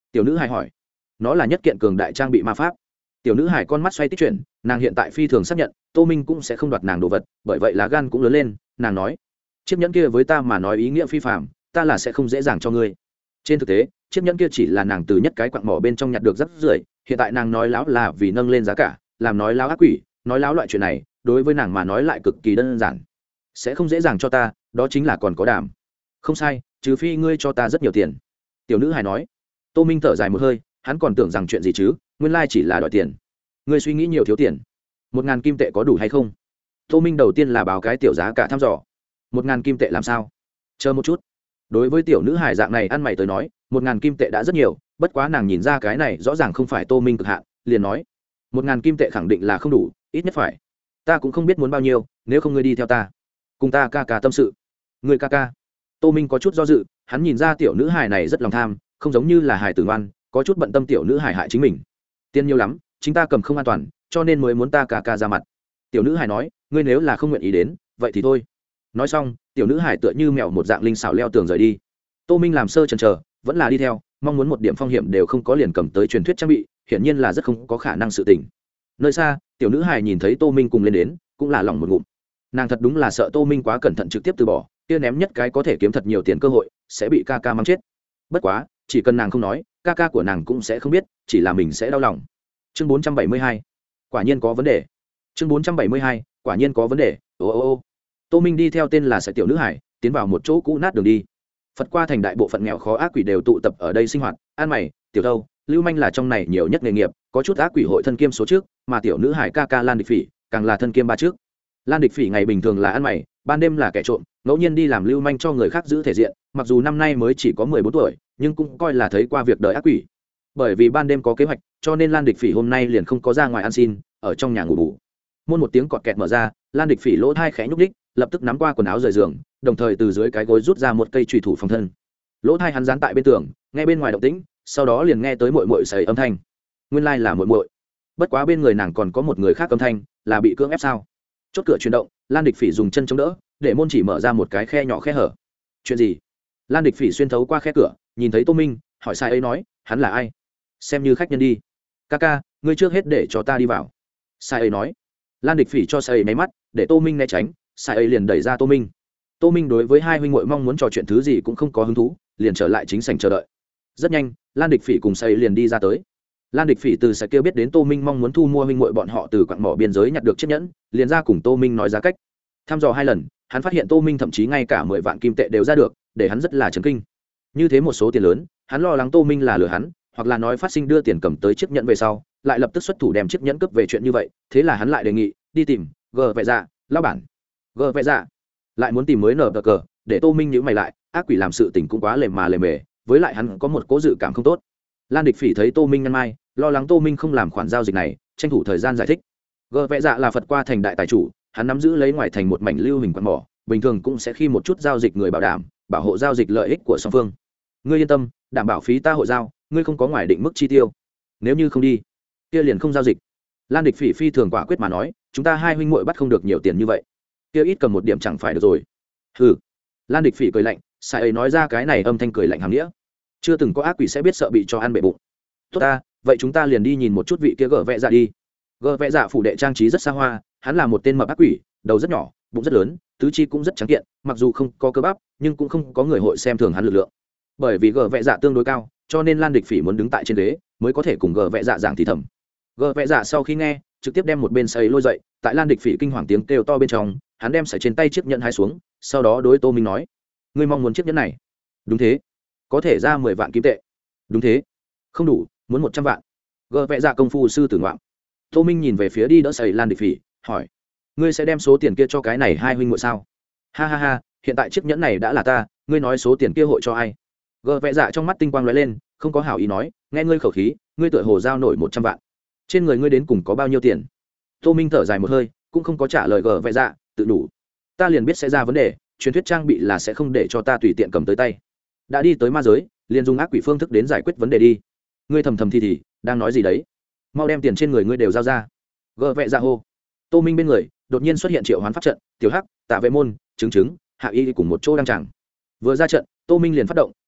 Tiểu nữ hài hỏi. Nó là nhất kiện cường đại trang bị ma pháp. Tiểu nữ hài con mắt xoay tích chuyển, nàng hiện tại phi thường xác nhận Tô Minh cũng sẽ không đoạt nàng đồ vật, bởi vậy lá gan cũng lớn lên. Nàng nói, chiếc nhẫn kia với ta mà nói ý nghĩa phi phạm, ta là sẽ không dễ dàng cho ngươi. Trên thực tế chiếc nhẫn kia chỉ là nàng từ nhất cái quặng mỏ bên trong nhặt được rất rưởi, hiện tại nàng nói láo là vì nâng lên giá cả, làm nói láo ác quỷ, nói láo loại chuyện này đối với nàng mà nói lại cực kỳ đơn giản. Sẽ không dễ dàng cho ta, đó chính là còn có đảm. Không sai, trừ phi ngươi cho ta rất nhiều tiền. Tiểu nữ hài nói. Tô Minh thở dài một hơi, hắn còn tưởng rằng chuyện gì chứ, nguyên lai chỉ là đòi tiền. Ngươi suy nghĩ nhiều, thiếu tiền. 1.000 kim tệ có đủ hay không? Tô Minh đầu tiên là báo cái tiểu giá cả thăm dò. 1.000 kim tệ làm sao? Chờ một chút. Đối với tiểu nữ hài dạng này ăn mày tới nói, 1.000 kim tệ đã rất nhiều, bất quá nàng nhìn ra cái này rõ ràng không phải Tô Minh cực hạn, liền nói, 1.000 kim tệ khẳng định là không đủ, ít nhất phải. Ta cũng không biết muốn bao nhiêu, nếu không ngươi đi theo ta, cùng ta ca ca tâm sự. Người ca ca. Tô Minh có chút do dự, hắn nhìn ra tiểu nữ hài này rất lòng tham, không giống như là hài tử ngoan, có chút bận tâm tiểu nữ hài hại chính mình. Tiền nhiều lắm, chính ta cầm không an toàn, cho nên mới muốn ta ca ca ra mặt. Tiểu nữ hài nói, ngươi nếu là không nguyện ý đến, vậy thì thôi. Nói xong, tiểu nữ hài tựa như mèo một dạng linh xảo leo tường rời đi. Tô Minh làm sơ chần chờ, vẫn là đi theo, mong muốn một điểm phong hiểm đều không có liền cầm tới truyền thuyết trang bị, hiển nhiên là rất không có khả năng sự tình. Nơi xa, tiểu nữ hài nhìn thấy Tô Minh cùng lên đến, cũng là lòng một ngụm. Nàng thật đúng là sợ Tô Minh quá cẩn thận trực tiếp từ bỏ, kia ném nhất cái có thể kiếm thật nhiều tiền cơ hội, sẽ bị ca ca mắng chết. Bất quá, chỉ cần nàng không nói, ca ca của nàng cũng sẽ không biết, chỉ là mình sẽ đau lòng. Chương 472. Quả nhiên có vấn đề. Chương 472. Quả nhiên có vấn đề. Ô. Tô Minh đi theo tên là Sải tiểu nữ hải, tiến vào một chỗ cũ nát đường đi. Phật qua thành đại bộ phận nghèo khó ác quỷ đều tụ tập ở đây sinh hoạt, ăn mày, tiểu thâu, lưu manh là trong này nhiều nhất nghề nghiệp, có chút ác quỷ hội thân kiêm số trước, mà tiểu nữ hải ca ca Lan Địch Phỉ càng là thân kiêm ba trước. Lan Địch Phỉ ngày bình thường là ăn mày, ban đêm là kẻ trộm, ngẫu nhiên đi làm lưu manh cho người khác giữ thể diện, mặc dù năm nay mới chỉ có 14 tuổi, nhưng cũng coi là thấy qua việc đời ác quỷ. Bởi vì ban đêm có kế hoạch, cho nên Lan Địch Phỉ hôm nay liền không có ra ngoài ăn xin, ở trong nhà ngủ bù. Môn một tiếng cọt kẹt mở ra, Lan Địch Phỉ lỗ thai khẽ nhúc đích, lập tức nắm qua quần áo rời giường, đồng thời từ dưới cái gối rút ra một cây chùy thủ phòng thân. Lỗ thai hắn dán tại bên tường, nghe bên ngoài động tĩnh, sau đó liền nghe tới muội muội sẩy âm thanh. Nguyên lai là muội muội. Bất quá bên người nàng còn có một người khác âm thanh, là bị cưỡng ép sao? Chốt cửa chuyển động, Lan Địch Phỉ dùng chân chống đỡ, để môn chỉ mở ra một cái khe nhỏ khe hở. Chuyện gì? Lan Địch Phỉ xuyên thấu qua khe cửa, nhìn thấy Tô Minh, hỏi sai ấy nói, hắn là ai? Xem như khách nhân đi. Ca, ngươi trước hết để cho ta đi vào. Sai ấy nói. Lan Địch Phỉ cho sai ấy máy mắt, để Tô Minh né tránh, sai ấy liền đẩy ra Tô Minh. Tô Minh đối với hai huynh muội mong muốn trò chuyện thứ gì cũng không có hứng thú, liền trở lại chính sảnh chờ đợi. Rất nhanh, Lan Địch Phỉ cùng sai ấy liền đi ra tới. Lan Địch Phỉ từ sai kia biết đến Tô Minh mong muốn thu mua huynh muội bọn họ từ quặng mỏ biên giới nhặt được chiếc nhẫn, liền ra cùng Tô Minh nói giá cách. Thăm dò hai lần, hắn phát hiện Tô Minh thậm chí ngay cả 10 vạn kim tệ đều ra được, để hắn rất là chấn kinh. Như thế một số tiền lớn, hắn lo lắng Tô Minh là lừa hắn, hoặc là nói phát sinh đưa tiền cầm tới chiếc nhẫn về sau, lại lập tức xuất thủ đem chiếc nhẫn cướp về chuyện như vậy, thế là hắn lại đề nghị đi tìm gờ vẹ dạ lão bản. Gờ vẹ dạ lại muốn tìm mới nở cờ, để Tô Minh nhíu mày lại, ác quỷ làm sự tình cũng quá lề mề, với lại hắn có một cố dự cảm không tốt. Lan Địch Phỉ thấy Tô Minh nhăn mai, lo lắng Tô Minh không làm khoản giao dịch này, tranh thủ thời gian giải thích. Gờ vẹ dạ là Phật qua thành đại tài chủ, hắn nắm giữ lấy ngoài thành một mảnh lưu hình quặng mỏ, bình thường cũng sẽ khi một chút giao dịch người bảo đảm, bảo hộ giao dịch lợi ích của song phương. Ngươi yên tâm, đảm bảo phí ta hội giao, ngươi không có ngoài định mức chi tiêu. Nếu như không đi, kia liền không giao dịch. Lan Địch Phỉ phi thường quả quyết mà nói, chúng ta hai huynh muội bắt không được nhiều tiền như vậy, kia ít cầm một điểm chẳng phải được rồi. Hừ. Lan Địch Phỉ cười lạnh, sai ấy nói ra cái này âm thanh cười lạnh hàm nghĩa. Chưa từng có ác quỷ sẽ biết sợ bị cho ăn bể bụng. Tốt ta, vậy chúng ta liền đi nhìn một chút vị kia gở vẽ dạ đi. Gở vẽ dạ phủ đệ trang trí rất xa hoa, hắn là một tên mập ác quỷ, đầu rất nhỏ, bụng rất lớn, tứ chi cũng rất trắng kiện, mặc dù không có cơ bắp, nhưng cũng không có người hội xem thường hắn lực lượng. Bởi vì gở vẽ dạ tương đối cao, cho nên Lan Địch Phỉ muốn đứng tại trên ghế, mới có thể cùng gở vẽ dạ giảng thì thầm. Gở vẽ dạ sau khi nghe, trực tiếp đem một bên sấy lôi dậy, tại Lan Địch Phỉ kinh hoàng tiếng kêu to bên trong, hắn đem sấy trên tay chiếc nhẫn hái xuống, sau đó đối Tô Minh nói: "Ngươi mong muốn chiếc nhẫn này?" "Đúng thế." "Có thể ra 10 vạn kim tệ." "Đúng thế." "Không đủ, muốn 100 vạn." Gở vẽ dạ công phu sư tử ngoạm. Tô Minh nhìn về phía đi đỡ sấy Lan Địch Phỉ, hỏi: "Ngươi sẽ đem số tiền kia cho cái này hai huynh muội sao?" Ha, hiện tại chiếc nhẫn này đã là ta, ngươi nói số tiền kia hội cho ai? Gờ vẽ dạ trong mắt tinh quang lóe lên, không có hảo ý nói, nghe ngươi khẩu khí, ngươi tựa hồ giao nổi 100 vạn. Trên người ngươi đến cùng có bao nhiêu tiền? Tô Minh thở dài một hơi, cũng không có trả lời gờ vẽ dạ, tự đủ. Ta liền biết sẽ ra vấn đề, truyền thuyết trang bị là sẽ không để cho ta tùy tiện cầm tới tay. Đã đi tới ma giới, liền dùng ác quỷ phương thức đến giải quyết vấn đề đi. Ngươi thầm thì đang nói gì đấy? Mau đem tiền trên người ngươi đều giao ra. Gờ vẽ dạ hô. Tô Minh bên người đột nhiên xuất hiện triệu hoán pháp trận, tiểu hắc, tạ vệ môn, chứng hạ y cùng một chỗ đang chẳng. Vừa ra trận, Tô Minh liền phát động,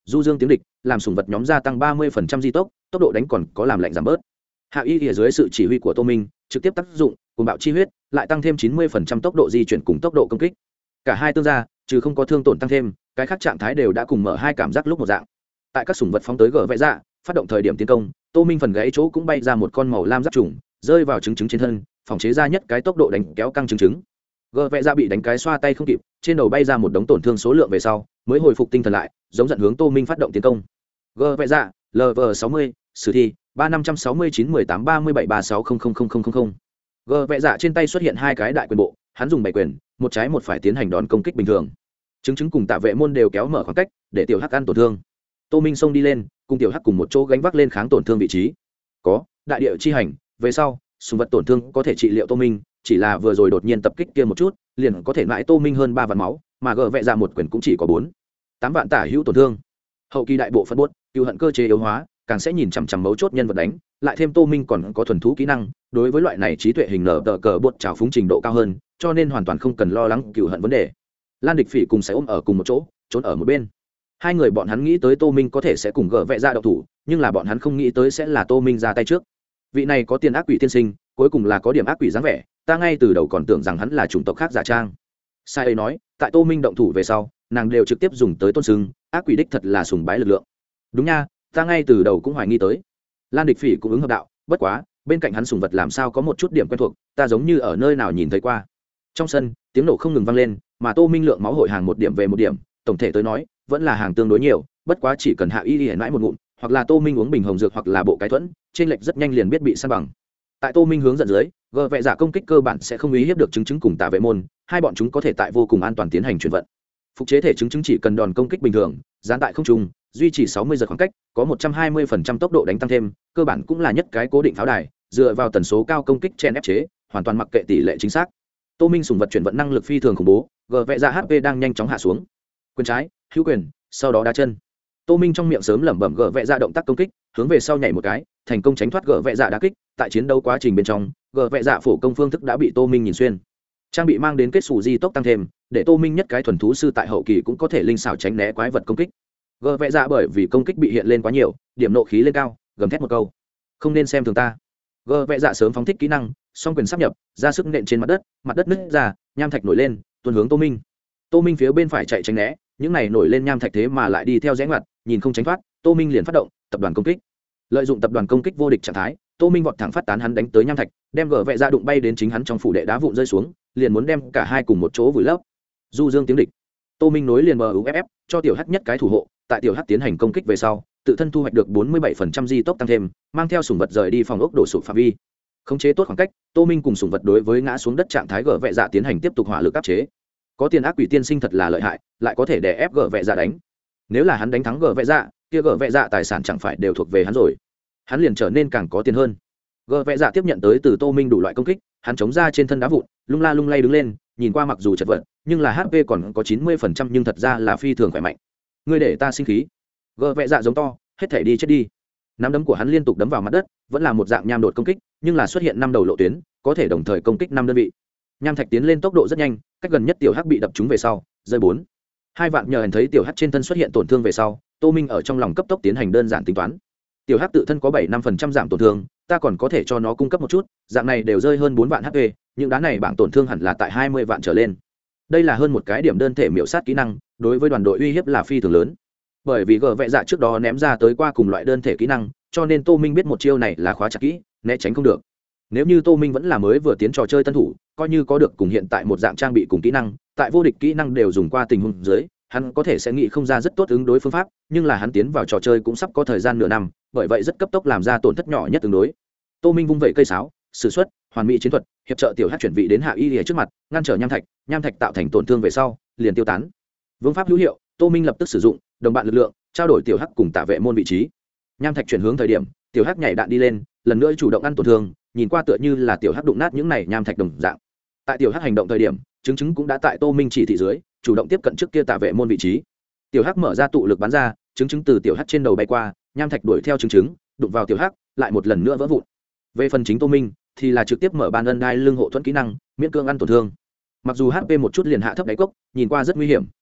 du dương tiếng địch làm sùng vật nhóm gia tăng 30% di tốc tốc độ đánh còn có làm lạnh giảm bớt. Hạ y ở dưới sự chỉ huy của tô minh trực tiếp tác dụng cùng bạo chi huyết lại tăng thêm 90% tốc độ di chuyển cùng tốc độ công kích. Cả hai tương gia trừ không có thương tổn tăng thêm, cái khác trạng thái đều đã cùng mở hai cảm giác lúc một dạng. Tại các sủng vật phóng tới gở vẽ dạ phát động thời điểm tiến công, tô minh phần gãy chỗ cũng bay ra một con màu lam giáp trùng rơi vào trứng trên thân, phòng chế ra nhất cái tốc độ đánh kéo căng trứng. Gở vẽ dạ bị đánh cái xoa tay không kịp, trên đầu bay ra một đống tổn thương số lượng về sau mới hồi phục tinh thần lại, giống giận hướng tô minh phát động tiến công. Gở vẽ dạ lv 60 sử thi 3569183736000000. Gở vẽ dạ trên tay xuất hiện hai cái đại quyền bộ, hắn dùng bảy quyền một trái một phải tiến hành đòn công kích bình thường. Trứng cùng tạ vệ môn đều kéo mở khoảng cách để tiểu hắc ăn tổn thương. Tô minh xông đi lên cùng tiểu hắc cùng một chỗ gánh vác lên kháng tổn thương vị trí. Có đại địa chi hành về sau sùng vật tổn thương có thể trị liệu tô minh, chỉ là vừa rồi đột nhiên tập kích kia một chút liền có thể mãi tô minh hơn 3 vạn máu, mà gờ vẽ ra một quyền cũng chỉ có 4-8 vạn tả hữu tổn thương. Hậu kỳ đại bộ phân bốt cựu hận cơ chế yếu hóa càng sẽ nhìn chằm chằm mấu chốt nhân vật đánh, lại thêm tô minh còn có thuần thú kỹ năng, đối với loại này trí tuệ hình nở tờ cờ bốt trào phúng trình độ cao hơn, cho nên hoàn toàn không cần lo lắng cựu hận vấn đề. Lan địch phỉ cùng sẽ ôm ở cùng một chỗ trốn ở một bên. Hai người bọn hắn nghĩ tới tô minh có thể sẽ cùng gỡ vẽ ra đậu thủ, nhưng là bọn hắn không nghĩ tới sẽ là tô minh ra tay trước. Vị này có tiền ác quỷ tiên sinh cuối cùng là có điểm ác quỷ dáng vẻ, ta ngay từ đầu còn tưởng rằng hắn là chủng tộc khác giả trang. Sai ấy nói tại tô minh động thủ về sau nàng đều trực tiếp dùng tới tôn sưng ác quỷ đích thật là sùng bái lực lượng. Đúng nha, ta ngay từ đầu cũng hoài nghi tới. Lan địch phỉ cũng ứng hợp đạo, bất quá bên cạnh hắn sùng vật làm sao có một chút điểm quen thuộc, ta giống như ở nơi nào nhìn thấy qua. Trong sân tiếng nổ không ngừng vang lên, mà tô minh lượng máu hội hàng một điểm về một điểm, tổng thể tới nói vẫn là hàng tương đối nhiều, bất quá chỉ cần hạ y hiển mãi một ngụm hoặc là tô minh uống bình hồng dược hoặc là bộ cái thuẫn, trên lệch rất nhanh liền biết bị san bằng. Tại tô minh hướng dẫn dưới, gờ vẽ giả công kích cơ bản sẽ không uy hiếp được chứng cùng tạ vệ môn, hai bọn chúng có thể tại vô cùng an toàn tiến hành chuyển vận. Phục chế thể chứng chỉ cần đòn công kích bình thường dán tại không trung duy trì 60 giật khoảng cách, có 120% tốc độ đánh tăng thêm, cơ bản cũng là nhất cái cố định pháo đài, dựa vào tần số cao công kích chen ép chế, hoàn toàn mặc kệ tỷ lệ chính xác. Tô minh sùng vật chuyển vận năng lực phi thường khủng bố, gờ vẽ ra hp đang nhanh chóng hạ xuống. Quyền trái hữu quyền, sau đó đá chân. Tô minh trong miệng sớm lẩm bẩm gờ vẽ ra động tác công kích, hướng về sau nhảy một cái, thành công tránh thoát gờ vẽ dạ đá kích. Tại chiến đấu quá trình bên trong, gờ vẽ dạ phổ công phương thức đã bị tô minh nhìn xuyên, trang bị mang đến kết xù di tốc tăng thêm, để tô minh nhất cái thuần thú sư tại hậu kỳ cũng có thể linh xảo tránh né quái vật công kích. Gờ vẽ dạ bởi vì công kích bị hiện lên quá nhiều, điểm nộ khí lên cao, gầm thét một câu không nên xem thường ta. Gờ vẽ dạ sớm phóng thích kỹ năng song quyền sắp nhập ra sức nện trên mặt đất nứt ra, nham thạch nổi lên tuôn hướng tô minh. Tô minh phía bên phải chạy tránh né, những này nổi lên nham thạch thế mà lại đi theo rẽ ngoặt, nhìn không tránh thoát, tô minh liền phát động tập đoàn công kích. Lợi dụng tập đoàn công kích vô địch trạng thái, tô minh vọt thẳng phát tán hắn đánh tới nham thạch, đem gờ vẽ ra đụng bay đến chính hắn trong phủ đệ đá vụn rơi xuống, liền muốn đem cả hai cùng một chỗ vùi lấp. Du dương tiếng địch, tô minh nối liền muff cho tiểu hắc nhất cái thủ hộ, tại tiểu hắc tiến hành công kích về sau tự thân thu hoạch được 47% di tốc tăng thêm, mang theo sủng vật rời đi phòng ốc đổ sụp phạm vi. Khống chế tốt khoảng cách, tô minh cùng sủng vật đối với ngã xuống đất trạng thái gờ vẽ dạ tiến hành tiếp tục hỏa lực áp chế. Có tiền ác quỷ tiên sinh thật là lợi hại, lại có thể đè ép gờ vẽ dạ đánh. Nếu là hắn đánh thắng gờ vẽ dạ, kia gờ vẽ dạ tài sản chẳng phải đều thuộc về hắn rồi, hắn liền trở nên càng có tiền hơn. Gờ vẽ dạ tiếp nhận tới từ tô minh đủ loại công kích, hắn chống ra trên thân đá vụn lung la lung lay đứng lên, nhìn qua mặc dù chật vật nhưng là hp còn có 90%, nhưng thật ra là phi thường khỏe mạnh. Ngươi để ta sinh khí. Gờ vẽ dạ giống to, hết thể đi chết đi. Nắm đấm của hắn liên tục đấm vào mặt đất, vẫn là một dạng nham đột công kích, nhưng là xuất hiện 5 đầu lộ tuyến, có thể đồng thời công kích 5 đơn vị. Nham thạch tiến lên tốc độ rất nhanh, cách gần nhất tiểu hắc bị đập trúng về sau rơi 4-2 vạn. Nhờ thấy tiểu hắc trên thân xuất hiện tổn thương về sau, tô minh ở trong lòng cấp tốc tiến hành đơn giản tính toán. Tiểu hắc tự thân có 7-5% giảm tổn thương, ta còn có thể cho nó cung cấp một chút, dạng này đều rơi hơn 4 vạn hp, những đá này bảng tổn thương hẳn là tại 20 vạn trở lên. Đây là hơn một cái điểm đơn thể miểu sát kỹ năng, đối với đoàn đội uy hiếp là phi thường lớn. Bởi vì gờ vẽ dạ trước đó ném ra tới qua cùng loại đơn thể kỹ năng, cho nên tô minh biết một chiêu này là khóa chặt kỹ, né tránh không được. Nếu như tô minh vẫn là mới vừa tiến trò chơi tân thủ, coi như có được cùng hiện tại một dạng trang bị cùng kỹ năng, tại vô địch kỹ năng đều dùng qua tình huống dưới, hắn có thể sẽ nghĩ không ra rất tốt ứng đối phương pháp, nhưng là hắn tiến vào trò chơi cũng sắp có thời gian nửa năm, bởi vậy rất cấp tốc làm ra tổn thất nhỏ nhất tương đối. Tô minh vung vẩy cây sáo sử xuất hoàn mỹ chiến thuật, hiệp trợ tiểu hắc chuyển vị đến hạ y lìa trước mặt, ngăn trở nham thạch tạo thành tổn thương về sau liền tiêu tán. Vương pháp hữu hiệu, tô minh lập tức sử dụng đồng bạn lực lượng trao đổi tiểu hắc cùng tạ vệ môn vị trí. Nham thạch chuyển hướng thời điểm, tiểu hắc nhảy đạn đi lên, lần nữa chủ động ăn tổn thương, nhìn qua tựa như là tiểu hắc đụng nát những này nham thạch đồng dạng. Tại tiểu hắc hành động thời điểm, chứng cũng đã tại tô minh chỉ thị dưới chủ động tiếp cận trước kia tạ vệ môn vị trí. Tiểu hắc mở ra tụ lực bắn ra, chứng từ tiểu hắc trên đầu bay qua, nham thạch đuổi theo chứng đụng vào tiểu hắc, lại một lần nữa vỡ vụn. Về phần chính tô minh thì là trực tiếp mở ban ân đai lưng hộ thuẫn kỹ năng, miễn cưỡng ăn tổn thương. Mặc dù hp một chút liền hạ thấp đáy cốc, nhìn qua rất nguy hiểm,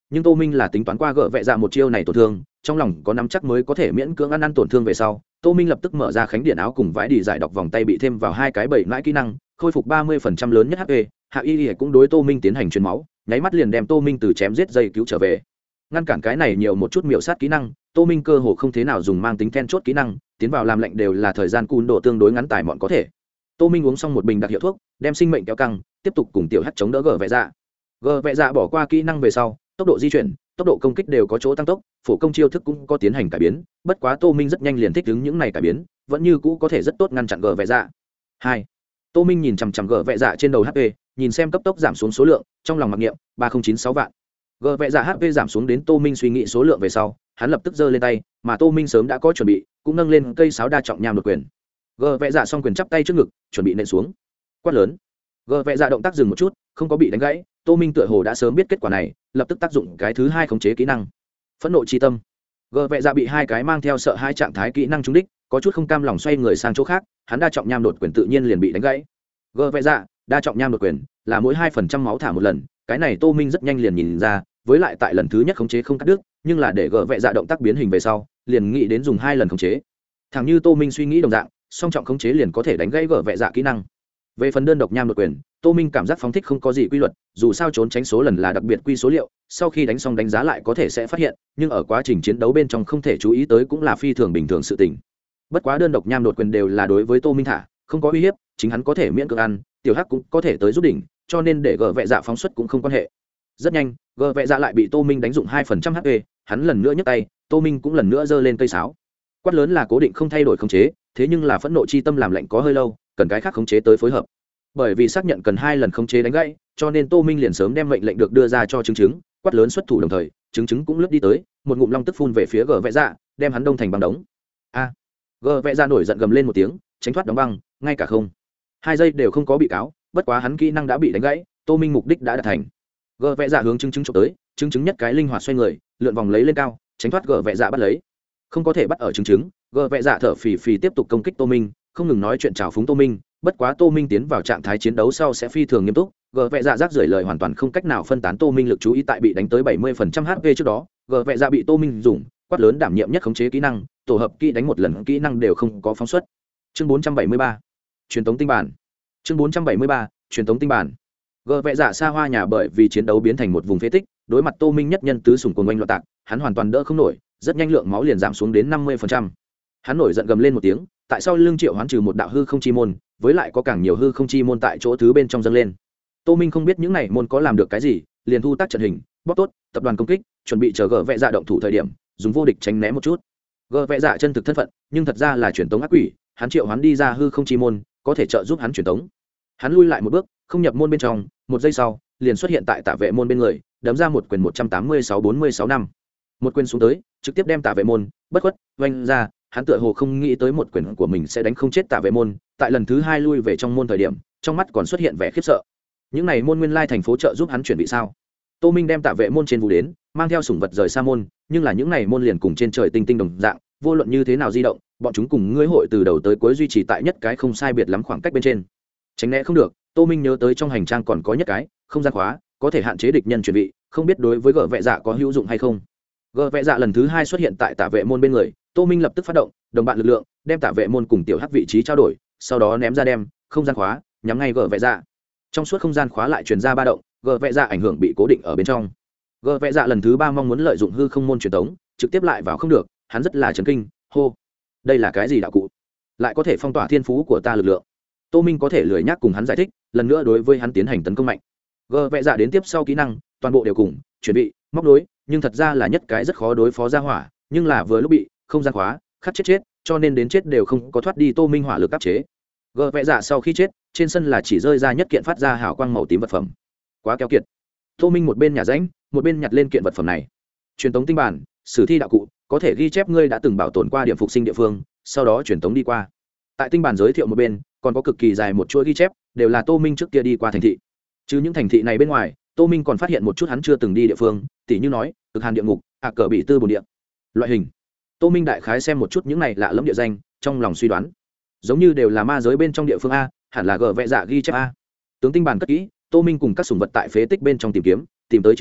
nhưng tô minh là tính toán qua gỡ vẹ dạ một chiêu này tổn thương, trong lòng có nắm chắc mới có thể miễn cưỡng ăn tổn thương về sau. Tô minh lập tức mở ra khánh điện áo cùng vãi đi giải đọc vòng tay bị thêm vào hai cái bảy mãi kỹ năng, khôi phục 30% lớn nhất hp. Hạ y cũng đối tô minh tiến hành truyền máu, nháy mắt liền đem tô minh từ chém giết dây cứu trở về, ngăn cản cái này nhiều một chút miểu sát kỹ năng. Tô minh cơ hồ không thế nào dùng mang tính then chốt kỹ năng, tiến vào làm lệnh đều là thời gian cùn độ tương đối ngắn tài mọn có thể. Tô minh uống xong một bình đặc hiệu thuốc, đem sinh mệnh kéo căng, tiếp tục cùng tiểu hắt chống đỡ gờ vẹ dạ. Gờ vẹ dạ bỏ qua kỹ năng về sau, tốc độ di chuyển, tốc độ công kích đều có chỗ tăng tốc, phổ công chiêu thức cũng có tiến hành cải biến, bất quá tô minh rất nhanh liền thích ứng những này cải biến, vẫn như cũ có thể rất tốt ngăn chặn gờ vẹ dạ. Hai, tô minh nhìn chằm chằm gờ vẹ dạ trên đầu hp, nhìn xem cấp tốc giảm xuống số lượng, trong lòng mặc niệm 3096 vạn. Gờ vẹ dạ hp giảm xuống đến tô minh suy nghĩ số lượng về sau, hắn lập tức giơ lên tay, mà tô minh sớm đã có chuẩn bị, cũng nâng lên cây sáo đa trọng nham đột quyền. Gờ vẹ dạ xong quyền chắp tay trước ngực, chuẩn bị nện xuống. Quát lớn. Gờ vẹ dạ động tác dừng một chút, không có bị đánh gãy. Tô minh tựa hồ đã sớm biết kết quả này, lập tức tác dụng cái thứ hai khống chế kỹ năng, phẫn nộ chi tâm. Gờ vẹ dạ bị hai cái mang theo sợ hai trạng thái kỹ năng trúng đích, có chút không cam lòng xoay người sang chỗ khác, hắn đa trọng nham đột quyền tự nhiên liền bị đánh gãy. Gờ vẹ dạ đa trọng nham đột quyền là mỗi 2% máu thả một lần, cái này tô minh rất nhanh liền nhìn ra, với lại tại lần thứ nhất khống chế không cắt đứt, nhưng là để gờ vẹ dạ động tác biến hình về sau, liền nghĩ đến dùng hai lần khống chế. Thẳng như tô minh suy nghĩ đồng dạng, song trọng khống chế liền có thể đánh gãy gờ vẹ dạ kỹ năng. Về phần đơn độc nham đột quyền, tô minh cảm giác phóng thích không có gì quy luật, dù sao trốn tránh số lần là đặc biệt quy số liệu, sau khi đánh xong đánh giá lại có thể sẽ phát hiện, nhưng ở quá trình chiến đấu bên trong không thể chú ý tới cũng là phi thường bình thường sự tình. Bất quá đơn độc nham đột quyền đều là đối với tô minh thả, không có uy hiếp, chính hắn có thể miễn cưỡng ăn, tiểu hắc cũng có thể tới giúp đỉnh, cho nên để gờ vẹ dạ phóng xuất cũng không quan hệ. Rất nhanh, gờ vẹ dạ lại bị tô minh đánh dụng 2% hp, hắn lần nữa nhấc tay, tô minh cũng lần nữa giơ lên cây sáo. Quát lớn là cố định không thay đổi khống chế, thế nhưng là phẫn nộ chi tâm làm lạnh có hơi lâu, cần cái khác khống chế tới phối hợp. Bởi vì xác nhận cần hai lần khống chế đánh gãy, cho nên tô minh liền sớm đem mệnh lệnh được đưa ra cho chứng chứng. Quát lớn xuất thủ đồng thời, chứng chứng cũng lướt đi tới, một ngụm long tức phun về phía gờ vẹ dạ, đem hắn đông thành băng đống. A, gờ vẹ dạ nổi giận gầm lên một tiếng, tránh thoát đóng băng, ngay cả không 2 giây đều không có bị cáo, bất quá hắn kỹ năng đã bị đánh gãy, tô minh mục đích đã đạt thành. Gờ vẹ dạ hướng chứng chứng chụp tới, chứng chứng nhất cái linh hoạt xoay người, lượn vòng lấy lên cao, tránh thoát gờ vẹ dạ bắt lấy, không có thể bắt ở chứng chứng. Gờ vẹ dạ thở phì phì tiếp tục công kích tô minh, không ngừng nói chuyện chào phúng tô minh. Bất quá tô minh tiến vào trạng thái chiến đấu sau sẽ phi thường nghiêm túc, gờ vẹ dạ rác rưởi lời hoàn toàn không cách nào phân tán tô minh lực chú ý tại bị đánh tới 70% hp trước đó. Gờ vẹ dạ bị tô minh dùng quát lớn đảm nhiệm nhất khống chế kỹ năng, tổ hợp kỹ đánh một lần kỹ năng đều không có phóng xuất. Chương 473 truyền tống tinh bản. Chương 473 truyền tống tinh bản. Gờ vẹ dạ xa hoa nhà bởi vì chiến đấu biến thành một vùng phế tích, đối mặt tô minh nhất nhân tứ sủng cuồng oanh loạn tạc, hắn hoàn toàn đỡ không nổi, rất nhanh lượng máu liền giảm xuống đến 50%. Hắn nổi giận gầm lên một tiếng, tại sao lưng triệu hoán trừ một đạo hư không chi môn, với lại có càng nhiều hư không chi môn tại chỗ thứ bên trong dâng lên. Tô minh không biết những này môn có làm được cái gì, liền thu tác trận hình, bóc tốt tập đoàn công kích, chuẩn bị chờ gờ vẹ dạ động thủ thời điểm, dùng vô địch tránh né một chút. Gờ vẹ dạ chân thực thân phận, nhưng thật ra là truyền tống ác quỷ, hắn triệu hoán đi ra hư không chi môn, có thể trợ giúp hắn truyền tống. Hắn lui lại một bước, không nhập môn bên trong, một giây sau, liền xuất hiện tại tả vệ môn bên người, đấm ra một quyền 186-46 năm. Một quyền xuống tới, trực tiếp đem tả vệ môn bất khuất oanh ra. Hắn tựa hồ không nghĩ tới một quyền của mình sẽ đánh không chết tả vệ môn, tại lần thứ hai lui về trong môn thời điểm, trong mắt còn xuất hiện vẻ khiếp sợ. Những này môn nguyên lai thành phố trợ giúp hắn chuyển vị sao? Tô minh đem tả vệ môn trên vũ đến, mang theo sủng vật rời xa môn, nhưng là những này môn liền cùng trên trời tinh tinh đồng dạng, vô luận như thế nào di động, bọn chúng cùng ngươi hội từ đầu tới cuối duy trì tại nhất cái không sai biệt lắm khoảng cách bên trên, tránh né không được. Tô minh nhớ tới trong hành trang còn có nhất cái không gian khóa, có thể hạn chế địch nhân chuyển vị, không biết đối với gờ vẹ dạ có hữu dụng hay không. Gờ vẹ dạ lần thứ hai xuất hiện tại tả vệ môn bên người, tô minh lập tức phát động đồng bạn lực lượng, đem tả vệ môn cùng tiểu hắc vị trí trao đổi, sau đó ném ra đem không gian khóa nhắm ngay gờ vẹ dạ. Trong suốt không gian khóa lại truyền ra ba động, gờ vẹ dạ ảnh hưởng bị cố định ở bên trong. Gờ vẹ dạ lần thứ ba mong muốn lợi dụng hư không môn truyền tống, trực tiếp lại vào không được, hắn rất là chấn kinh, hô, đây là cái gì đạo cụ, lại có thể phong tỏa thiên phú của ta lực lượng. Tô minh có thể lười nhác cùng hắn giải thích, lần nữa đối với hắn tiến hành tấn công mạnh. Gờ vẹ dạ đến tiếp sau kỹ năng toàn bộ đều cùng chuẩn bị móc đối, nhưng thật ra là nhất cái rất khó đối phó ra hỏa, nhưng là vừa lúc bị không gian khóa khắc chết, cho nên đến chết đều không có thoát đi tô minh hỏa lực áp chế. Gờ vẹ dạ sau khi chết, trên sân là chỉ rơi ra nhất kiện phát ra hào quang màu tím vật phẩm, quá keo kiệt. Tô minh một bên nhả rãnh, một bên nhặt lên kiện vật phẩm này. Truyền tống tinh bản, sử thi đạo cụ, có thể ghi chép ngươi đã từng bảo tồn qua điểm phục sinh địa phương, sau đó truyền tống đi qua. Tại tinh bản giới thiệu một bên, còn có cực kỳ dài một chuỗi ghi chép, đều là tô minh trước kia đi qua thành thị. Chứ những thành thị này bên ngoài, tô minh còn phát hiện một chút hắn chưa từng đi địa phương, tỉ như nói cực hàn địa ngục, cờ bị tư bồn địa loại hình. Tô minh đại khái xem một chút những này lạ lẫm địa danh, trong lòng suy đoán giống như đều là ma giới bên trong địa phương a, hẳn là gờ vẹ dạ ghi chép a. Tướng tinh bản cất kỹ, tô minh cùng các sủng vật tại phế tích bên trong tìm kiếm, tìm tới chiếc nhẫn,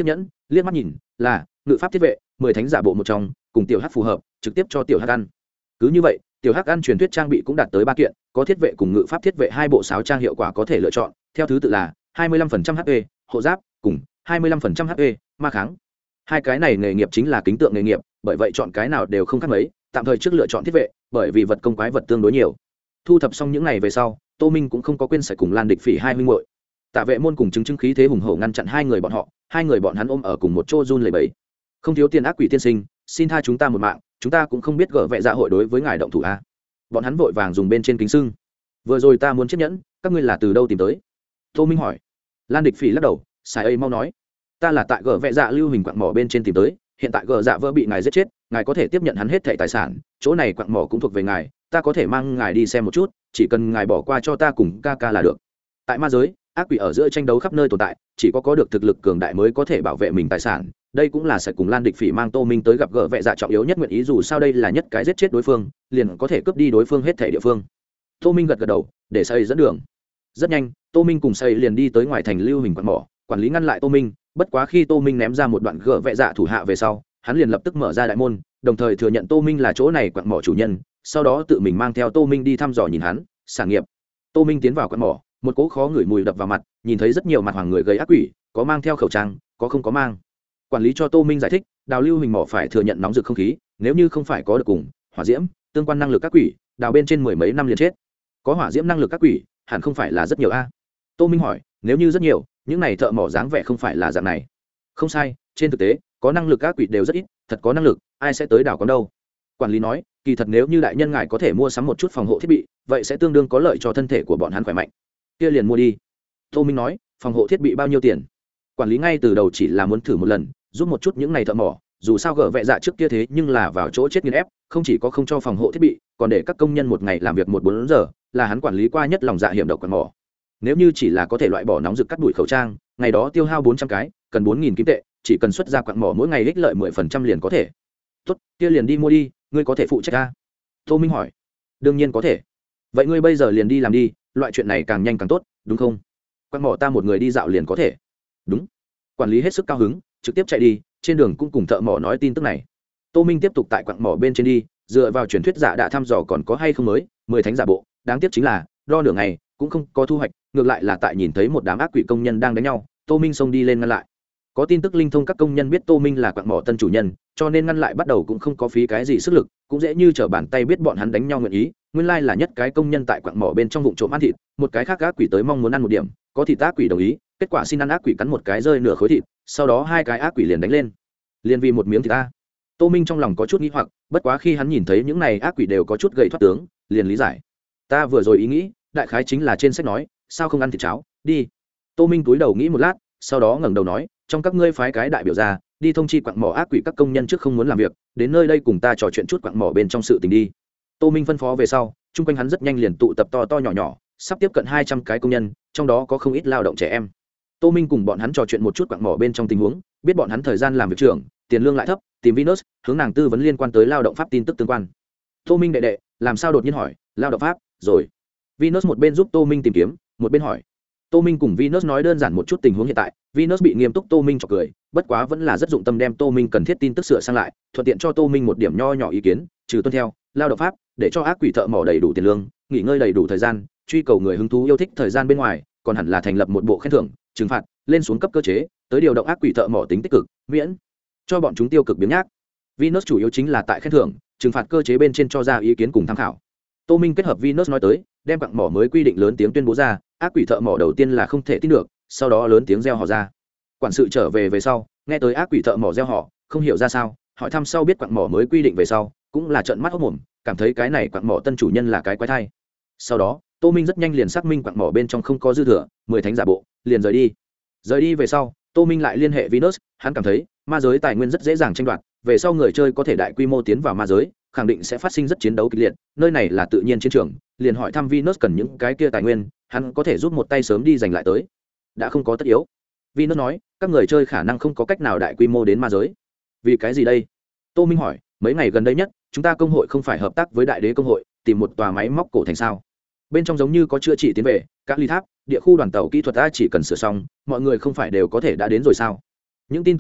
liếc mắt nhìn là ngự pháp thiết vệ 10 thánh giả bộ một trong, cùng tiểu hắc phù hợp, trực tiếp cho tiểu hắc ăn. Cứ như vậy, tiểu hắc ăn truyền thuyết trang bị cũng đạt tới 3 kiện, có thiết vệ cùng ngự pháp thiết vệ 2 bộ sáo trang hiệu quả có thể lựa chọn, theo thứ tự là 25% HP hộ giáp cùng 25% HP ma kháng. Hai cái này nghề nghiệp chính là kính tượng nghề nghiệp, bởi vậy chọn cái nào đều không khác mấy, tạm thời trước lựa chọn thiết vệ, bởi vì vật công quái vật tương đối nhiều. Thu thập xong những này về sau, Tô Minh cũng không có quên sải cùng Lan Địch Phỉ hai huynh muội. Tạ Vệ môn cùng chứng khí thế hùng hổ ngăn chặn hai người bọn họ, hai người bọn hắn ôm ở cùng một chỗ run lẩy bẩy. Không thiếu tiền ác quỷ tiên sinh, xin tha chúng ta một mạng, chúng ta cũng không biết gở vệ dạ hội đối với ngài động thủ a. Bọn hắn vội vàng dùng bên trên kính sưng. Vừa rồi ta muốn chiếc nhẫn, các ngươi là từ đâu tìm tới? Tô Minh hỏi. Lan Địch Phỉ lắc đầu, Sải ấy mau nói, ta là tại gở vệ dạ lưu hình quặng mỏ bên trên tìm tới, hiện tại gở dạ vỡ bị ngài giết chết, ngài có thể tiếp nhận hắn hết thảy tài sản, chỗ này quặng mỏ cũng thuộc về ngài, ta có thể mang ngài đi xem một chút, chỉ cần ngài bỏ qua cho ta cùng ca ca là được. Tại ma giới, ác quỷ ở giữa tranh đấu khắp nơi tồn tại, chỉ có được thực lực cường đại mới có thể bảo vệ mình tài sản. Đây cũng là sẽ cùng Lan Địch Phỉ mang Tô Minh tới gặp gỡ vệ dạ trọng yếu nhất nguyện ý, dù sao đây là nhất cái giết chết đối phương, liền có thể cướp đi đối phương hết thảy địa phương. Tô Minh gật gật đầu, để Sậy dẫn đường. Rất nhanh, Tô Minh cùng Sậy liền đi tới ngoài thành lưu hình quặng mỏ, quản lý ngăn lại Tô Minh, bất quá khi Tô Minh ném ra một đoạn gỡ vệ dạ thủ hạ về sau, hắn liền lập tức mở ra đại môn, đồng thời thừa nhận Tô Minh là chỗ này quặng mỏ chủ nhân, sau đó tự mình mang theo Tô Minh đi thăm dò nhìn hắn sản nghiệp. Tô Minh tiến vào quặng mỏ, một cỗ khó ngửi mùi đập vào mặt, nhìn thấy rất nhiều mặt hoàng người gây ác quỷ, có mang theo khẩu trang, có không có mang. Quản lý cho Tô Minh giải thích, đào lưu hình mỏ phải thừa nhận nóng rực không khí, nếu như không phải có được cùng hỏa diễm tương quan năng lực ác quỷ, đào bên trên 10 mấy năm liền chết. Có hỏa diễm năng lực ác quỷ, hẳn không phải là rất nhiều a? Tô Minh hỏi, nếu như rất nhiều, những này thợ mỏ dáng vẻ không phải là dạng này. Không sai, trên thực tế, có năng lực ác quỷ đều rất ít, thật có năng lực, ai sẽ tới đào con đâu? Quản lý nói, kỳ thật nếu như đại nhân ngài có thể mua sắm một chút phòng hộ thiết bị, vậy sẽ tương đương có lợi cho thân thể của bọn hắn khỏe mạnh. Kia liền mua đi. Tô Minh nói, phòng hộ thiết bị bao nhiêu tiền? Quản lý ngay từ đầu chỉ là muốn thử một lần, giúp một chút những này thợ mỏ, dù sao gỡ vệ dạ trước kia thế nhưng là vào chỗ chết nghiền ép, không chỉ có không cho phòng hộ thiết bị, còn để các công nhân một ngày làm việc 14 giờ, là hắn quản lý qua nhất lòng dạ hiểm độc quặng mỏ. Nếu như chỉ là có thể loại bỏ nóng rực cắt đuổi khẩu trang, ngày đó tiêu hao 400 cái, cần 4000 kim tệ, chỉ cần xuất ra quặng mỏ mỗi ngày ích lợi 10% liền có thể. Tốt, kia liền đi mua đi, ngươi có thể phụ trách a? Tô Minh hỏi. Đương nhiên có thể. Vậy ngươi bây giờ liền đi làm đi, loại chuyện này càng nhanh càng tốt, đúng không? Quặng mỏ ta một người đi dạo liền có thể. Đúng. Quản lý hết sức cao hứng, trực tiếp chạy đi, trên đường cũng cùng thợ mỏ nói tin tức này. Tô Minh tiếp tục tại quặng mỏ bên trên đi, dựa vào truyền thuyết giả đã thăm dò còn có hay không mới 10 thánh giả bộ, đáng tiếc chính là đo nửa ngày cũng không có thu hoạch, ngược lại là tại nhìn thấy một đám ác quỷ công nhân đang đánh nhau, Tô Minh xông đi lên ngăn lại. Có tin tức linh thông các công nhân biết Tô Minh là quặng mỏ tân chủ nhân, cho nên ngăn lại bắt đầu cũng không có phí cái gì sức lực, cũng dễ như trở bàn tay biết bọn hắn đánh nhau nguyện ý. Nguyên lai là nhất cái công nhân tại quặng mỏ bên trong vụng trộm ăn thịt, một cái khác ác quỷ tới mong muốn ăn một điểm, có thịt ác quỷ đồng ý, kết quả xin ăn ác quỷ cắn một cái rơi nửa khối thịt, sau đó hai cái ác quỷ liền đánh lên, liền vì một miếng thịt ta. Tô Minh trong lòng có chút nghi hoặc, bất quá khi hắn nhìn thấy những này ác quỷ đều có chút gầy thoát tướng, liền lý giải. Ta vừa rồi ý nghĩ, đại khái chính là trên sách nói, sao không ăn thịt cháo, đi. Tô Minh cúi đầu nghĩ một lát, sau đó ngẩng đầu nói, trong các ngươi phái cái đại biểu ra, đi thông chi quặng mỏ ác quỷ các công nhân trước không muốn làm việc, đến nơi đây cùng ta trò chuyện chút quặng mỏ bên trong sự tình đi. Tô Minh phân phó về sau, chung quanh hắn rất nhanh liền tụ tập to to nhỏ nhỏ, sắp tiếp cận 200 cái công nhân, trong đó có không ít lao động trẻ em. Tô Minh cùng bọn hắn trò chuyện một chút quặng mỏ bên trong tình huống, biết bọn hắn thời gian làm việc trưởng, tiền lương lại thấp, tìm Venus, hướng nàng tư vấn liên quan tới lao động pháp tin tức tương quan. Tô Minh đệ đệ, làm sao đột nhiên hỏi, lao động pháp, rồi. Venus một bên giúp Tô Minh tìm kiếm, một bên hỏi. Tô Minh cùng Venus nói đơn giản một chút tình huống hiện tại, Venus bị nghiêm túc Tô Minh chọc cười, bất quá vẫn là rất dụng tâm đem Tô Minh cần thiết tin tức sửa sang lại, thuận tiện cho Tô Minh một điểm nho nhỏ ý kiến, trừ tuân theo lao động pháp, để cho ác quỷ thợ mỏ đầy đủ tiền lương, nghỉ ngơi đầy đủ thời gian, truy cầu người hứng thú yêu thích thời gian bên ngoài, còn hẳn là thành lập một bộ khen thưởng, trừng phạt, lên xuống cấp cơ chế, tới điều động ác quỷ thợ mỏ tính tích cực, miễn cho bọn chúng tiêu cực biếng nhác. Venus chủ yếu chính là tại khen thưởng, trừng phạt cơ chế bên trên cho ra ý kiến cùng tham khảo. Tô Minh kết hợp Venus nói tới, đem quặng mỏ mới quy định lớn tiếng tuyên bố ra, ác quỷ thợ mỏ đầu tiên là không thể tin được, sau đó lớn tiếng reo hò ra. Quản sự trở về sau, nghe tới ác quỷ thợ mỏ reo hò, không hiểu ra sao, hỏi thăm sau biết quặng mỏ mới quy định về sau, cũng là trợn mắt hốt mồm, cảm thấy cái này quặng mỏ tân chủ nhân là cái quái thai. Sau đó, Tô Minh rất nhanh liền xác minh quặng mỏ bên trong không có dư thừa, 10 thánh giả bộ, liền rời đi. Rời đi về sau, Tô Minh lại liên hệ Venus, hắn cảm thấy ma giới tài nguyên rất dễ dàng tranh đoạt, về sau người chơi có thể đại quy mô tiến vào ma giới, khẳng định sẽ phát sinh rất chiến đấu kịch liệt, nơi này là tự nhiên chiến trường, liền hỏi thăm Venus cần những cái kia tài nguyên, hắn có thể giúp một tay sớm đi giành lại tới. Đã không có tất yếu. Venus nói, các người chơi khả năng không có cách nào đại quy mô đến ma giới. Vì cái gì đây? Tô Minh hỏi, mấy ngày gần đây nhất, chúng ta công hội không phải hợp tác với đại đế công hội, tìm một tòa máy móc cổ thành sao? Bên trong giống như có chữa trị tiến về, các ly tháp, địa khu đoàn tàu kỹ thuật ta chỉ cần sửa xong, mọi người không phải đều có thể đã đến rồi sao? Những tin tức này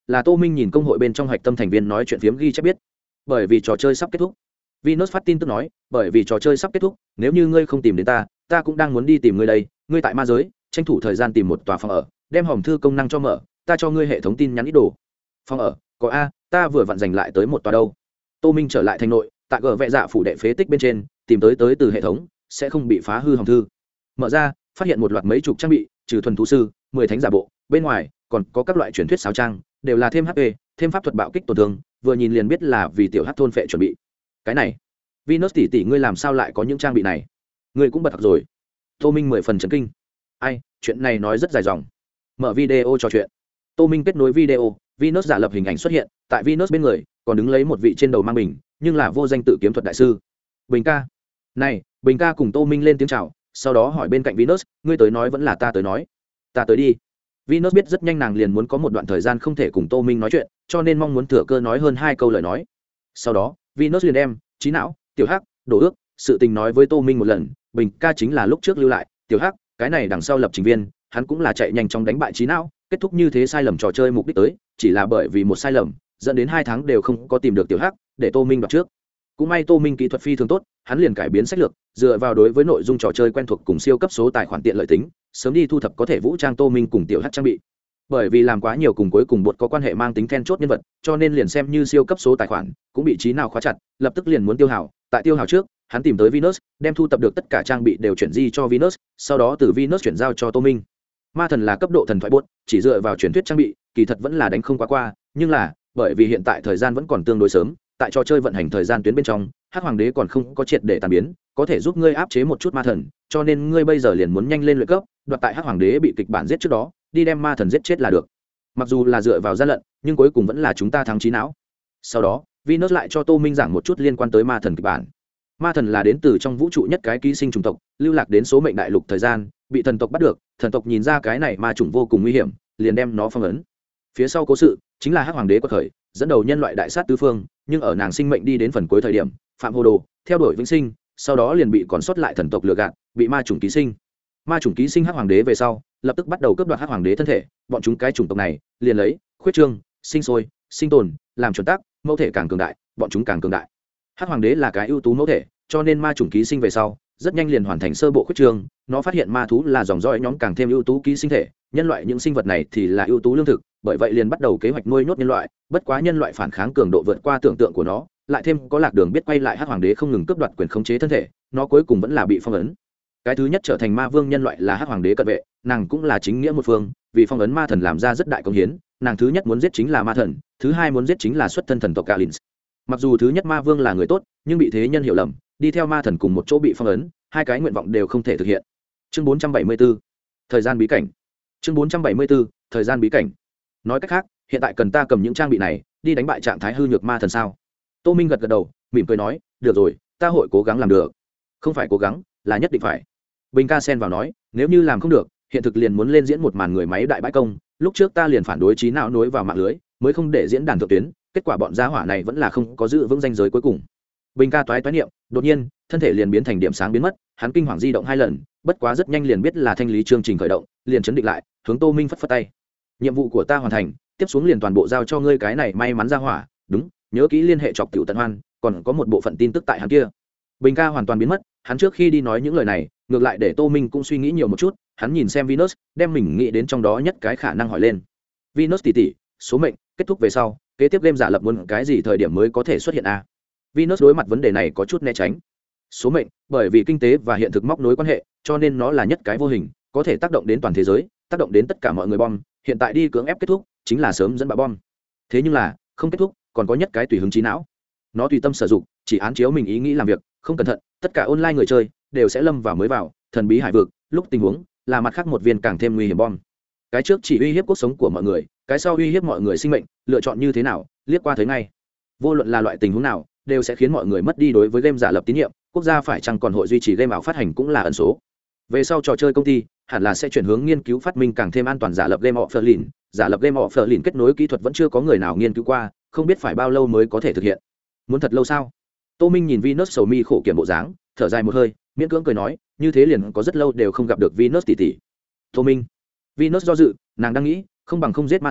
là Tô Minh nhìn công hội bên trong hoạch tâm thành viên nói chuyện phiếm ghi chép biết. Bởi vì trò chơi sắp kết thúc, Venus phát tin tức nói, bởi vì trò chơi sắp kết thúc, nếu như ngươi không tìm đến ta cũng đang muốn đi tìm ngươi đây. Ngươi tại ma giới, tranh thủ thời gian tìm một tòa phòng ở, đem hòm thư công năng cho mở, ta cho ngươi hệ thống tin nhắn ít đồ. Phòng ở, có a, ta vừa vặn giành lại tới một tòa đâu. Tô Minh trở lại thành nội, tại gờ vẽ dạ phủ đệ phế tích bên trên, tìm tới từ hệ thống, sẽ không bị phá hư hòm thư. Mở ra, phát hiện một loạt mấy chục trang bị, trừ thuần thú sư, 10 thánh giả bộ, bên ngoài còn có các loại truyền thuyết sáo trang, đều là thêm HP, thêm pháp thuật bạo kích tổn thương, vừa nhìn liền biết là vì tiểu hắc thôn phệ chuẩn bị. Cái này, Venus tỷ tỷ ngươi làm sao lại có những trang bị này? Ngươi cũng bật thật rồi. Tô Minh 10 phần chấn kinh. Ai, chuyện này nói rất dài dòng. Mở video trò chuyện. Tô Minh kết nối video, Venus giả lập hình ảnh xuất hiện, tại Venus bên người còn đứng lấy một vị trên đầu mang bình, nhưng là vô danh tự kiếm thuật đại sư. Bình ca. Này, Bình ca cùng Tô Minh lên tiếng chào, sau đó hỏi bên cạnh Venus, ngươi tới nói vẫn là ta tới nói? Ta tới đi. Venus biết rất nhanh nàng liền muốn có một đoạn thời gian không thể cùng Tô Minh nói chuyện, cho nên mong muốn thừa cơ nói hơn 2 câu lời nói. Sau đó, Venus liền đem trí não, tiểu hắc, đổ ước, sự tình nói với Tô Minh một lần. Bình ca chính là lúc trước lưu lại tiểu hắc, cái này đằng sau lập trình viên, hắn cũng là chạy nhanh chóng đánh bại trí não, kết thúc như thế sai lầm trò chơi mục đích tới, chỉ là bởi vì một sai lầm dẫn đến 2 tháng đều không có tìm được tiểu hắc, để Tô Minh đoạt trước. Cũng may Tô Minh kỹ thuật phi thường tốt, hắn liền cải biến sách lược, dựa vào đối với nội dung trò chơi quen thuộc cùng siêu cấp số tài khoản tiện lợi tính, sớm đi thu thập có thể vũ trang Tô Minh cùng tiểu hắc trang bị. Bởi vì làm quá nhiều cùng cuối cùng bột có quan hệ mang tính then chốt nhân vật, cho nên liền xem như siêu cấp số tài khoản cũng bị trí nào khóa chặt, lập tức liền muốn tiêu hao. Tại tiêu hao trước, hắn tìm tới Venus, đem thu thập được tất cả trang bị đều chuyển di cho Venus, sau đó từ Venus chuyển giao cho Tô Minh. Ma thần là cấp độ thần thoại bột, chỉ dựa vào truyền thuyết trang bị, kỳ thật vẫn là đánh không qua, nhưng là bởi vì hiện tại thời gian vẫn còn tương đối sớm, tại trò chơi vận hành thời gian tuyến bên trong, Hắc Hoàng đế còn không có triệt để tàn biến, có thể giúp ngươi áp chế một chút ma thần, cho nên ngươi bây giờ liền muốn nhanh lên luyện cấp, đoạt tại Hắc Hoàng đế bị kịch bản giết trước đó, đi đem ma thần giết chết là được. Mặc dù là dựa vào gian lận, nhưng cuối cùng vẫn là chúng ta thắng trí não. Sau đó, Venus lại cho Tô Minh giảng một chút liên quan tới ma thần kịch bản. Ma thần là đến từ trong vũ trụ nhất cái ký sinh chủng tộc, lưu lạc đến số mệnh đại lục thời gian, bị thần tộc bắt được, thần tộc nhìn ra cái này ma chủng vô cùng nguy hiểm, liền đem nó phong ấn. Phía sau cố sự chính là Hắc Hoàng đế quật khởi, dẫn đầu nhân loại đại sát tứ phương, nhưng ở nàng sinh mệnh đi đến phần cuối thời điểm, phạm hồ đồ, theo đuổi vĩnh sinh, sau đó liền bị còn sót lại thần tộc lừa gạt, bị ma chủng ký sinh. Ma chủng ký sinh Hắc Hoàng đế về sau, lập tức bắt đầu cướp đoạt Hắc Hoàng đế thân thể, bọn chúng cái chủng tộc này liền lấy khuyết trương, sinh sôi, sinh tồn làm chuẩn tắc, mẫu thể càng cường đại, bọn chúng càng cường đại. Hắc Hoàng đế là cái ưu tú mẫu thể, cho nên ma chủng ký sinh về sau, rất nhanh liền hoàn thành sơ bộ khuyết trương, nó phát hiện ma thú là dòng dõi nhóm càng thêm ưu tú ký sinh thể, nhân loại những sinh vật này thì là ưu tú lương thực, bởi vậy liền bắt đầu kế hoạch nuôi nhốt nhân loại, bất quá nhân loại phản kháng cường độ vượt qua tưởng tượng của nó, lại thêm có lạc đường biết quay lại Hắc Hoàng đế không ngừng cướp đoạt quyền khống chế thân thể, nó cuối cùng vẫn là bị phong ấn. Cái thứ nhất trở thành ma vương nhân loại là Hắc Hoàng đế cận vệ, nàng cũng là chính nghĩa một phương, vì phong ấn ma thần làm ra rất đại công hiến, nàng thứ nhất muốn giết chính là ma thần, thứ hai muốn giết chính là xuất thân thần tộc Kalins. Mặc dù thứ nhất ma vương là người tốt, nhưng bị thế nhân hiểu lầm, đi theo ma thần cùng một chỗ bị phong ấn, hai cái nguyện vọng đều không thể thực hiện. Chương 474, thời gian bí cảnh. Chương 474, thời gian bí cảnh. Nói cách khác, hiện tại cần ta cầm những trang bị này đi đánh bại trạng thái hư nhược ma thần sao? Tô Minh gật gật đầu, mỉm cười nói, được rồi, ta hội cố gắng làm được. Không phải cố gắng, là nhất định phải. Bình ca xen vào nói, nếu như làm không được, hiện thực liền muốn lên diễn một màn người máy đại bãi công, lúc trước ta liền phản đối trí não nối vào mạng lưới, mới không để diễn đàn thượng tuyến, kết quả bọn gia hỏa này vẫn là không có giữ vững ranh giới cuối cùng. Bình ca toái niệm, đột nhiên, thân thể liền biến thành điểm sáng biến mất, hắn kinh hoàng di động 2 lần, bất quá rất nhanh liền biết là thanh lý chương trình khởi động, liền chấn định lại, hướng Tô Minh phất phất tay. Nhiệm vụ của ta hoàn thành, tiếp xuống liền toàn bộ giao cho ngươi cái này may mắn gia hỏa, đúng, nhớ kỹ liên hệ chọc tiểu tận hoan, còn có một bộ phận tin tức tại hắn kia. Bình ca hoàn toàn biến mất, hắn trước khi đi nói những lời này, ngược lại để Tô Minh cũng suy nghĩ nhiều một chút, hắn nhìn xem Venus, đem mình nghĩ đến trong đó nhất cái khả năng hỏi lên. Venus tỷ tỷ, số mệnh kết thúc về sau, kế tiếp game giả lập muốn cái gì thời điểm mới có thể xuất hiện a? Venus đối mặt vấn đề này có chút né tránh. Số mệnh, bởi vì kinh tế và hiện thực móc nối quan hệ, cho nên nó là nhất cái vô hình, có thể tác động đến toàn thế giới, tác động đến tất cả mọi người bom, hiện tại đi cưỡng ép kết thúc, chính là sớm dẫn bạo bom. Thế nhưng là, không kết thúc, còn có nhất cái tùy hứng trí não. Nó tùy tâm sử dụng, chỉ án chiếu mình ý nghĩ làm việc, không cẩn thận, tất cả online người chơi đều sẽ lâm vào mới vào thần bí hải vực, lúc tình huống là mặt khác một viên càng thêm nguy hiểm bom. Cái trước chỉ uy hiếp cuộc sống của mọi người, cái sau uy hiếp mọi người sinh mệnh, lựa chọn như thế nào, liếc qua thấy ngay. Vô luận là loại tình huống nào, đều sẽ khiến mọi người mất đi đối với game giả lập tín nhiệm, quốc gia phải chăng còn hội duy trì game ảo phát hành cũng là ẩn số. Về sau trò chơi công ty hẳn là sẽ chuyển hướng nghiên cứu phát minh càng thêm an toàn giả lập game offline, giả lập game offline kết nối kỹ thuật vẫn chưa có người nào nghiên cứu qua, không biết phải bao lâu mới có thể thực hiện. Muốn thật lâu sao? Tô Minh nhìn Venus sầu mi khổ kiểm bộ dáng, thở dài một hơi, miễn cưỡng cười nói, như thế liền có rất lâu đều không gặp được Venus tỷ tỷ. Tô Minh. Venus do dự, nàng đang nghĩ, không bằng không giết ma thần,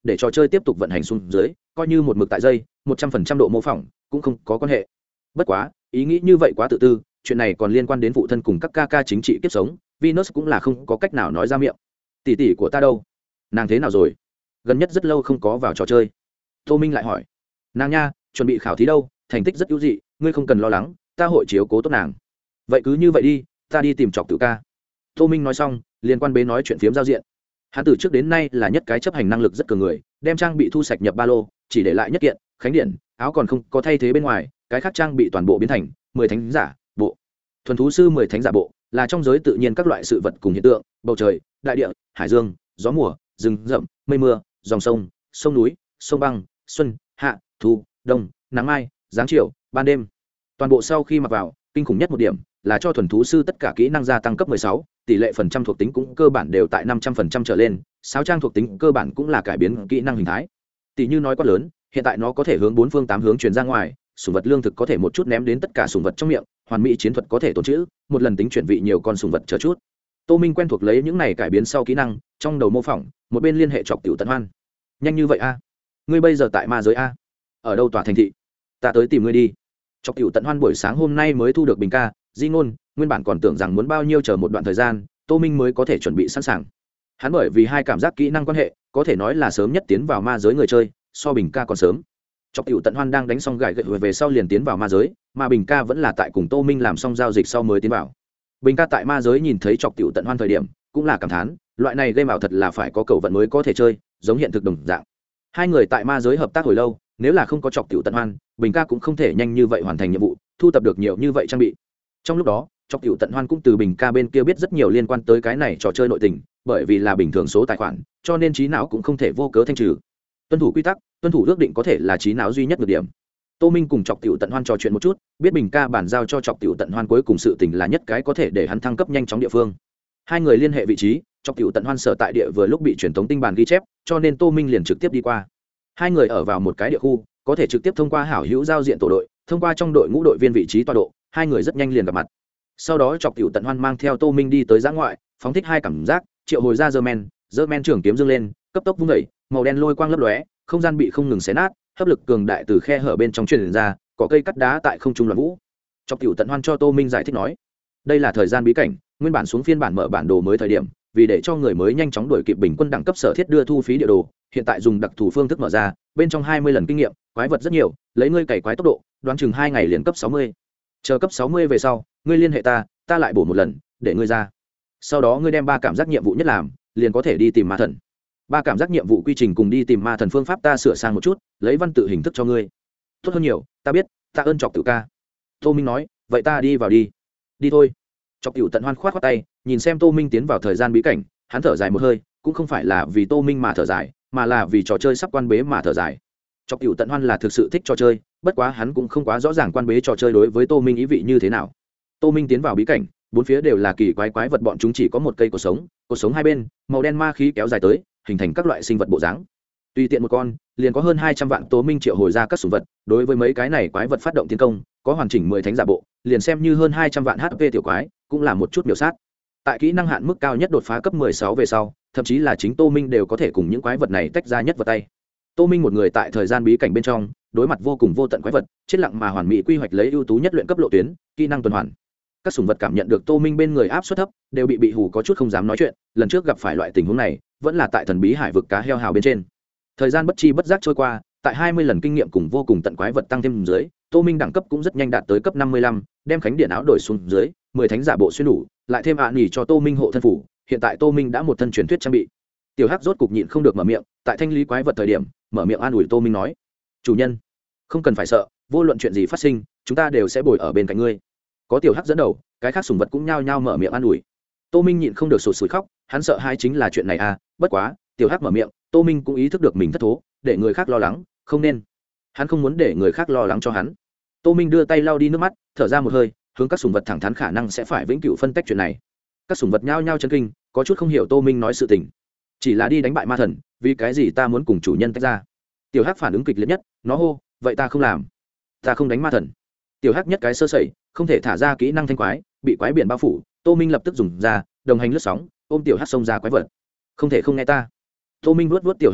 để trò chơi tiếp tục vận hành xuống dưới coi như một mực tại dây 100% độ mô phỏng cũng không có quan hệ. Bất quá ý nghĩ như vậy quá tự tư, chuyện này còn liên quan đến phụ thân cùng các ca ca chính trị kiếp sống, Venus cũng là không có cách nào nói ra miệng. Tỷ tỷ của ta đâu, nàng thế nào rồi? Gần nhất rất lâu không có vào trò chơi. Tô Minh lại hỏi. Nàng nha, chuẩn bị khảo thí đâu, thành tích rất ưu dị, ngươi không cần lo lắng, ta hội chiếu cố tốt nàng. Vậy cứ như vậy đi, ta đi tìm Trọc Tử ca. Tô Minh nói xong liên quan bế nói chuyện phiếm giao diện. Hắn từ trước đến nay là nhất cái chấp hành năng lực rất cường người, đem trang bị thu sạch nhập ba lô, chỉ để lại nhất kiện khánh điện áo còn không có thay thế bên ngoài, cái khác trang bị toàn bộ biến thành 10 thánh giả bộ. Thuần thú sư 10 thánh giả bộ là trong giới tự nhiên các loại sự vật cùng hiện tượng, bầu trời, đại địa, hải dương, gió mùa, rừng rậm, mây mưa, dòng sông, sông núi, sông băng, xuân, hạ, thu, đông, nắng mai, giáng chiều, ban đêm. Toàn bộ sau khi mặc vào, kinh khủng nhất một điểm là cho thuần thú sư tất cả kỹ năng gia tăng cấp 16, tỷ lệ phần trăm thuộc tính cũng cơ bản đều tại 500% trở lên, sáu trang thuộc tính cơ bản cũng là cải biến kỹ năng hình thái. Tỷ như nói quá lớn, hiện tại nó có thể hướng bốn phương tám hướng truyền ra ngoài, sủng vật lương thực có thể một chút ném đến tất cả sủng vật trong miệng, hoàn mỹ chiến thuật có thể tồn trữ, một lần tính chuyển vị nhiều con sủng vật chờ chút. Tô Minh quen thuộc lấy những này cải biến sau kỹ năng, trong đầu mô phỏng, một bên liên hệ Trọc Tiểu Tận Hoan. Nhanh như vậy a? Ngươi bây giờ tại ma giới a? Ở đâu tòa thành thị? Ta tới tìm ngươi đi. Trọc Tiểu Tận Hoan buổi sáng hôm nay mới thu được bình ca, di ngôn, nguyên bản còn tưởng rằng muốn bao nhiêu chờ một đoạn thời gian, Tô Minh mới có thể chuẩn bị sẵn sàng. Hắn bởi vì hai cảm giác kỹ năng quan hệ, có thể nói là sớm nhất tiến vào ma giới người chơi, so bình ca còn sớm. Trọc Tiểu Tận Hoan đang đánh xong gài gậy về sau liền tiến vào ma giới, mà bình ca vẫn là tại cùng Tô Minh làm xong giao dịch sau mới tiến vào. Bình ca tại ma giới nhìn thấy Trọc Tiểu Tận Hoan thời điểm, cũng là cảm thán, loại này game ảo thật là phải có cầu vận mới có thể chơi, giống hiện thực đồng dạng. Hai người tại ma giới hợp tác hồi lâu, nếu là không có Trọc Tiểu Tận Hoan, bình ca cũng không thể nhanh như vậy hoàn thành nhiệm vụ, thu tập được nhiều như vậy trang bị. Trong lúc đó, Trọc Tiểu Tận Hoan cũng từ bình ca bên kia biết rất nhiều liên quan tới cái này trò chơi nội tình, bởi vì là bình thường số tài khoản, cho nên trí não cũng không thể vô cớ thanh trừ. Tuân thủ quy tắc, tuân thủ ước định có thể là trí não duy nhất nhược điểm. Tô Minh cùng Trọc Tiểu Tận Hoan trò chuyện một chút, biết bình ca bản giao cho Trọc Tiểu Tận Hoan cuối cùng sự tình là nhất cái có thể để hắn thăng cấp nhanh chóng địa phương. Hai người liên hệ vị trí, Trọc Tiểu Tận Hoan sở tại địa vừa lúc bị truyền thống tinh bản ghi chép, cho nên Tô Minh liền trực tiếp đi qua. Hai người ở vào một cái địa khu, có thể trực tiếp thông qua hảo hữu giao diện tổ đội, thông qua trong đội ngũ đội viên vị trí tọa độ, hai người rất nhanh liền gặp mặt. Sau đó Trọc Tiểu Tận Hoan mang theo Tô Minh đi tới giã ngoại, phóng thích hai cảm giác, triệu hồi ra German trưởng kiếm dương lên, cấp tốc vung dậy, màu đen lôi quang lấp lóe, không gian bị không ngừng xé nát, hấp lực cường đại từ khe hở bên trong truyền ra, có cây cắt đá tại không trung loạn vũ. Trọc Tiểu Tận Hoan cho Tô Minh giải thích nói, đây là thời gian bí cảnh, nguyên bản xuống phiên bản mở bản đồ mới thời điểm, vì để cho người mới nhanh chóng đuổi kịp bình quân đẳng cấp sở thiết đưa thu phí địa đồ, hiện tại dùng đặc thù phương thức mở ra, bên trong 20 lần kinh nghiệm, quái vật rất nhiều, lấy ngươi cày quái tốc độ, đoán chừng 2 ngày liền cấp 60. Chờ cấp 60 về sau, ngươi liên hệ ta, ta lại bổ một lần, để ngươi ra. Sau đó ngươi đem 3 cảm giác nhiệm vụ nhất làm, liền có thể đi tìm ma thần. 3 cảm giác nhiệm vụ quy trình cùng đi tìm ma thần phương pháp ta sửa sang một chút, lấy văn tự hình thức cho ngươi. Tốt hơn nhiều, ta biết, ta ơn Trọc Tử ca. Tô Minh nói, vậy ta đi vào đi. Đi thôi. Trọc Tiểu Tận Hoan khoát khoát tay, nhìn xem Tô Minh tiến vào thời gian bí cảnh, hắn thở dài một hơi, cũng không phải là vì Tô Minh mà thở dài, mà là vì trò chơi sắp quan bế mà thở dài. Trọc Tiểu Tận Hoan là thực sự thích trò chơi, bất quá hắn cũng không quá rõ ràng quan bế trò chơi đối với Tô Minh ý vị như thế nào. Tô Minh tiến vào bí cảnh, bốn phía đều là kỳ quái quái vật, bọn chúng chỉ có một cây cột sống hai bên, màu đen ma khí kéo dài tới, hình thành các loại sinh vật bộ dáng. Tùy tiện một con, liền có hơn 200 vạn Tô Minh triệu hồi ra các sủng vật, đối với mấy cái này quái vật phát động tiến công, có hoàn chỉnh 10 thánh giả bộ, liền xem như hơn 200 vạn HP tiểu quái, cũng là một chút miểu sát. Tại kỹ năng hạn mức cao nhất đột phá cấp 16 về sau, thậm chí là chính Tô Minh đều có thể cùng những quái vật này tách ra nhất vật tay. Tô Minh một người tại thời gian bí cảnh bên trong, đối mặt vô cùng vô tận quái vật, chết lặng mà hoàn mỹ quy hoạch lấy ưu tú nhất luyện cấp lộ tuyến, kỹ năng tuần hoàn. Các sủng vật cảm nhận được Tô Minh bên người áp suất thấp, đều bị hù có chút không dám nói chuyện, lần trước gặp phải loại tình huống này, vẫn là tại thần bí hải vực cá heo hào bên trên. Thời gian bất chi bất giác trôi qua, tại 20 lần kinh nghiệm cùng vô cùng tận quái vật tăng thêm dưới, Tô Minh đẳng cấp cũng rất nhanh đạt tới cấp 55, đem khánh điện áo đổi xuống dưới, 10 thánh giả bộ xuyên đủ, lại thêm nhỉ cho Tô Minh hộ thân phủ, hiện tại Tô Minh đã một thân truyền thuyết trang bị. Tiểu Hắc rốt cục nhịn không được mở miệng, tại thanh lý quái vật thời điểm, mở miệng an ủi Tô Minh nói: "Chủ nhân, không cần phải sợ, vô luận chuyện gì phát sinh, chúng ta đều sẽ bồi ở bên cạnh ngươi." Có Tiểu Hắc dẫn đầu, cái khác sủng vật cũng nhao nhao mở miệng an ủi. Tô Minh nhịn không được sụt sùi khóc, hắn sợ hai chính là chuyện này à, bất quá, Tiểu Hắc mở miệng, Tô Minh cũng ý thức được mình thất thố, để người khác lo lắng, không nên. Hắn không muốn để người khác lo lắng cho hắn. Tô Minh đưa tay lau đi nước mắt, thở ra một hơi, hướng các sủng vật thẳng thắn khả năng sẽ phải vĩnh cửu phân tách chuyện này. Các sủng vật nhao nhao chấn kinh, có chút không hiểu Tô Minh nói sự tình. Chỉ là đi đánh bại ma thần, vì cái gì ta muốn cùng chủ nhân tách ra? Tiểu Hắc phản ứng kịch liệt nhất, nó hô, vậy ta không làm, ta không đánh ma thần. Tiểu Hắc nhất cái sơ sẩy, không thể thả ra kỹ năng thanh quái, bị quái biển bao phủ. Tô Minh lập tức dùng ra đồng hành lướt sóng, ôm Tiểu Hắc xông ra quái vật. Không thể không nghe ta. Tô Minh vuốt vuốt Tiểu Hắc nói,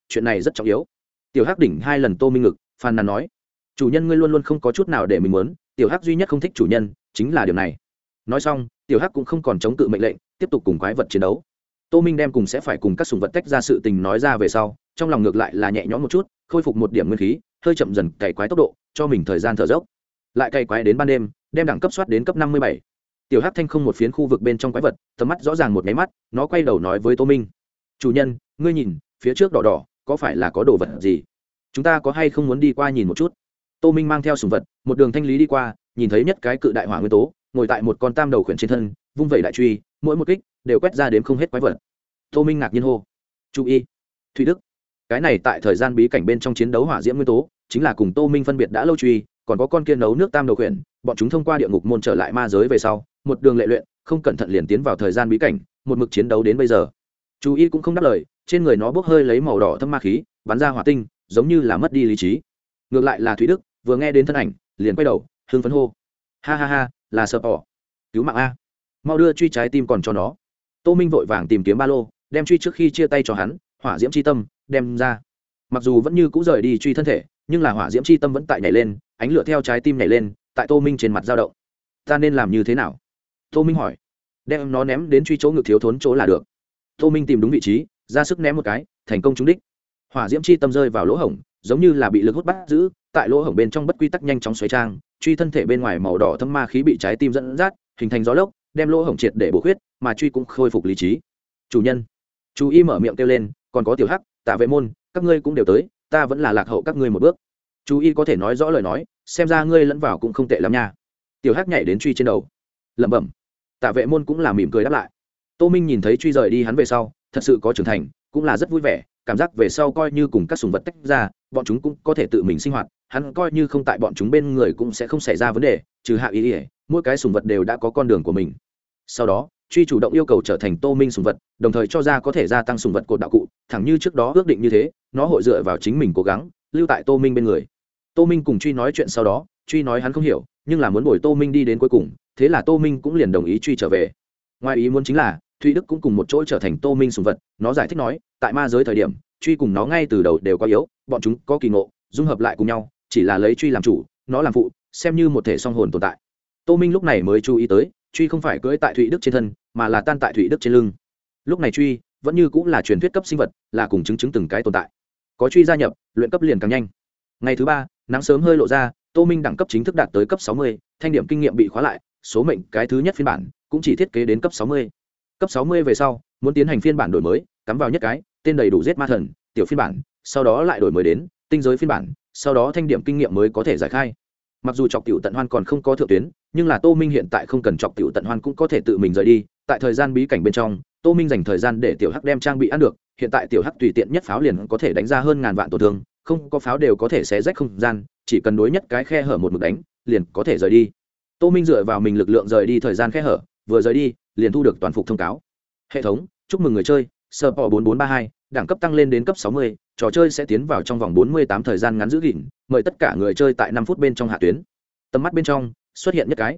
chuyện này rất trọng yếu. Tiểu hắc đỉnh 2 lần Tô Minh ngực, phàn nàn nói, chủ nhân ngươi luôn luôn không có chút nào để mình muốn, tiểu hắc duy nhất không thích chủ nhân chính là điều này. Nói xong, tiểu hắc cũng không còn chống cự mệnh lệnh, tiếp tục cùng quái vật chiến đấu. Tô Minh đem cùng sẽ phải cùng các sủng vật tách ra sự tình nói ra về sau, trong lòng ngược lại là nhẹ nhõm một chút, khôi phục một điểm nguyên khí, hơi chậm dần cày quái tốc độ, cho mình thời gian thở dốc. Lại cày quái đến ban đêm, đem đẳng cấp soát đến cấp 57. Tiểu hắc thanh không một phiến khu vực bên trong quái vật, tầm mắt rõ ràng một cái mắt, nó quay đầu nói với Tô Minh, chủ nhân, ngươi nhìn, phía trước đỏ đỏ, có phải là có đồ vật gì? Chúng ta có hay không muốn đi qua nhìn một chút? Tô Minh mang theo sủng vật, một đường thanh lý đi qua, nhìn thấy nhất cái cự đại hỏa nguyên tố, ngồi tại một con tam đầu khuyển trên thân, vung vẩy đại truy, mỗi một kích đều quét ra đến không hết quái vật. Tô Minh ngạc nhiên hô, chú ý, Thụy Đức. Cái này tại thời gian bí cảnh bên trong chiến đấu hỏa diễm nguyên tố, chính là cùng Tô Minh phân biệt đã lâu truy, còn có con kia nấu nước tam đầu khuyển, bọn chúng thông qua địa ngục môn trở lại ma giới về sau, một đường lệ luyện, không cẩn thận liền tiến vào thời gian bí cảnh, một mực chiến đấu đến bây giờ. Chú ý cũng không đáp lời, trên người nó bốc hơi lấy màu đỏ thâm ma khí, bắn ra hỏa tinh, giống như là mất đi lý trí. Ngược lại là Thúy Đức, vừa nghe đến thân ảnh, liền quay đầu, hưng phấn hô, ha ha ha, là sợ bỏ, cứu mạng a, mau đưa truy trái tim còn cho nó. Tô Minh vội vàng tìm kiếm ba lô, đem truy trước khi chia tay cho hắn, hỏa diễm chi tâm đem ra. Mặc dù vẫn như cũ rời đi truy thân thể, nhưng là hỏa diễm chi tâm vẫn tại nhảy lên, ánh lửa theo trái tim nhảy lên, tại Tô Minh trên mặt dao động. Ta nên làm như thế nào? Tô Minh hỏi. Đem nó ném đến truy chỗ ngực thiếu thốn chỗ là được. Tô Minh tìm đúng vị trí, ra sức ném một cái, thành công trúng đích. Hỏa diễm chi tâm rơi vào lỗ hổng, giống như là bị lực hút bắt giữ, tại lỗ hổng bên trong bất quy tắc nhanh chóng xoáy trang, truy thân thể bên ngoài màu đỏ thâm ma khí bị trái tim dẫn dắt, hình thành gió lốc, đem lỗ hổng triệt để bổ khuyết, mà truy cũng khôi phục lý trí. Chủ nhân, chú ý mở miệng kêu lên, còn có tiểu hắc, Tạ Vệ môn, các ngươi cũng đều tới, ta vẫn là lạc hậu các ngươi một bước. Chú ý có thể nói rõ lời nói, xem ra ngươi lẫn vào cũng không tệ lắm nha. Tiểu hắc nhảy đến truy trên đầu, lẩm bẩm. Tạ Vệ môn cũng là mỉm cười đáp lại. Tô Minh nhìn thấy truy rời đi hắn về sau, thật sự có trưởng thành, cũng là rất vui vẻ, cảm giác về sau coi như cùng các sủng vật tách ra, bọn chúng cũng có thể tự mình sinh hoạt, hắn coi như không tại bọn chúng bên người cũng sẽ không xảy ra vấn đề, trừ Hạ Ý Ý, mỗi cái sủng vật đều đã có con đường của mình. Sau đó, truy chủ động yêu cầu trở thành Tô Minh sủng vật, đồng thời cho ra có thể gia tăng sủng vật cột đạo cụ, thẳng như trước đó ước định như thế, nó hội dựa vào chính mình cố gắng, lưu tại Tô Minh bên người. Tô Minh cùng truy nói chuyện sau đó, truy nói hắn không hiểu, nhưng là muốn bồi Tô Minh đi đến cuối cùng, thế là Tô Minh cũng liền đồng ý truy trở về. Ngoài ý muốn chính là, Thụy Đức cũng cùng một chỗ trở thành Tô Minh sủng vật, nó giải thích nói, tại ma giới thời điểm, truy cùng nó ngay từ đầu đều có yếu, bọn chúng có kỳ ngộ, dung hợp lại cùng nhau, chỉ là lấy truy làm chủ, nó làm phụ, xem như một thể song hồn tồn tại. Tô Minh lúc này mới chú ý tới, truy không phải cưỡi tại Thụy Đức trên thân, mà là tan tại Thụy Đức trên lưng. Lúc này truy vẫn như cũng là truyền thuyết cấp sinh vật, là cùng chứng từng cái tồn tại. Có truy gia nhập, luyện cấp liền càng nhanh. Ngày thứ 3, nắng sớm hơi lộ ra, Tô Minh đẳng cấp chính thức đạt tới cấp 60, thanh điểm kinh nghiệm bị khóa lại, số mệnh cái thứ nhất phiên bản cũng chỉ thiết kế đến cấp 60. Cấp 60 về sau, muốn tiến hành phiên bản đổi mới, cắm vào nhất cái, tên đầy đủ giết ma thần, tiểu phiên bản, sau đó lại đổi mới đến tinh giới phiên bản, sau đó thanh điểm kinh nghiệm mới có thể giải khai. Mặc dù chọc tiểu tận hoan còn không có thượng tuyến, nhưng là Tô Minh hiện tại không cần chọc tiểu tận hoan cũng có thể tự mình rời đi. Tại thời gian bí cảnh bên trong, Tô Minh dành thời gian để tiểu hắc đem trang bị ăn được, hiện tại tiểu hắc tùy tiện nhất pháo liền có thể đánh ra hơn ngàn vạn tổn thương, không có pháo đều có thể xé rách không gian, chỉ cần đối nhất cái khe hở một mực đánh, liền có thể rời đi. Tô Minh dựa vào mình lực lượng rời đi thời gian khe hở, vừa rời đi, liền thu được toàn phục thông cáo. Hệ thống, chúc mừng người chơi, Sở Bọ 4432, đẳng cấp tăng lên đến cấp 60, trò chơi sẽ tiến vào trong vòng 48 thời gian ngắn giữ gìn, mời tất cả người chơi tại 5 phút bên trong hạ tuyến. Tầm mắt bên trong xuất hiện nhất cái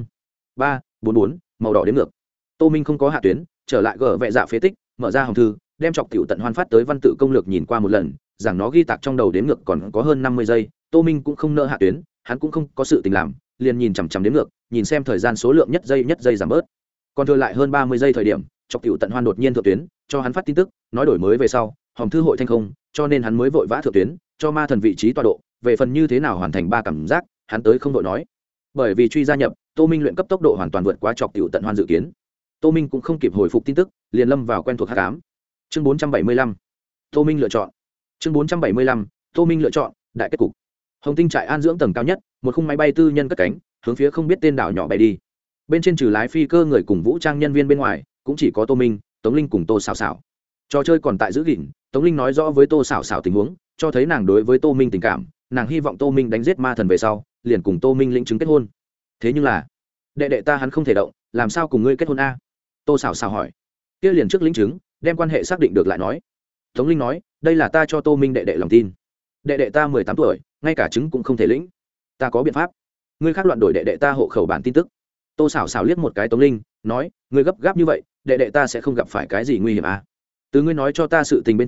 0344 màu đỏ đến ngược. Tô Minh không có hạ tuyến, trở lại gở vẹ dạ phế tích, mở ra hòm thư, đem chọc tiểu tận hoan phát tới văn tự công lược nhìn qua một lần, rằng nó ghi tạc trong đầu đến ngược còn có hơn 50 giây. Tô Minh cũng không nỡ hạ tuyến, hắn cũng không có sự tình làm, liền nhìn chằm chằm đến ngược, nhìn xem thời gian số lượng nhất giây giảm bớt. Còn thừa lại hơn 30 giây thời điểm, chọc tiểu tận hoan đột nhiên thượng tuyến, cho hắn phát tin tức, nói đổi mới về sau, hòm thư hội thanh không, cho nên hắn mới vội vã thượng tuyến, cho ma thần vị trí tọa độ, về phần như thế nào hoàn thành 3 cảm giác, hắn tới không đội nói. Bởi vì truy gia nhập, Tô Minh luyện cấp tốc độ hoàn toàn vượt qua chọc tiểu tận hoan dự kiến. Tô Minh cũng không kịp hồi phục tin tức, liền lâm vào quen thuộc hắc ám. Chương 475. Tô Minh lựa chọn. Chương 475. Tô Minh lựa chọn, đại kết cục. Hồng Tinh trại an dưỡng tầng cao nhất, một khung máy bay tư nhân cất cánh, hướng phía không biết tên đảo nhỏ bay đi. Bên trên trừ lái phi cơ người cùng vũ trang nhân viên bên ngoài, cũng chỉ có Tô Minh, Tống Linh cùng Tô Sảo Sảo. Trò chơi còn tại giữ gìn, Tống Linh nói rõ với Tô Sảo Sảo tình huống, cho thấy nàng đối với Tô Minh tình cảm, nàng hy vọng Tô Minh đánh giết ma thần về sau, liền cùng Tô Minh lĩnh chứng kết hôn. Thế nhưng là, đệ đệ ta hắn không thể động, làm sao cùng ngươi kết hôn a? Tô Sảo Sảo hỏi. Kia liền trước lĩnh chứng, đem quan hệ xác định được lại nói. Tống Linh nói, đây là ta cho Tô Minh đệ đệ lòng tin. Đệ đệ ta 18 tuổi, ngay cả chứng cũng không thể lĩnh. Ta có biện pháp. Ngươi khác loạn đổi đệ đệ ta hộ khẩu bản tin tức. Tô Sảo Sảo liếc một cái Tống Linh, nói, ngươi gấp gáp như vậy, đệ đệ ta sẽ không gặp phải cái gì nguy hiểm à? Từ ngươi nói cho ta sự tình bên trong,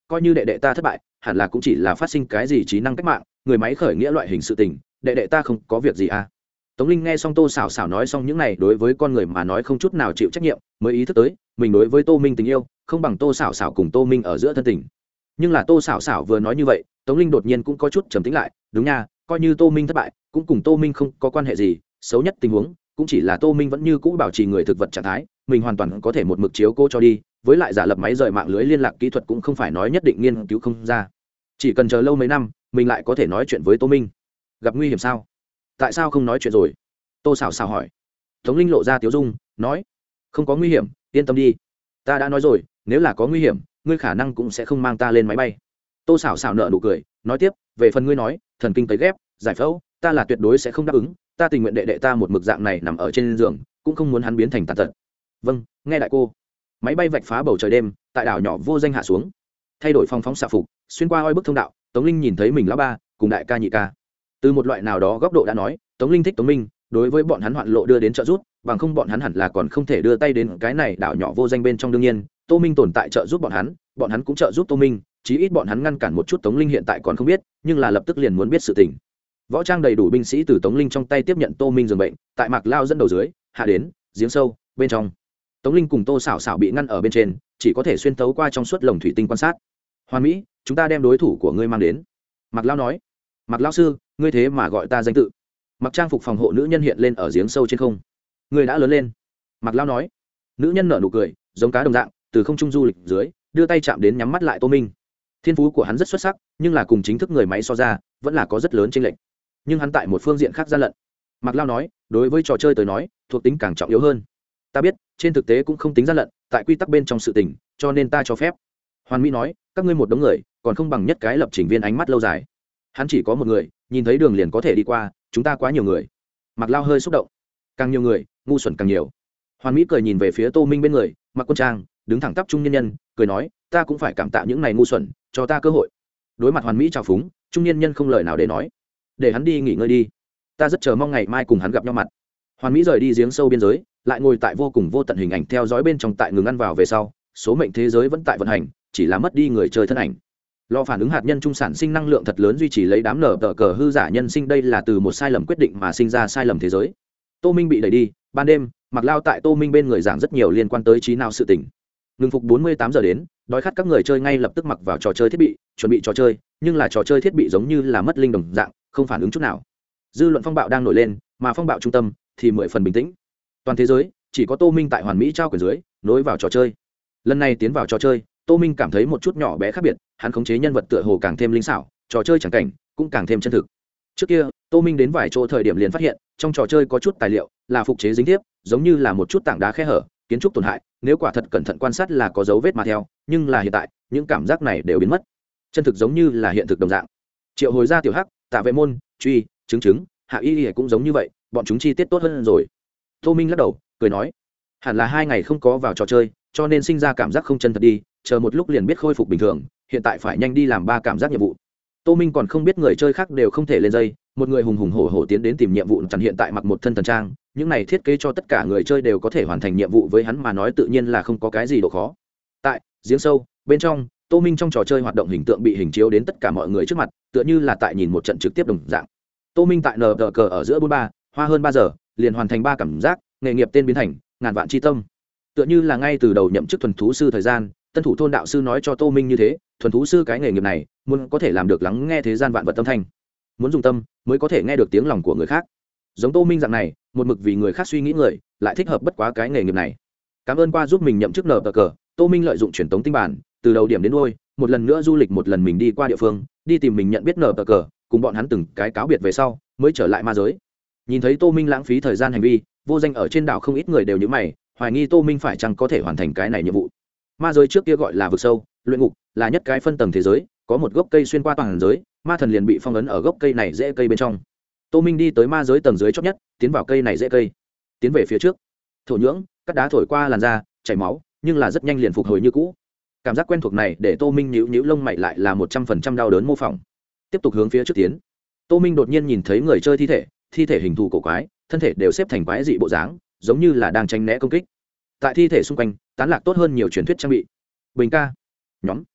coi như đệ đệ ta thất bại hẳn là cũng chỉ là phát sinh cái gì trí năng cách mạng người máy khởi nghĩa loại hình sự tình, đệ đệ ta không có việc gì à. Tống Linh nghe xong Tô Sảo Sảo nói xong những này đối với con người mà nói không chút nào chịu trách nhiệm, mới ý thức tới mình đối với Tô Minh tình yêu không bằng Tô Sảo Sảo cùng Tô Minh ở giữa thân tình. Nhưng là Tô Sảo Sảo vừa nói như vậy, Tống Linh đột nhiên cũng có chút trầm tĩnh lại, đúng nha, coi như Tô Minh thất bại, cũng cùng Tô Minh không có quan hệ gì, xấu nhất tình huống cũng chỉ là Tô Minh vẫn như cũ bảo trì người thực vật trạng thái, mình hoàn toàn có thể một mực chiếu cô cho đi, với lại giả lập máy rời mạng lưới liên lạc kỹ thuật cũng không phải nói nhất định nghiên cứu không ra. Chỉ cần chờ lâu mấy năm, mình lại có thể nói chuyện với Tô Minh. Gặp nguy hiểm sao? Tại sao không nói chuyện rồi? Tô Sảo Sảo hỏi. Tống Linh lộ ra tiếu dung, nói: không có nguy hiểm, yên tâm đi, ta đã nói rồi, nếu là có nguy hiểm ngươi khả năng cũng sẽ không mang ta lên máy bay. Tô Sảo Sảo nở nụ cười, nói tiếp: về phần ngươi nói thần kinh cấy ghép giải phẫu, ta là tuyệt đối sẽ không đáp ứng, ta tình nguyện đệ đệ ta một mực dạng này nằm ở trên giường, cũng không muốn hắn biến thành tàn tật. Vâng, nghe đại cô. Máy bay vạch phá bầu trời đêm, tại đảo nhỏ vô danh hạ xuống, thay đổi phong phóng xạ phục, xuyên qua oi bức thông đạo. Tống Linh nhìn thấy mình lão ba cùng đại ca nhị ca. Từ một loại nào đó góc độ đã nói, Tống Linh thích Tống Minh, đối với bọn hắn hoạn lộ đưa đến trợ giúp, bằng không bọn hắn hẳn là còn không thể đưa tay đến cái này đảo nhỏ vô danh bên trong. đương nhiên Tô Minh tồn tại trợ giúp bọn hắn cũng trợ giúp Tô Minh, chí ít bọn hắn ngăn cản một chút Tống Linh hiện tại còn không biết, nhưng là lập tức liền muốn biết sự tình. Võ trang đầy đủ binh sĩ từ Tống Linh trong tay tiếp nhận Tô Minh giường bệnh, tại Mạc Lao dẫn đầu dưới hạ đến giếng sâu bên trong. Tống Linh cùng Tô Sảo Sảo bị ngăn ở bên trên, chỉ có thể xuyên tấu qua trong suốt lồng thủy tinh quan sát. Hoàn Mỹ, chúng ta đem đối thủ của ngươi mang đến. Mạc Lao nói. Mạc Lao sư, ngươi thế mà gọi ta danh tự. Mặc trang phục phòng hộ nữ nhân hiện lên ở giếng sâu trên không. Ngươi đã lớn lên. Mạc Lao nói. Nữ nhân nở nụ cười, giống cá đồng dạng, từ không trung du lịch dưới, đưa tay chạm đến nhắm mắt lại Tô Minh. Thiên phú của hắn rất xuất sắc, nhưng là cùng chính thức người máy so ra, vẫn là có rất lớn chênh lệch. Nhưng hắn tại một phương diện khác gian lận. Mạc Lao nói, đối với trò chơi tới nói, thuộc tính càng trọng yếu hơn. Ta biết, trên thực tế cũng không tính gian lận, tại quy tắc bên trong sự tình, cho nên ta cho phép. Hoàn Mỹ nói, các ngươi một đống người, còn không bằng nhất cái lập trình viên ánh mắt lâu dài. Hắn chỉ có một người, nhìn thấy đường liền có thể đi qua, chúng ta quá nhiều người. Mạc Lao hơi xúc động. Càng nhiều người, ngu xuẩn càng nhiều. Hoàn Mỹ cười nhìn về phía Tô Minh bên người, mặc quân trang, đứng thẳng tắp trung nhân nhân, cười nói, ta cũng phải cảm tạ những này ngu xuẩn, cho ta cơ hội. Đối mặt Hoàn Mỹ chào phúng, trung nhân nhân không lời nào để nói. Để hắn đi nghỉ ngơi đi, ta rất chờ mong ngày mai cùng hắn gặp nhau mặt. Hoàn Mỹ rời đi giếng sâu biên giới, lại ngồi tại vô cùng vô tận hình ảnh theo dõi bên trong. Tại ngừng ăn vào về sau, số mệnh thế giới vẫn tại vận hành, chỉ là mất đi người chơi thân ảnh. Lò phản ứng hạt nhân trung sản sinh năng lượng thật lớn duy trì lấy đám nở tờ cờ hư giả nhân sinh. Đây là từ một sai lầm quyết định mà sinh ra sai lầm thế giới. Tô Minh bị đẩy đi. Ban đêm, Mạc Lao tại Tô Minh bên người giảng rất nhiều liên quan tới trí não sự tình. Ngừng phục 48 giờ đến, đói khát các người chơi ngay lập tức mặc vào trò chơi thiết bị, chuẩn bị trò chơi, nhưng là trò chơi thiết bị giống như là mất linh đồng dạng, không phản ứng chút nào. Dư luận phong bạo đang nổi lên, mà phong bạo trung tâm thì 10 phần bình tĩnh. Toàn thế giới chỉ có Tô Minh tại Hoàn Mỹ trao quyền dưới nối vào trò chơi. Lần này tiến vào trò chơi, Tô Minh cảm thấy một chút nhỏ bé khác biệt, hắn khống chế nhân vật tựa hồ càng thêm linh xảo, trò chơi chẳng cảnh cũng càng thêm chân thực. Trước kia, Tô Minh đến vài chỗ thời điểm liền phát hiện, trong trò chơi có chút tài liệu là phục chế dính tiếp, giống như là một chút tảng đá khe hở, kiến trúc tổn hại, nếu quả thật cẩn thận quan sát là có dấu vết mà theo, nhưng là hiện tại, những cảm giác này đều biến mất. Chân thực giống như là hiện thực đồng dạng. Triệu hồi ra tiểu hắc, tạ vệ môn, truy, chứng, hạ y cũng giống như vậy, bọn chúng chi tiết tốt hơn rồi. Tô Minh lắc đầu, cười nói, hẳn là 2 ngày không có vào trò chơi, cho nên sinh ra cảm giác không chân thật đi, chờ một lúc liền biết khôi phục bình thường, hiện tại phải nhanh đi làm 3 cảm giác nhiệm vụ. Tô Minh còn không biết người chơi khác đều không thể lên dây, một người hùng hùng hổ hổ tiến đến tìm nhiệm vụ, chẳng hiện tại mặc một thân thần trang, những này thiết kế cho tất cả người chơi đều có thể hoàn thành nhiệm vụ, với hắn mà nói tự nhiên là không có cái gì độ khó. Tại giếng sâu bên trong, Tô Minh trong trò chơi hoạt động hình tượng bị hình chiếu đến tất cả mọi người trước mặt, tựa như là tại nhìn một trận trực tiếp đồng dạng. Tô Minh tại nờ cờ ở giữa 43, hoa hơn 3 giờ, liền hoàn thành 3 cảm giác, nghề nghiệp tên biến thành ngàn vạn chi tâm. Tựa như là ngay từ đầu nhậm chức thuần thú sư thời gian, tân thủ thôn đạo sư nói cho Tô Minh như thế, thuần thú sư cái nghề nghiệp này, muốn có thể làm được lắng nghe thế gian vạn vật tâm thanh. Muốn dùng tâm mới có thể nghe được tiếng lòng của người khác. Giống Tô Minh dạng này, một mực vì người khác suy nghĩ người, lại thích hợp bất quá cái nghề nghiệp này. Cảm ơn qua giúp mình nhậm chức nờ cờ, Tô Minh lợi dụng truyền tống tinh bản, từ đầu điểm đến đuôi, một lần nữa du lịch một lần mình đi qua địa phương, đi tìm mình nhận biết nờ cờ, cùng bọn hắn từng cái cáo biệt về sau, mới trở lại ma giới. Nhìn thấy Tô Minh lãng phí thời gian hành vi, vô danh ở trên đảo không ít người đều nhíu mày, hoài nghi Tô Minh phải chăng có thể hoàn thành cái này nhiệm vụ. Ma giới trước kia gọi là vực sâu, luyện ngục, là nhất cái phân tầng thế giới, có một gốc cây xuyên qua toàn giới, ma thần liền bị phong ấn ở gốc cây này rễ cây bên trong. Tô Minh đi tới ma giới tầng dưới chót nhất, tiến vào cây này rễ cây, tiến về phía trước. Thổ nhưỡng, cắt đá thổi qua làn da, chảy máu, nhưng là rất nhanh liền phục hồi như cũ. Cảm giác quen thuộc này để Tô Minh nhíu lông mày, lại là 100% đau đớn mô phỏng. Tiếp tục hướng phía trước tiến. Tô Minh đột nhiên nhìn thấy người chơi thi thể hình thù cổ quái, thân thể đều xếp thành quái dị bộ dáng, giống như là đang tránh né công kích. Tại thi thể xung quanh, tán lạc tốt hơn nhiều truyền thuyết trang bị. Bình ca, nhóm.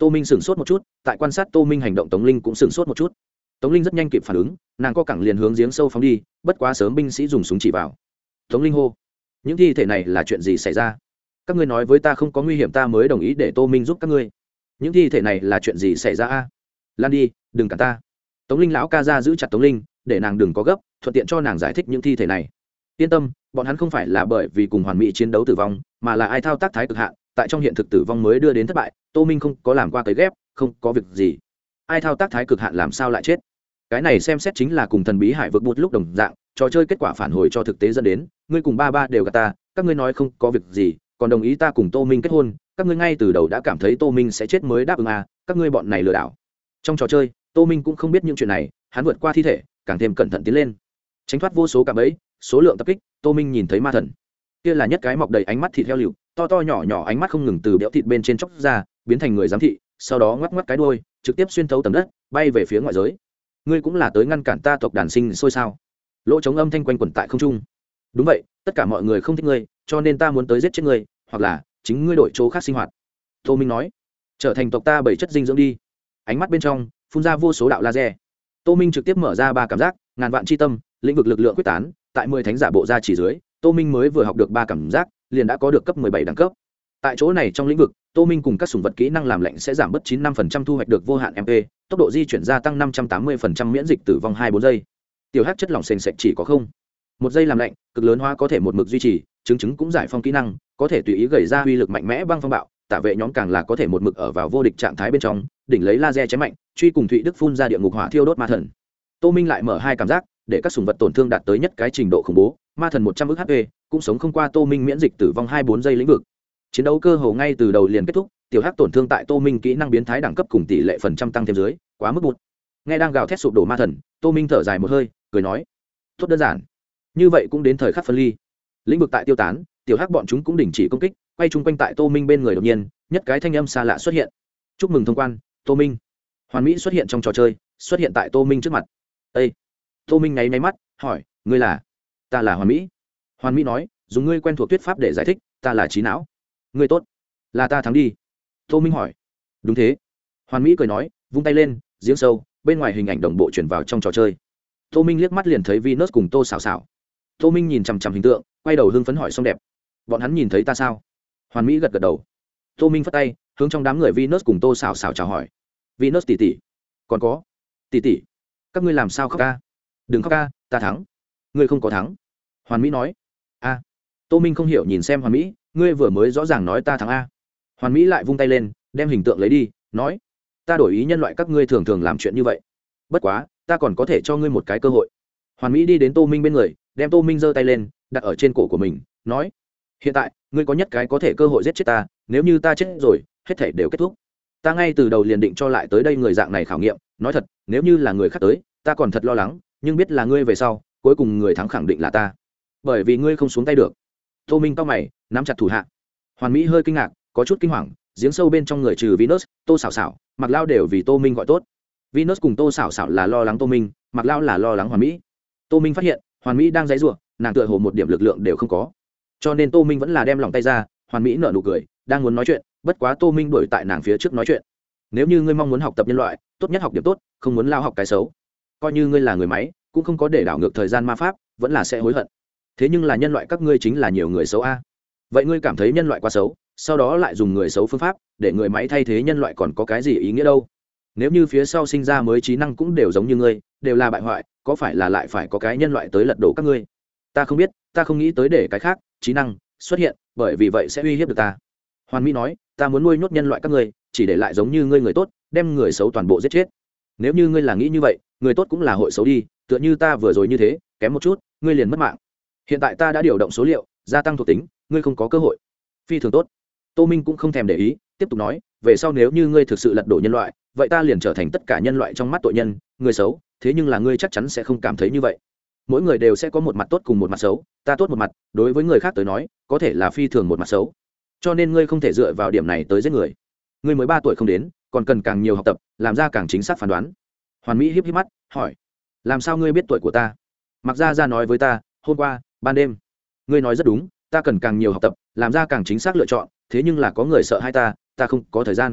Tô Minh sửng sốt một chút, tại quan sát Tô Minh hành động Tống Linh cũng sửng sốt một chút. Tống Linh rất nhanh kịp phản ứng, nàng co cẳng liền hướng giếng sâu phóng đi, bất quá sớm binh sĩ dùng súng chỉ vào. Tống Linh hô: những thi thể này là chuyện gì xảy ra? Các ngươi nói với ta không có nguy hiểm ta mới đồng ý để Tô Minh giúp các ngươi. Những thi thể này là chuyện gì xảy ra a? Lan đi, đừng cản ta. Tống Linh lão ca ra giữ chặt Tống Linh, để nàng đừng có gấp, thuận tiện cho nàng giải thích những thi thể này. Yên tâm, bọn hắn không phải là bởi vì cùng hoàn mỹ chiến đấu tử vong, mà là ai thao tác thái cực hạn, tại trong hiện thực tử vong mới đưa đến thất bại. Tô Minh không có làm qua cấy ghép, không có việc gì. Ai thao tác thái cực hạn làm sao lại chết? Cái này xem xét chính là cùng thần bí hải vực bút lúc đồng dạng, trò chơi kết quả phản hồi cho thực tế dẫn đến, ngươi cùng ba ba đều gạt ta, các ngươi nói không có việc gì, còn đồng ý ta cùng Tô Minh kết hôn, các ngươi ngay từ đầu đã cảm thấy Tô Minh sẽ chết mới đáp ứng à, các ngươi bọn này lừa đảo. Trong trò chơi, Tô Minh cũng không biết những chuyện này, hắn vượt qua thi thể, càng thêm cẩn thận tiến lên, tránh thoát vô số cạm bẫy, số lượng tập kích. Tô Minh nhìn thấy ma thần, kia là nhất cái mọc đầy ánh mắt thịt heo liều, to to nhỏ nhỏ ánh mắt không ngừng từ béo thịt bên trên chóc ra, biến thành người giám thị, sau đó ngoắc ngoắc cái đuôi, trực tiếp xuyên thấu tầng đất, bay về phía ngoại giới. Ngươi cũng là tới ngăn cản ta tộc đàn sinh sôi sao? Lỗ trống âm thanh quanh quẩn tại không trung. Đúng vậy, tất cả mọi người không thích ngươi, cho nên ta muốn tới giết chết ngươi, hoặc là chính ngươi đổi chỗ khác sinh hoạt. Tô Minh nói, trở thành tộc ta bảy chất dinh dưỡng đi. Ánh mắt bên trong phun ra vô số đạo laser. Tô Minh trực tiếp mở ra 3 cảm giác, ngàn vạn chi tâm, lĩnh vực lực lượng quyết tán, tại 10 thánh giả bộ ra chỉ dưới, Tô Minh mới vừa học được 3 cảm giác, liền đã có được cấp 17 đẳng cấp. Tại chỗ này trong lĩnh vực, Tô Minh cùng các sủng vật kỹ năng làm lạnh sẽ giảm bớt 95% thu hoạch được vô hạn MP, tốc độ di chuyển gia tăng 580% miễn dịch tử vong 2-4 giây. Tiểu hắc chất lỏng sền sệt chỉ có 1 giây làm lạnh, cực lớn hóa có thể một mực duy trì, chứng cũng giải phong kỹ năng, có thể tùy ý gầy ra uy lực mạnh mẽ băng phong bạo, tả vệ nhóm càng là có thể một mực ở vào vô địch trạng thái bên trong, đỉnh lấy laser chém mạnh, truy cùng Thụy Đức phun ra địa ngục hỏa thiêu đốt ma thần. Tô Minh lại mở 2 cảm giác, để các sủng vật tổn thương đạt tới nhất cái trình độ khủng bố, ma thần 100 ức HP, cũng sống không qua Tô Minh miễn dịch tử vong 2-4 giây lĩnh vực. Chiến đấu cơ hồ ngay từ đầu liền kết thúc, tiểu hắc tổn thương tại Tô Minh kỹ năng biến thái đẳng cấp cùng tỷ lệ phần trăm tăng thêm dưới, quá mức bụt. Nghe đang gào thét sụp đổ ma thần, Tô Minh thở dài một hơi, cười nói: "Tốt đơn giản. Như vậy cũng đến thời khắc phân ly." Lĩnh vực tại tiêu tán, tiểu hắc bọn chúng cũng đình chỉ công kích, quay chung quanh tại Tô Minh bên người đột nhiên, nhất cái thanh âm xa lạ xuất hiện. "Chúc mừng thông quan, Tô Minh." Hoàn Mỹ xuất hiện trong trò chơi, xuất hiện tại Tô Minh trước mặt. "Ê." Tô Minh nháy mắt, hỏi: "Ngươi là?" "Ta là Hoàn Mỹ." Hoàn Mỹ nói, dùng ngươi quen thuộc thuyết pháp để giải thích, "Ta là trí não." "Ngươi tốt." "Là ta thắng đi." Tô Minh hỏi. "Đúng thế." Hoàn Mỹ cười nói, vung tay lên, giếng sâu, bên ngoài hình ảnh đồng bộ chuyển vào trong trò chơi. Tô Minh liếc mắt liền thấy Venus cùng Tô Sảo Sảo. Tô Minh nhìn chằm chằm hình tượng, quay đầu hưng phấn hỏi xong đẹp: "Bọn hắn nhìn thấy ta sao?" Hoàn Mỹ gật gật đầu. Tô Minh phất tay, hướng trong đám người Venus cùng Tô Sảo Sảo chào hỏi. "Venus tỷ tỷ, còn có tỷ tỷ, các ngươi làm sao khóc ca?" "Đừng khóc ca, ta thắng." "Ngươi không có thắng." Hoàn Mỹ nói. "A." Tô Minh không hiểu nhìn xem Hoàn Mỹ, "Ngươi vừa mới rõ ràng nói ta thắng a." Hoàn Mỹ lại vung tay lên, đem hình tượng lấy đi, nói: "Ta đổi ý nhân loại các ngươi thường thường làm chuyện như vậy. Bất quá, ta còn có thể cho ngươi một cái cơ hội." Hoàn Mỹ đi đến Tô Minh bên người, đem Tô Minh giơ tay lên, đặt ở trên cổ của mình, nói: "Hiện tại, ngươi có nhất cái có thể cơ hội giết chết ta, nếu như ta chết rồi, hết thảy đều kết thúc. Ta ngay từ đầu liền định cho lại tới đây người dạng này khảo nghiệm, nói thật, nếu như là người khác tới, ta còn thật lo lắng, nhưng biết là ngươi về sau, cuối cùng người thắng khẳng định là ta. Bởi vì ngươi không xuống tay được." Tô Minh cau mày, nắm chặt thủ hạ. Hoàn Mỹ hơi kinh ngạc, có chút kinh hoàng, giếng sâu bên trong người trừ Venus, Tô Sảo Sảo, Mạc Lao đều vì Tô Minh gọi tốt. Venus cùng Tô Sảo Sảo là lo lắng Tô Minh, Mạc Lao là lo lắng Hoàn Mỹ. Tô Minh phát hiện, Hoàn Mỹ đang giãy giụa, nàng tựa hồ một điểm lực lượng đều không có. Cho nên Tô Minh vẫn là đem lòng tay ra, Hoàn Mỹ nở nụ cười, đang muốn nói chuyện, bất quá Tô Minh đuổi tại nàng phía trước nói chuyện. "Nếu như ngươi mong muốn học tập nhân loại, tốt nhất học điểm tốt, không muốn lao học cái xấu. Coi như ngươi là người máy, cũng không có để đảo ngược thời gian ma pháp, vẫn là sẽ hối hận. Thế nhưng là nhân loại các ngươi chính là nhiều người xấu a. Vậy ngươi cảm thấy nhân loại quá xấu, sau đó lại dùng người xấu phương pháp để người máy thay thế nhân loại còn có cái gì ý nghĩa đâu? Nếu như phía sau sinh ra mới trí năng cũng đều giống như ngươi, đều là bại hoại, có phải là lại phải có cái nhân loại tới lật đổ các ngươi? Ta không biết, ta không nghĩ tới để cái khác trí năng xuất hiện, bởi vì vậy sẽ uy hiếp được ta." Hoàn Mỹ nói, "Ta muốn nuôi nhốt nhân loại các ngươi, chỉ để lại giống như ngươi người tốt, đem người xấu toàn bộ giết chết. Nếu như ngươi là nghĩ như vậy, người tốt cũng là hội xấu đi, tựa như ta vừa rồi như thế, kém một chút, ngươi liền mất mạng. Hiện tại ta đã điều động số liệu, gia tăng thuộc tính, ngươi không có cơ hội." "Phi thường tốt." Tô Minh cũng không thèm để ý, tiếp tục nói, "Về sau nếu như ngươi thực sự lật đổ nhân loại, vậy ta liền trở thành tất cả nhân loại trong mắt tội nhân, người xấu, thế nhưng là ngươi chắc chắn sẽ không cảm thấy như vậy. Mỗi người đều sẽ có một mặt tốt cùng một mặt xấu, ta tốt một mặt, đối với người khác tới nói, có thể là phi thường một mặt xấu. Cho nên ngươi không thể dựa vào điểm này tới giết người. Ngươi mới 3 tuổi không đến, còn cần càng nhiều học tập, làm ra càng chính xác phán đoán." Hoàn Mỹ híp híp mắt, hỏi: "Làm sao ngươi biết tuổi của ta?" "Mặc ra nói với ta, hôm qua, ban đêm." "Ngươi nói rất đúng, ta cần càng nhiều học tập, làm ra càng chính xác lựa chọn, thế nhưng là có người sợ hai ta không có thời gian."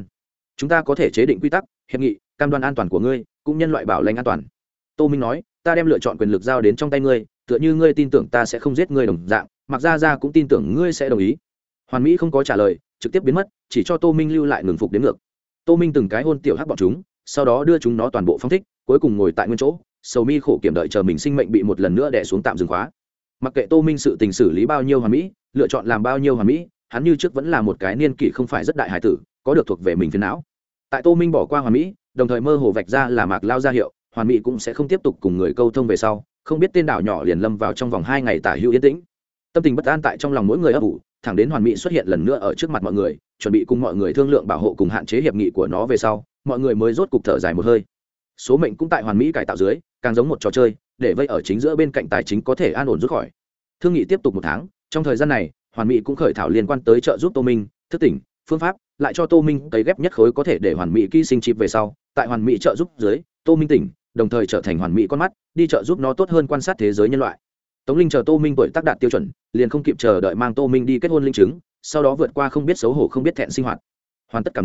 chúng ta có thể chế định quy tắc hiệp nghị cam đoan an toàn của ngươi cũng nhân loại bảo lãnh an toàn. Tô Minh nói, ta đem lựa chọn quyền lực giao đến trong tay ngươi, tựa như ngươi tin tưởng ta sẽ không giết ngươi đồng dạng, Mạc Gia Gia cũng tin tưởng ngươi sẽ đồng ý. Hoàn Mỹ không có trả lời, trực tiếp biến mất, chỉ cho Tô Minh lưu lại ngừng phục đến ngược. Tô Minh từng cái hôn tiểu hắc bọn chúng, sau đó đưa chúng nó toàn bộ phóng thích, cuối cùng ngồi tại nguyên chỗ, sầu mi khổ kiểm đợi chờ mình sinh mệnh bị một lần nữa đè xuống tạm dừng khóa. Mặc kệ Tô Minh sự tình xử lý bao nhiêu hoàn mỹ, lựa chọn làm bao nhiêu hoàn mỹ, hắn như trước vẫn là một cái niên kỷ không phải rất đại hải tử, có được thuộc về mình phiền não. Tại Tô Minh bỏ qua hoàn mỹ, đồng thời mơ hồ vạch ra là Mạc Lao ra hiệu, hoàn mỹ cũng sẽ không tiếp tục cùng người câu thông về sau, không biết tên đảo nhỏ liền lâm vào trong vòng 2 ngày tả hữu yên tĩnh. Tâm tình bất an tại trong lòng mỗi người ấp ủ, thẳng đến hoàn mỹ xuất hiện lần nữa ở trước mặt mọi người, chuẩn bị cùng mọi người thương lượng bảo hộ cùng hạn chế hiệp nghị của nó về sau, mọi người mới rốt cục thở dài một hơi. Số mệnh cũng tại hoàn mỹ cải tạo dưới, càng giống một trò chơi, để vây ở chính giữa bên cạnh tài chính có thể an ổn rút khỏi. Thương nghị tiếp tục 1 tháng, trong thời gian này, hoàn mỹ cũng khởi thảo liên quan tới trợ giúp Tô Minh, thức tỉnh, phương pháp, lại cho Tô Minh cấy ghép nhất khối có thể để hoàn mỹ ký sinh chip về sau, tại hoàn mỹ trợ giúp dưới, Tô Minh tỉnh, đồng thời trở thành hoàn mỹ con mắt, đi trợ giúp nó tốt hơn quan sát thế giới nhân loại. Tống Linh chờ Tô Minh tuổi tác đạt tiêu chuẩn, liền không kịp chờ đợi mang Tô Minh đi kết hôn linh chứng, sau đó vượt qua không biết xấu hổ không biết thẹn sinh hoạt. Hoàn tất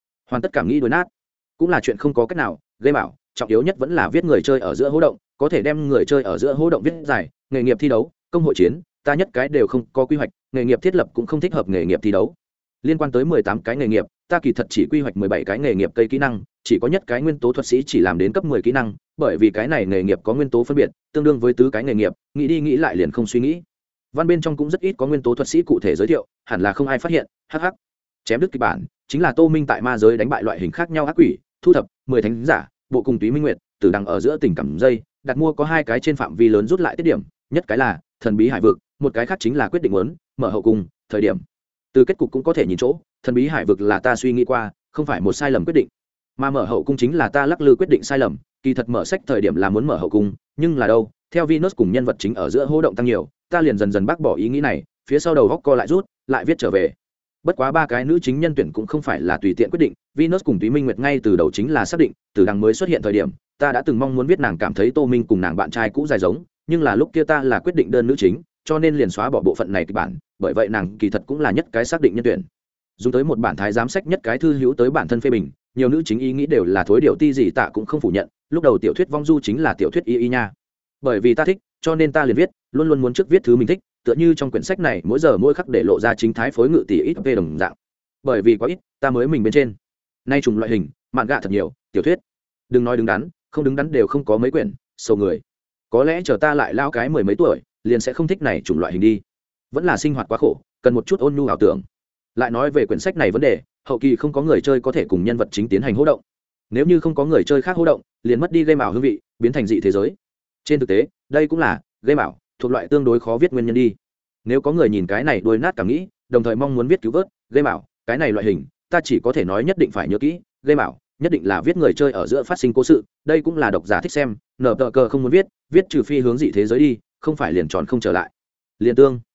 cảm nghĩ đối nát, cũng là chuyện không có cách nào, gây bảo, trọng yếu nhất vẫn là viết người chơi ở giữa hô động, có thể đem người chơi ở giữa hô động viết giải, nghề nghiệp thi đấu, công hội chiến, ta nhất cái đều không có quy hoạch, nghề nghiệp thiết lập cũng không thích hợp nghề nghiệp thi đấu. Liên quan tới 18 cái nghề nghiệp, ta kỳ thật chỉ quy hoạch 17 cái nghề nghiệp cây kỹ năng, chỉ có nhất cái nguyên tố thuật sĩ chỉ làm đến cấp 10 kỹ năng, bởi vì cái này nghề nghiệp có nguyên tố phân biệt, tương đương với tứ cái nghề nghiệp, nghĩ đi nghĩ lại liền không suy nghĩ. Văn bên trong cũng rất ít có nguyên tố thuật sĩ cụ thể giới thiệu, hẳn là không ai phát hiện, hắc hắc. Chém đứt kịch bản, chính là Tô Minh tại ma giới đánh bại loại hình khác nhau ác quỷ, thu thập 10 thánh giả, bộ cùng Túy Minh Nguyệt, Tử Đằng ở giữa tình cảm dây, đặt mua có 2 cái trên phạm vi lớn rút lại tiết điểm, nhất cái là thần bí hải vực, một cái khác chính là quyết định muốn mở hậu cung, thời điểm. Từ kết cục cũng có thể nhìn chỗ, thần bí hải vực là ta suy nghĩ qua, không phải một sai lầm quyết định, mà mở hậu cung chính là ta lắc lư quyết định sai lầm. Kỳ thật mở sách thời điểm là muốn mở hậu cung, nhưng là đâu, theo Venus cùng nhân vật chính ở giữa hô động tăng nhiều, ta liền dần dần bác bỏ ý nghĩ này, phía sau đầu góc co lại rút, lại viết trở về. Bất quá 3 cái nữ chính nhân tuyển cũng không phải là tùy tiện quyết định, Venus cùng Túy Minh Nguyệt ngay từ đầu chính là xác định, từ đằng mới xuất hiện thời điểm, ta đã từng mong muốn viết nàng cảm thấy Tô Minh cùng nàng bạn trai cũ dài giống, nhưng là lúc kia ta là quyết định đơn nữ chính, cho nên liền xóa bỏ bộ phận này kịch bản, bởi vậy nàng kỳ thật cũng là nhất cái xác định nhân tuyển. Dùng tới một bản thái giám sách nhất cái thư hữu tới bản thân phê bình, nhiều nữ chính ý nghĩ đều là thối điều ti gì tạ cũng không phủ nhận, lúc đầu tiểu thuyết vong du chính là tiểu thuyết y nha. Bởi vì ta thích, cho nên ta liền viết, luôn luôn muốn trước viết thứ mình thích, tựa như trong quyển sách này mỗi giờ mỗi khắc để lộ ra chính thái phối ngự tỷ ít về đồng dạng. Bởi vì có ít, ta mới mình bên trên. Nay trùng loại hình, mạn gạ thật nhiều, tiểu thuyết. Đừng nói đứng đắn, không đứng đắn đều không có mấy quyển, sầu người. Có lẽ chờ ta lại lao cái 10 mấy tuổi, liền sẽ không thích này chủng loại hình đi. Vẫn là sinh hoạt quá khổ, cần một chút ôn nhu ảo tưởng. Lại nói về quyển sách này vấn đề, hậu kỳ không có người chơi có thể cùng nhân vật chính tiến hành hô động. Nếu như không có người chơi khác hô động, liền mất đi game ảo hương vị, biến thành dị thế giới. Trên thực tế, đây cũng là game ảo thuộc loại tương đối khó viết nguyên nhân đi. Nếu có người nhìn cái này đuôi nát cảm nghĩ, đồng thời mong muốn viết cứu vớt game ảo, cái này loại hình, ta chỉ có thể nói nhất định phải nhớ kỹ, game ảo nhất định là viết người chơi ở giữa phát sinh cố sự, đây cũng là độc giả thích xem, nở tờ cờ không muốn viết, viết trừ phi hướng dị thế giới đi, không phải liền tròn không trở lại. Liên tương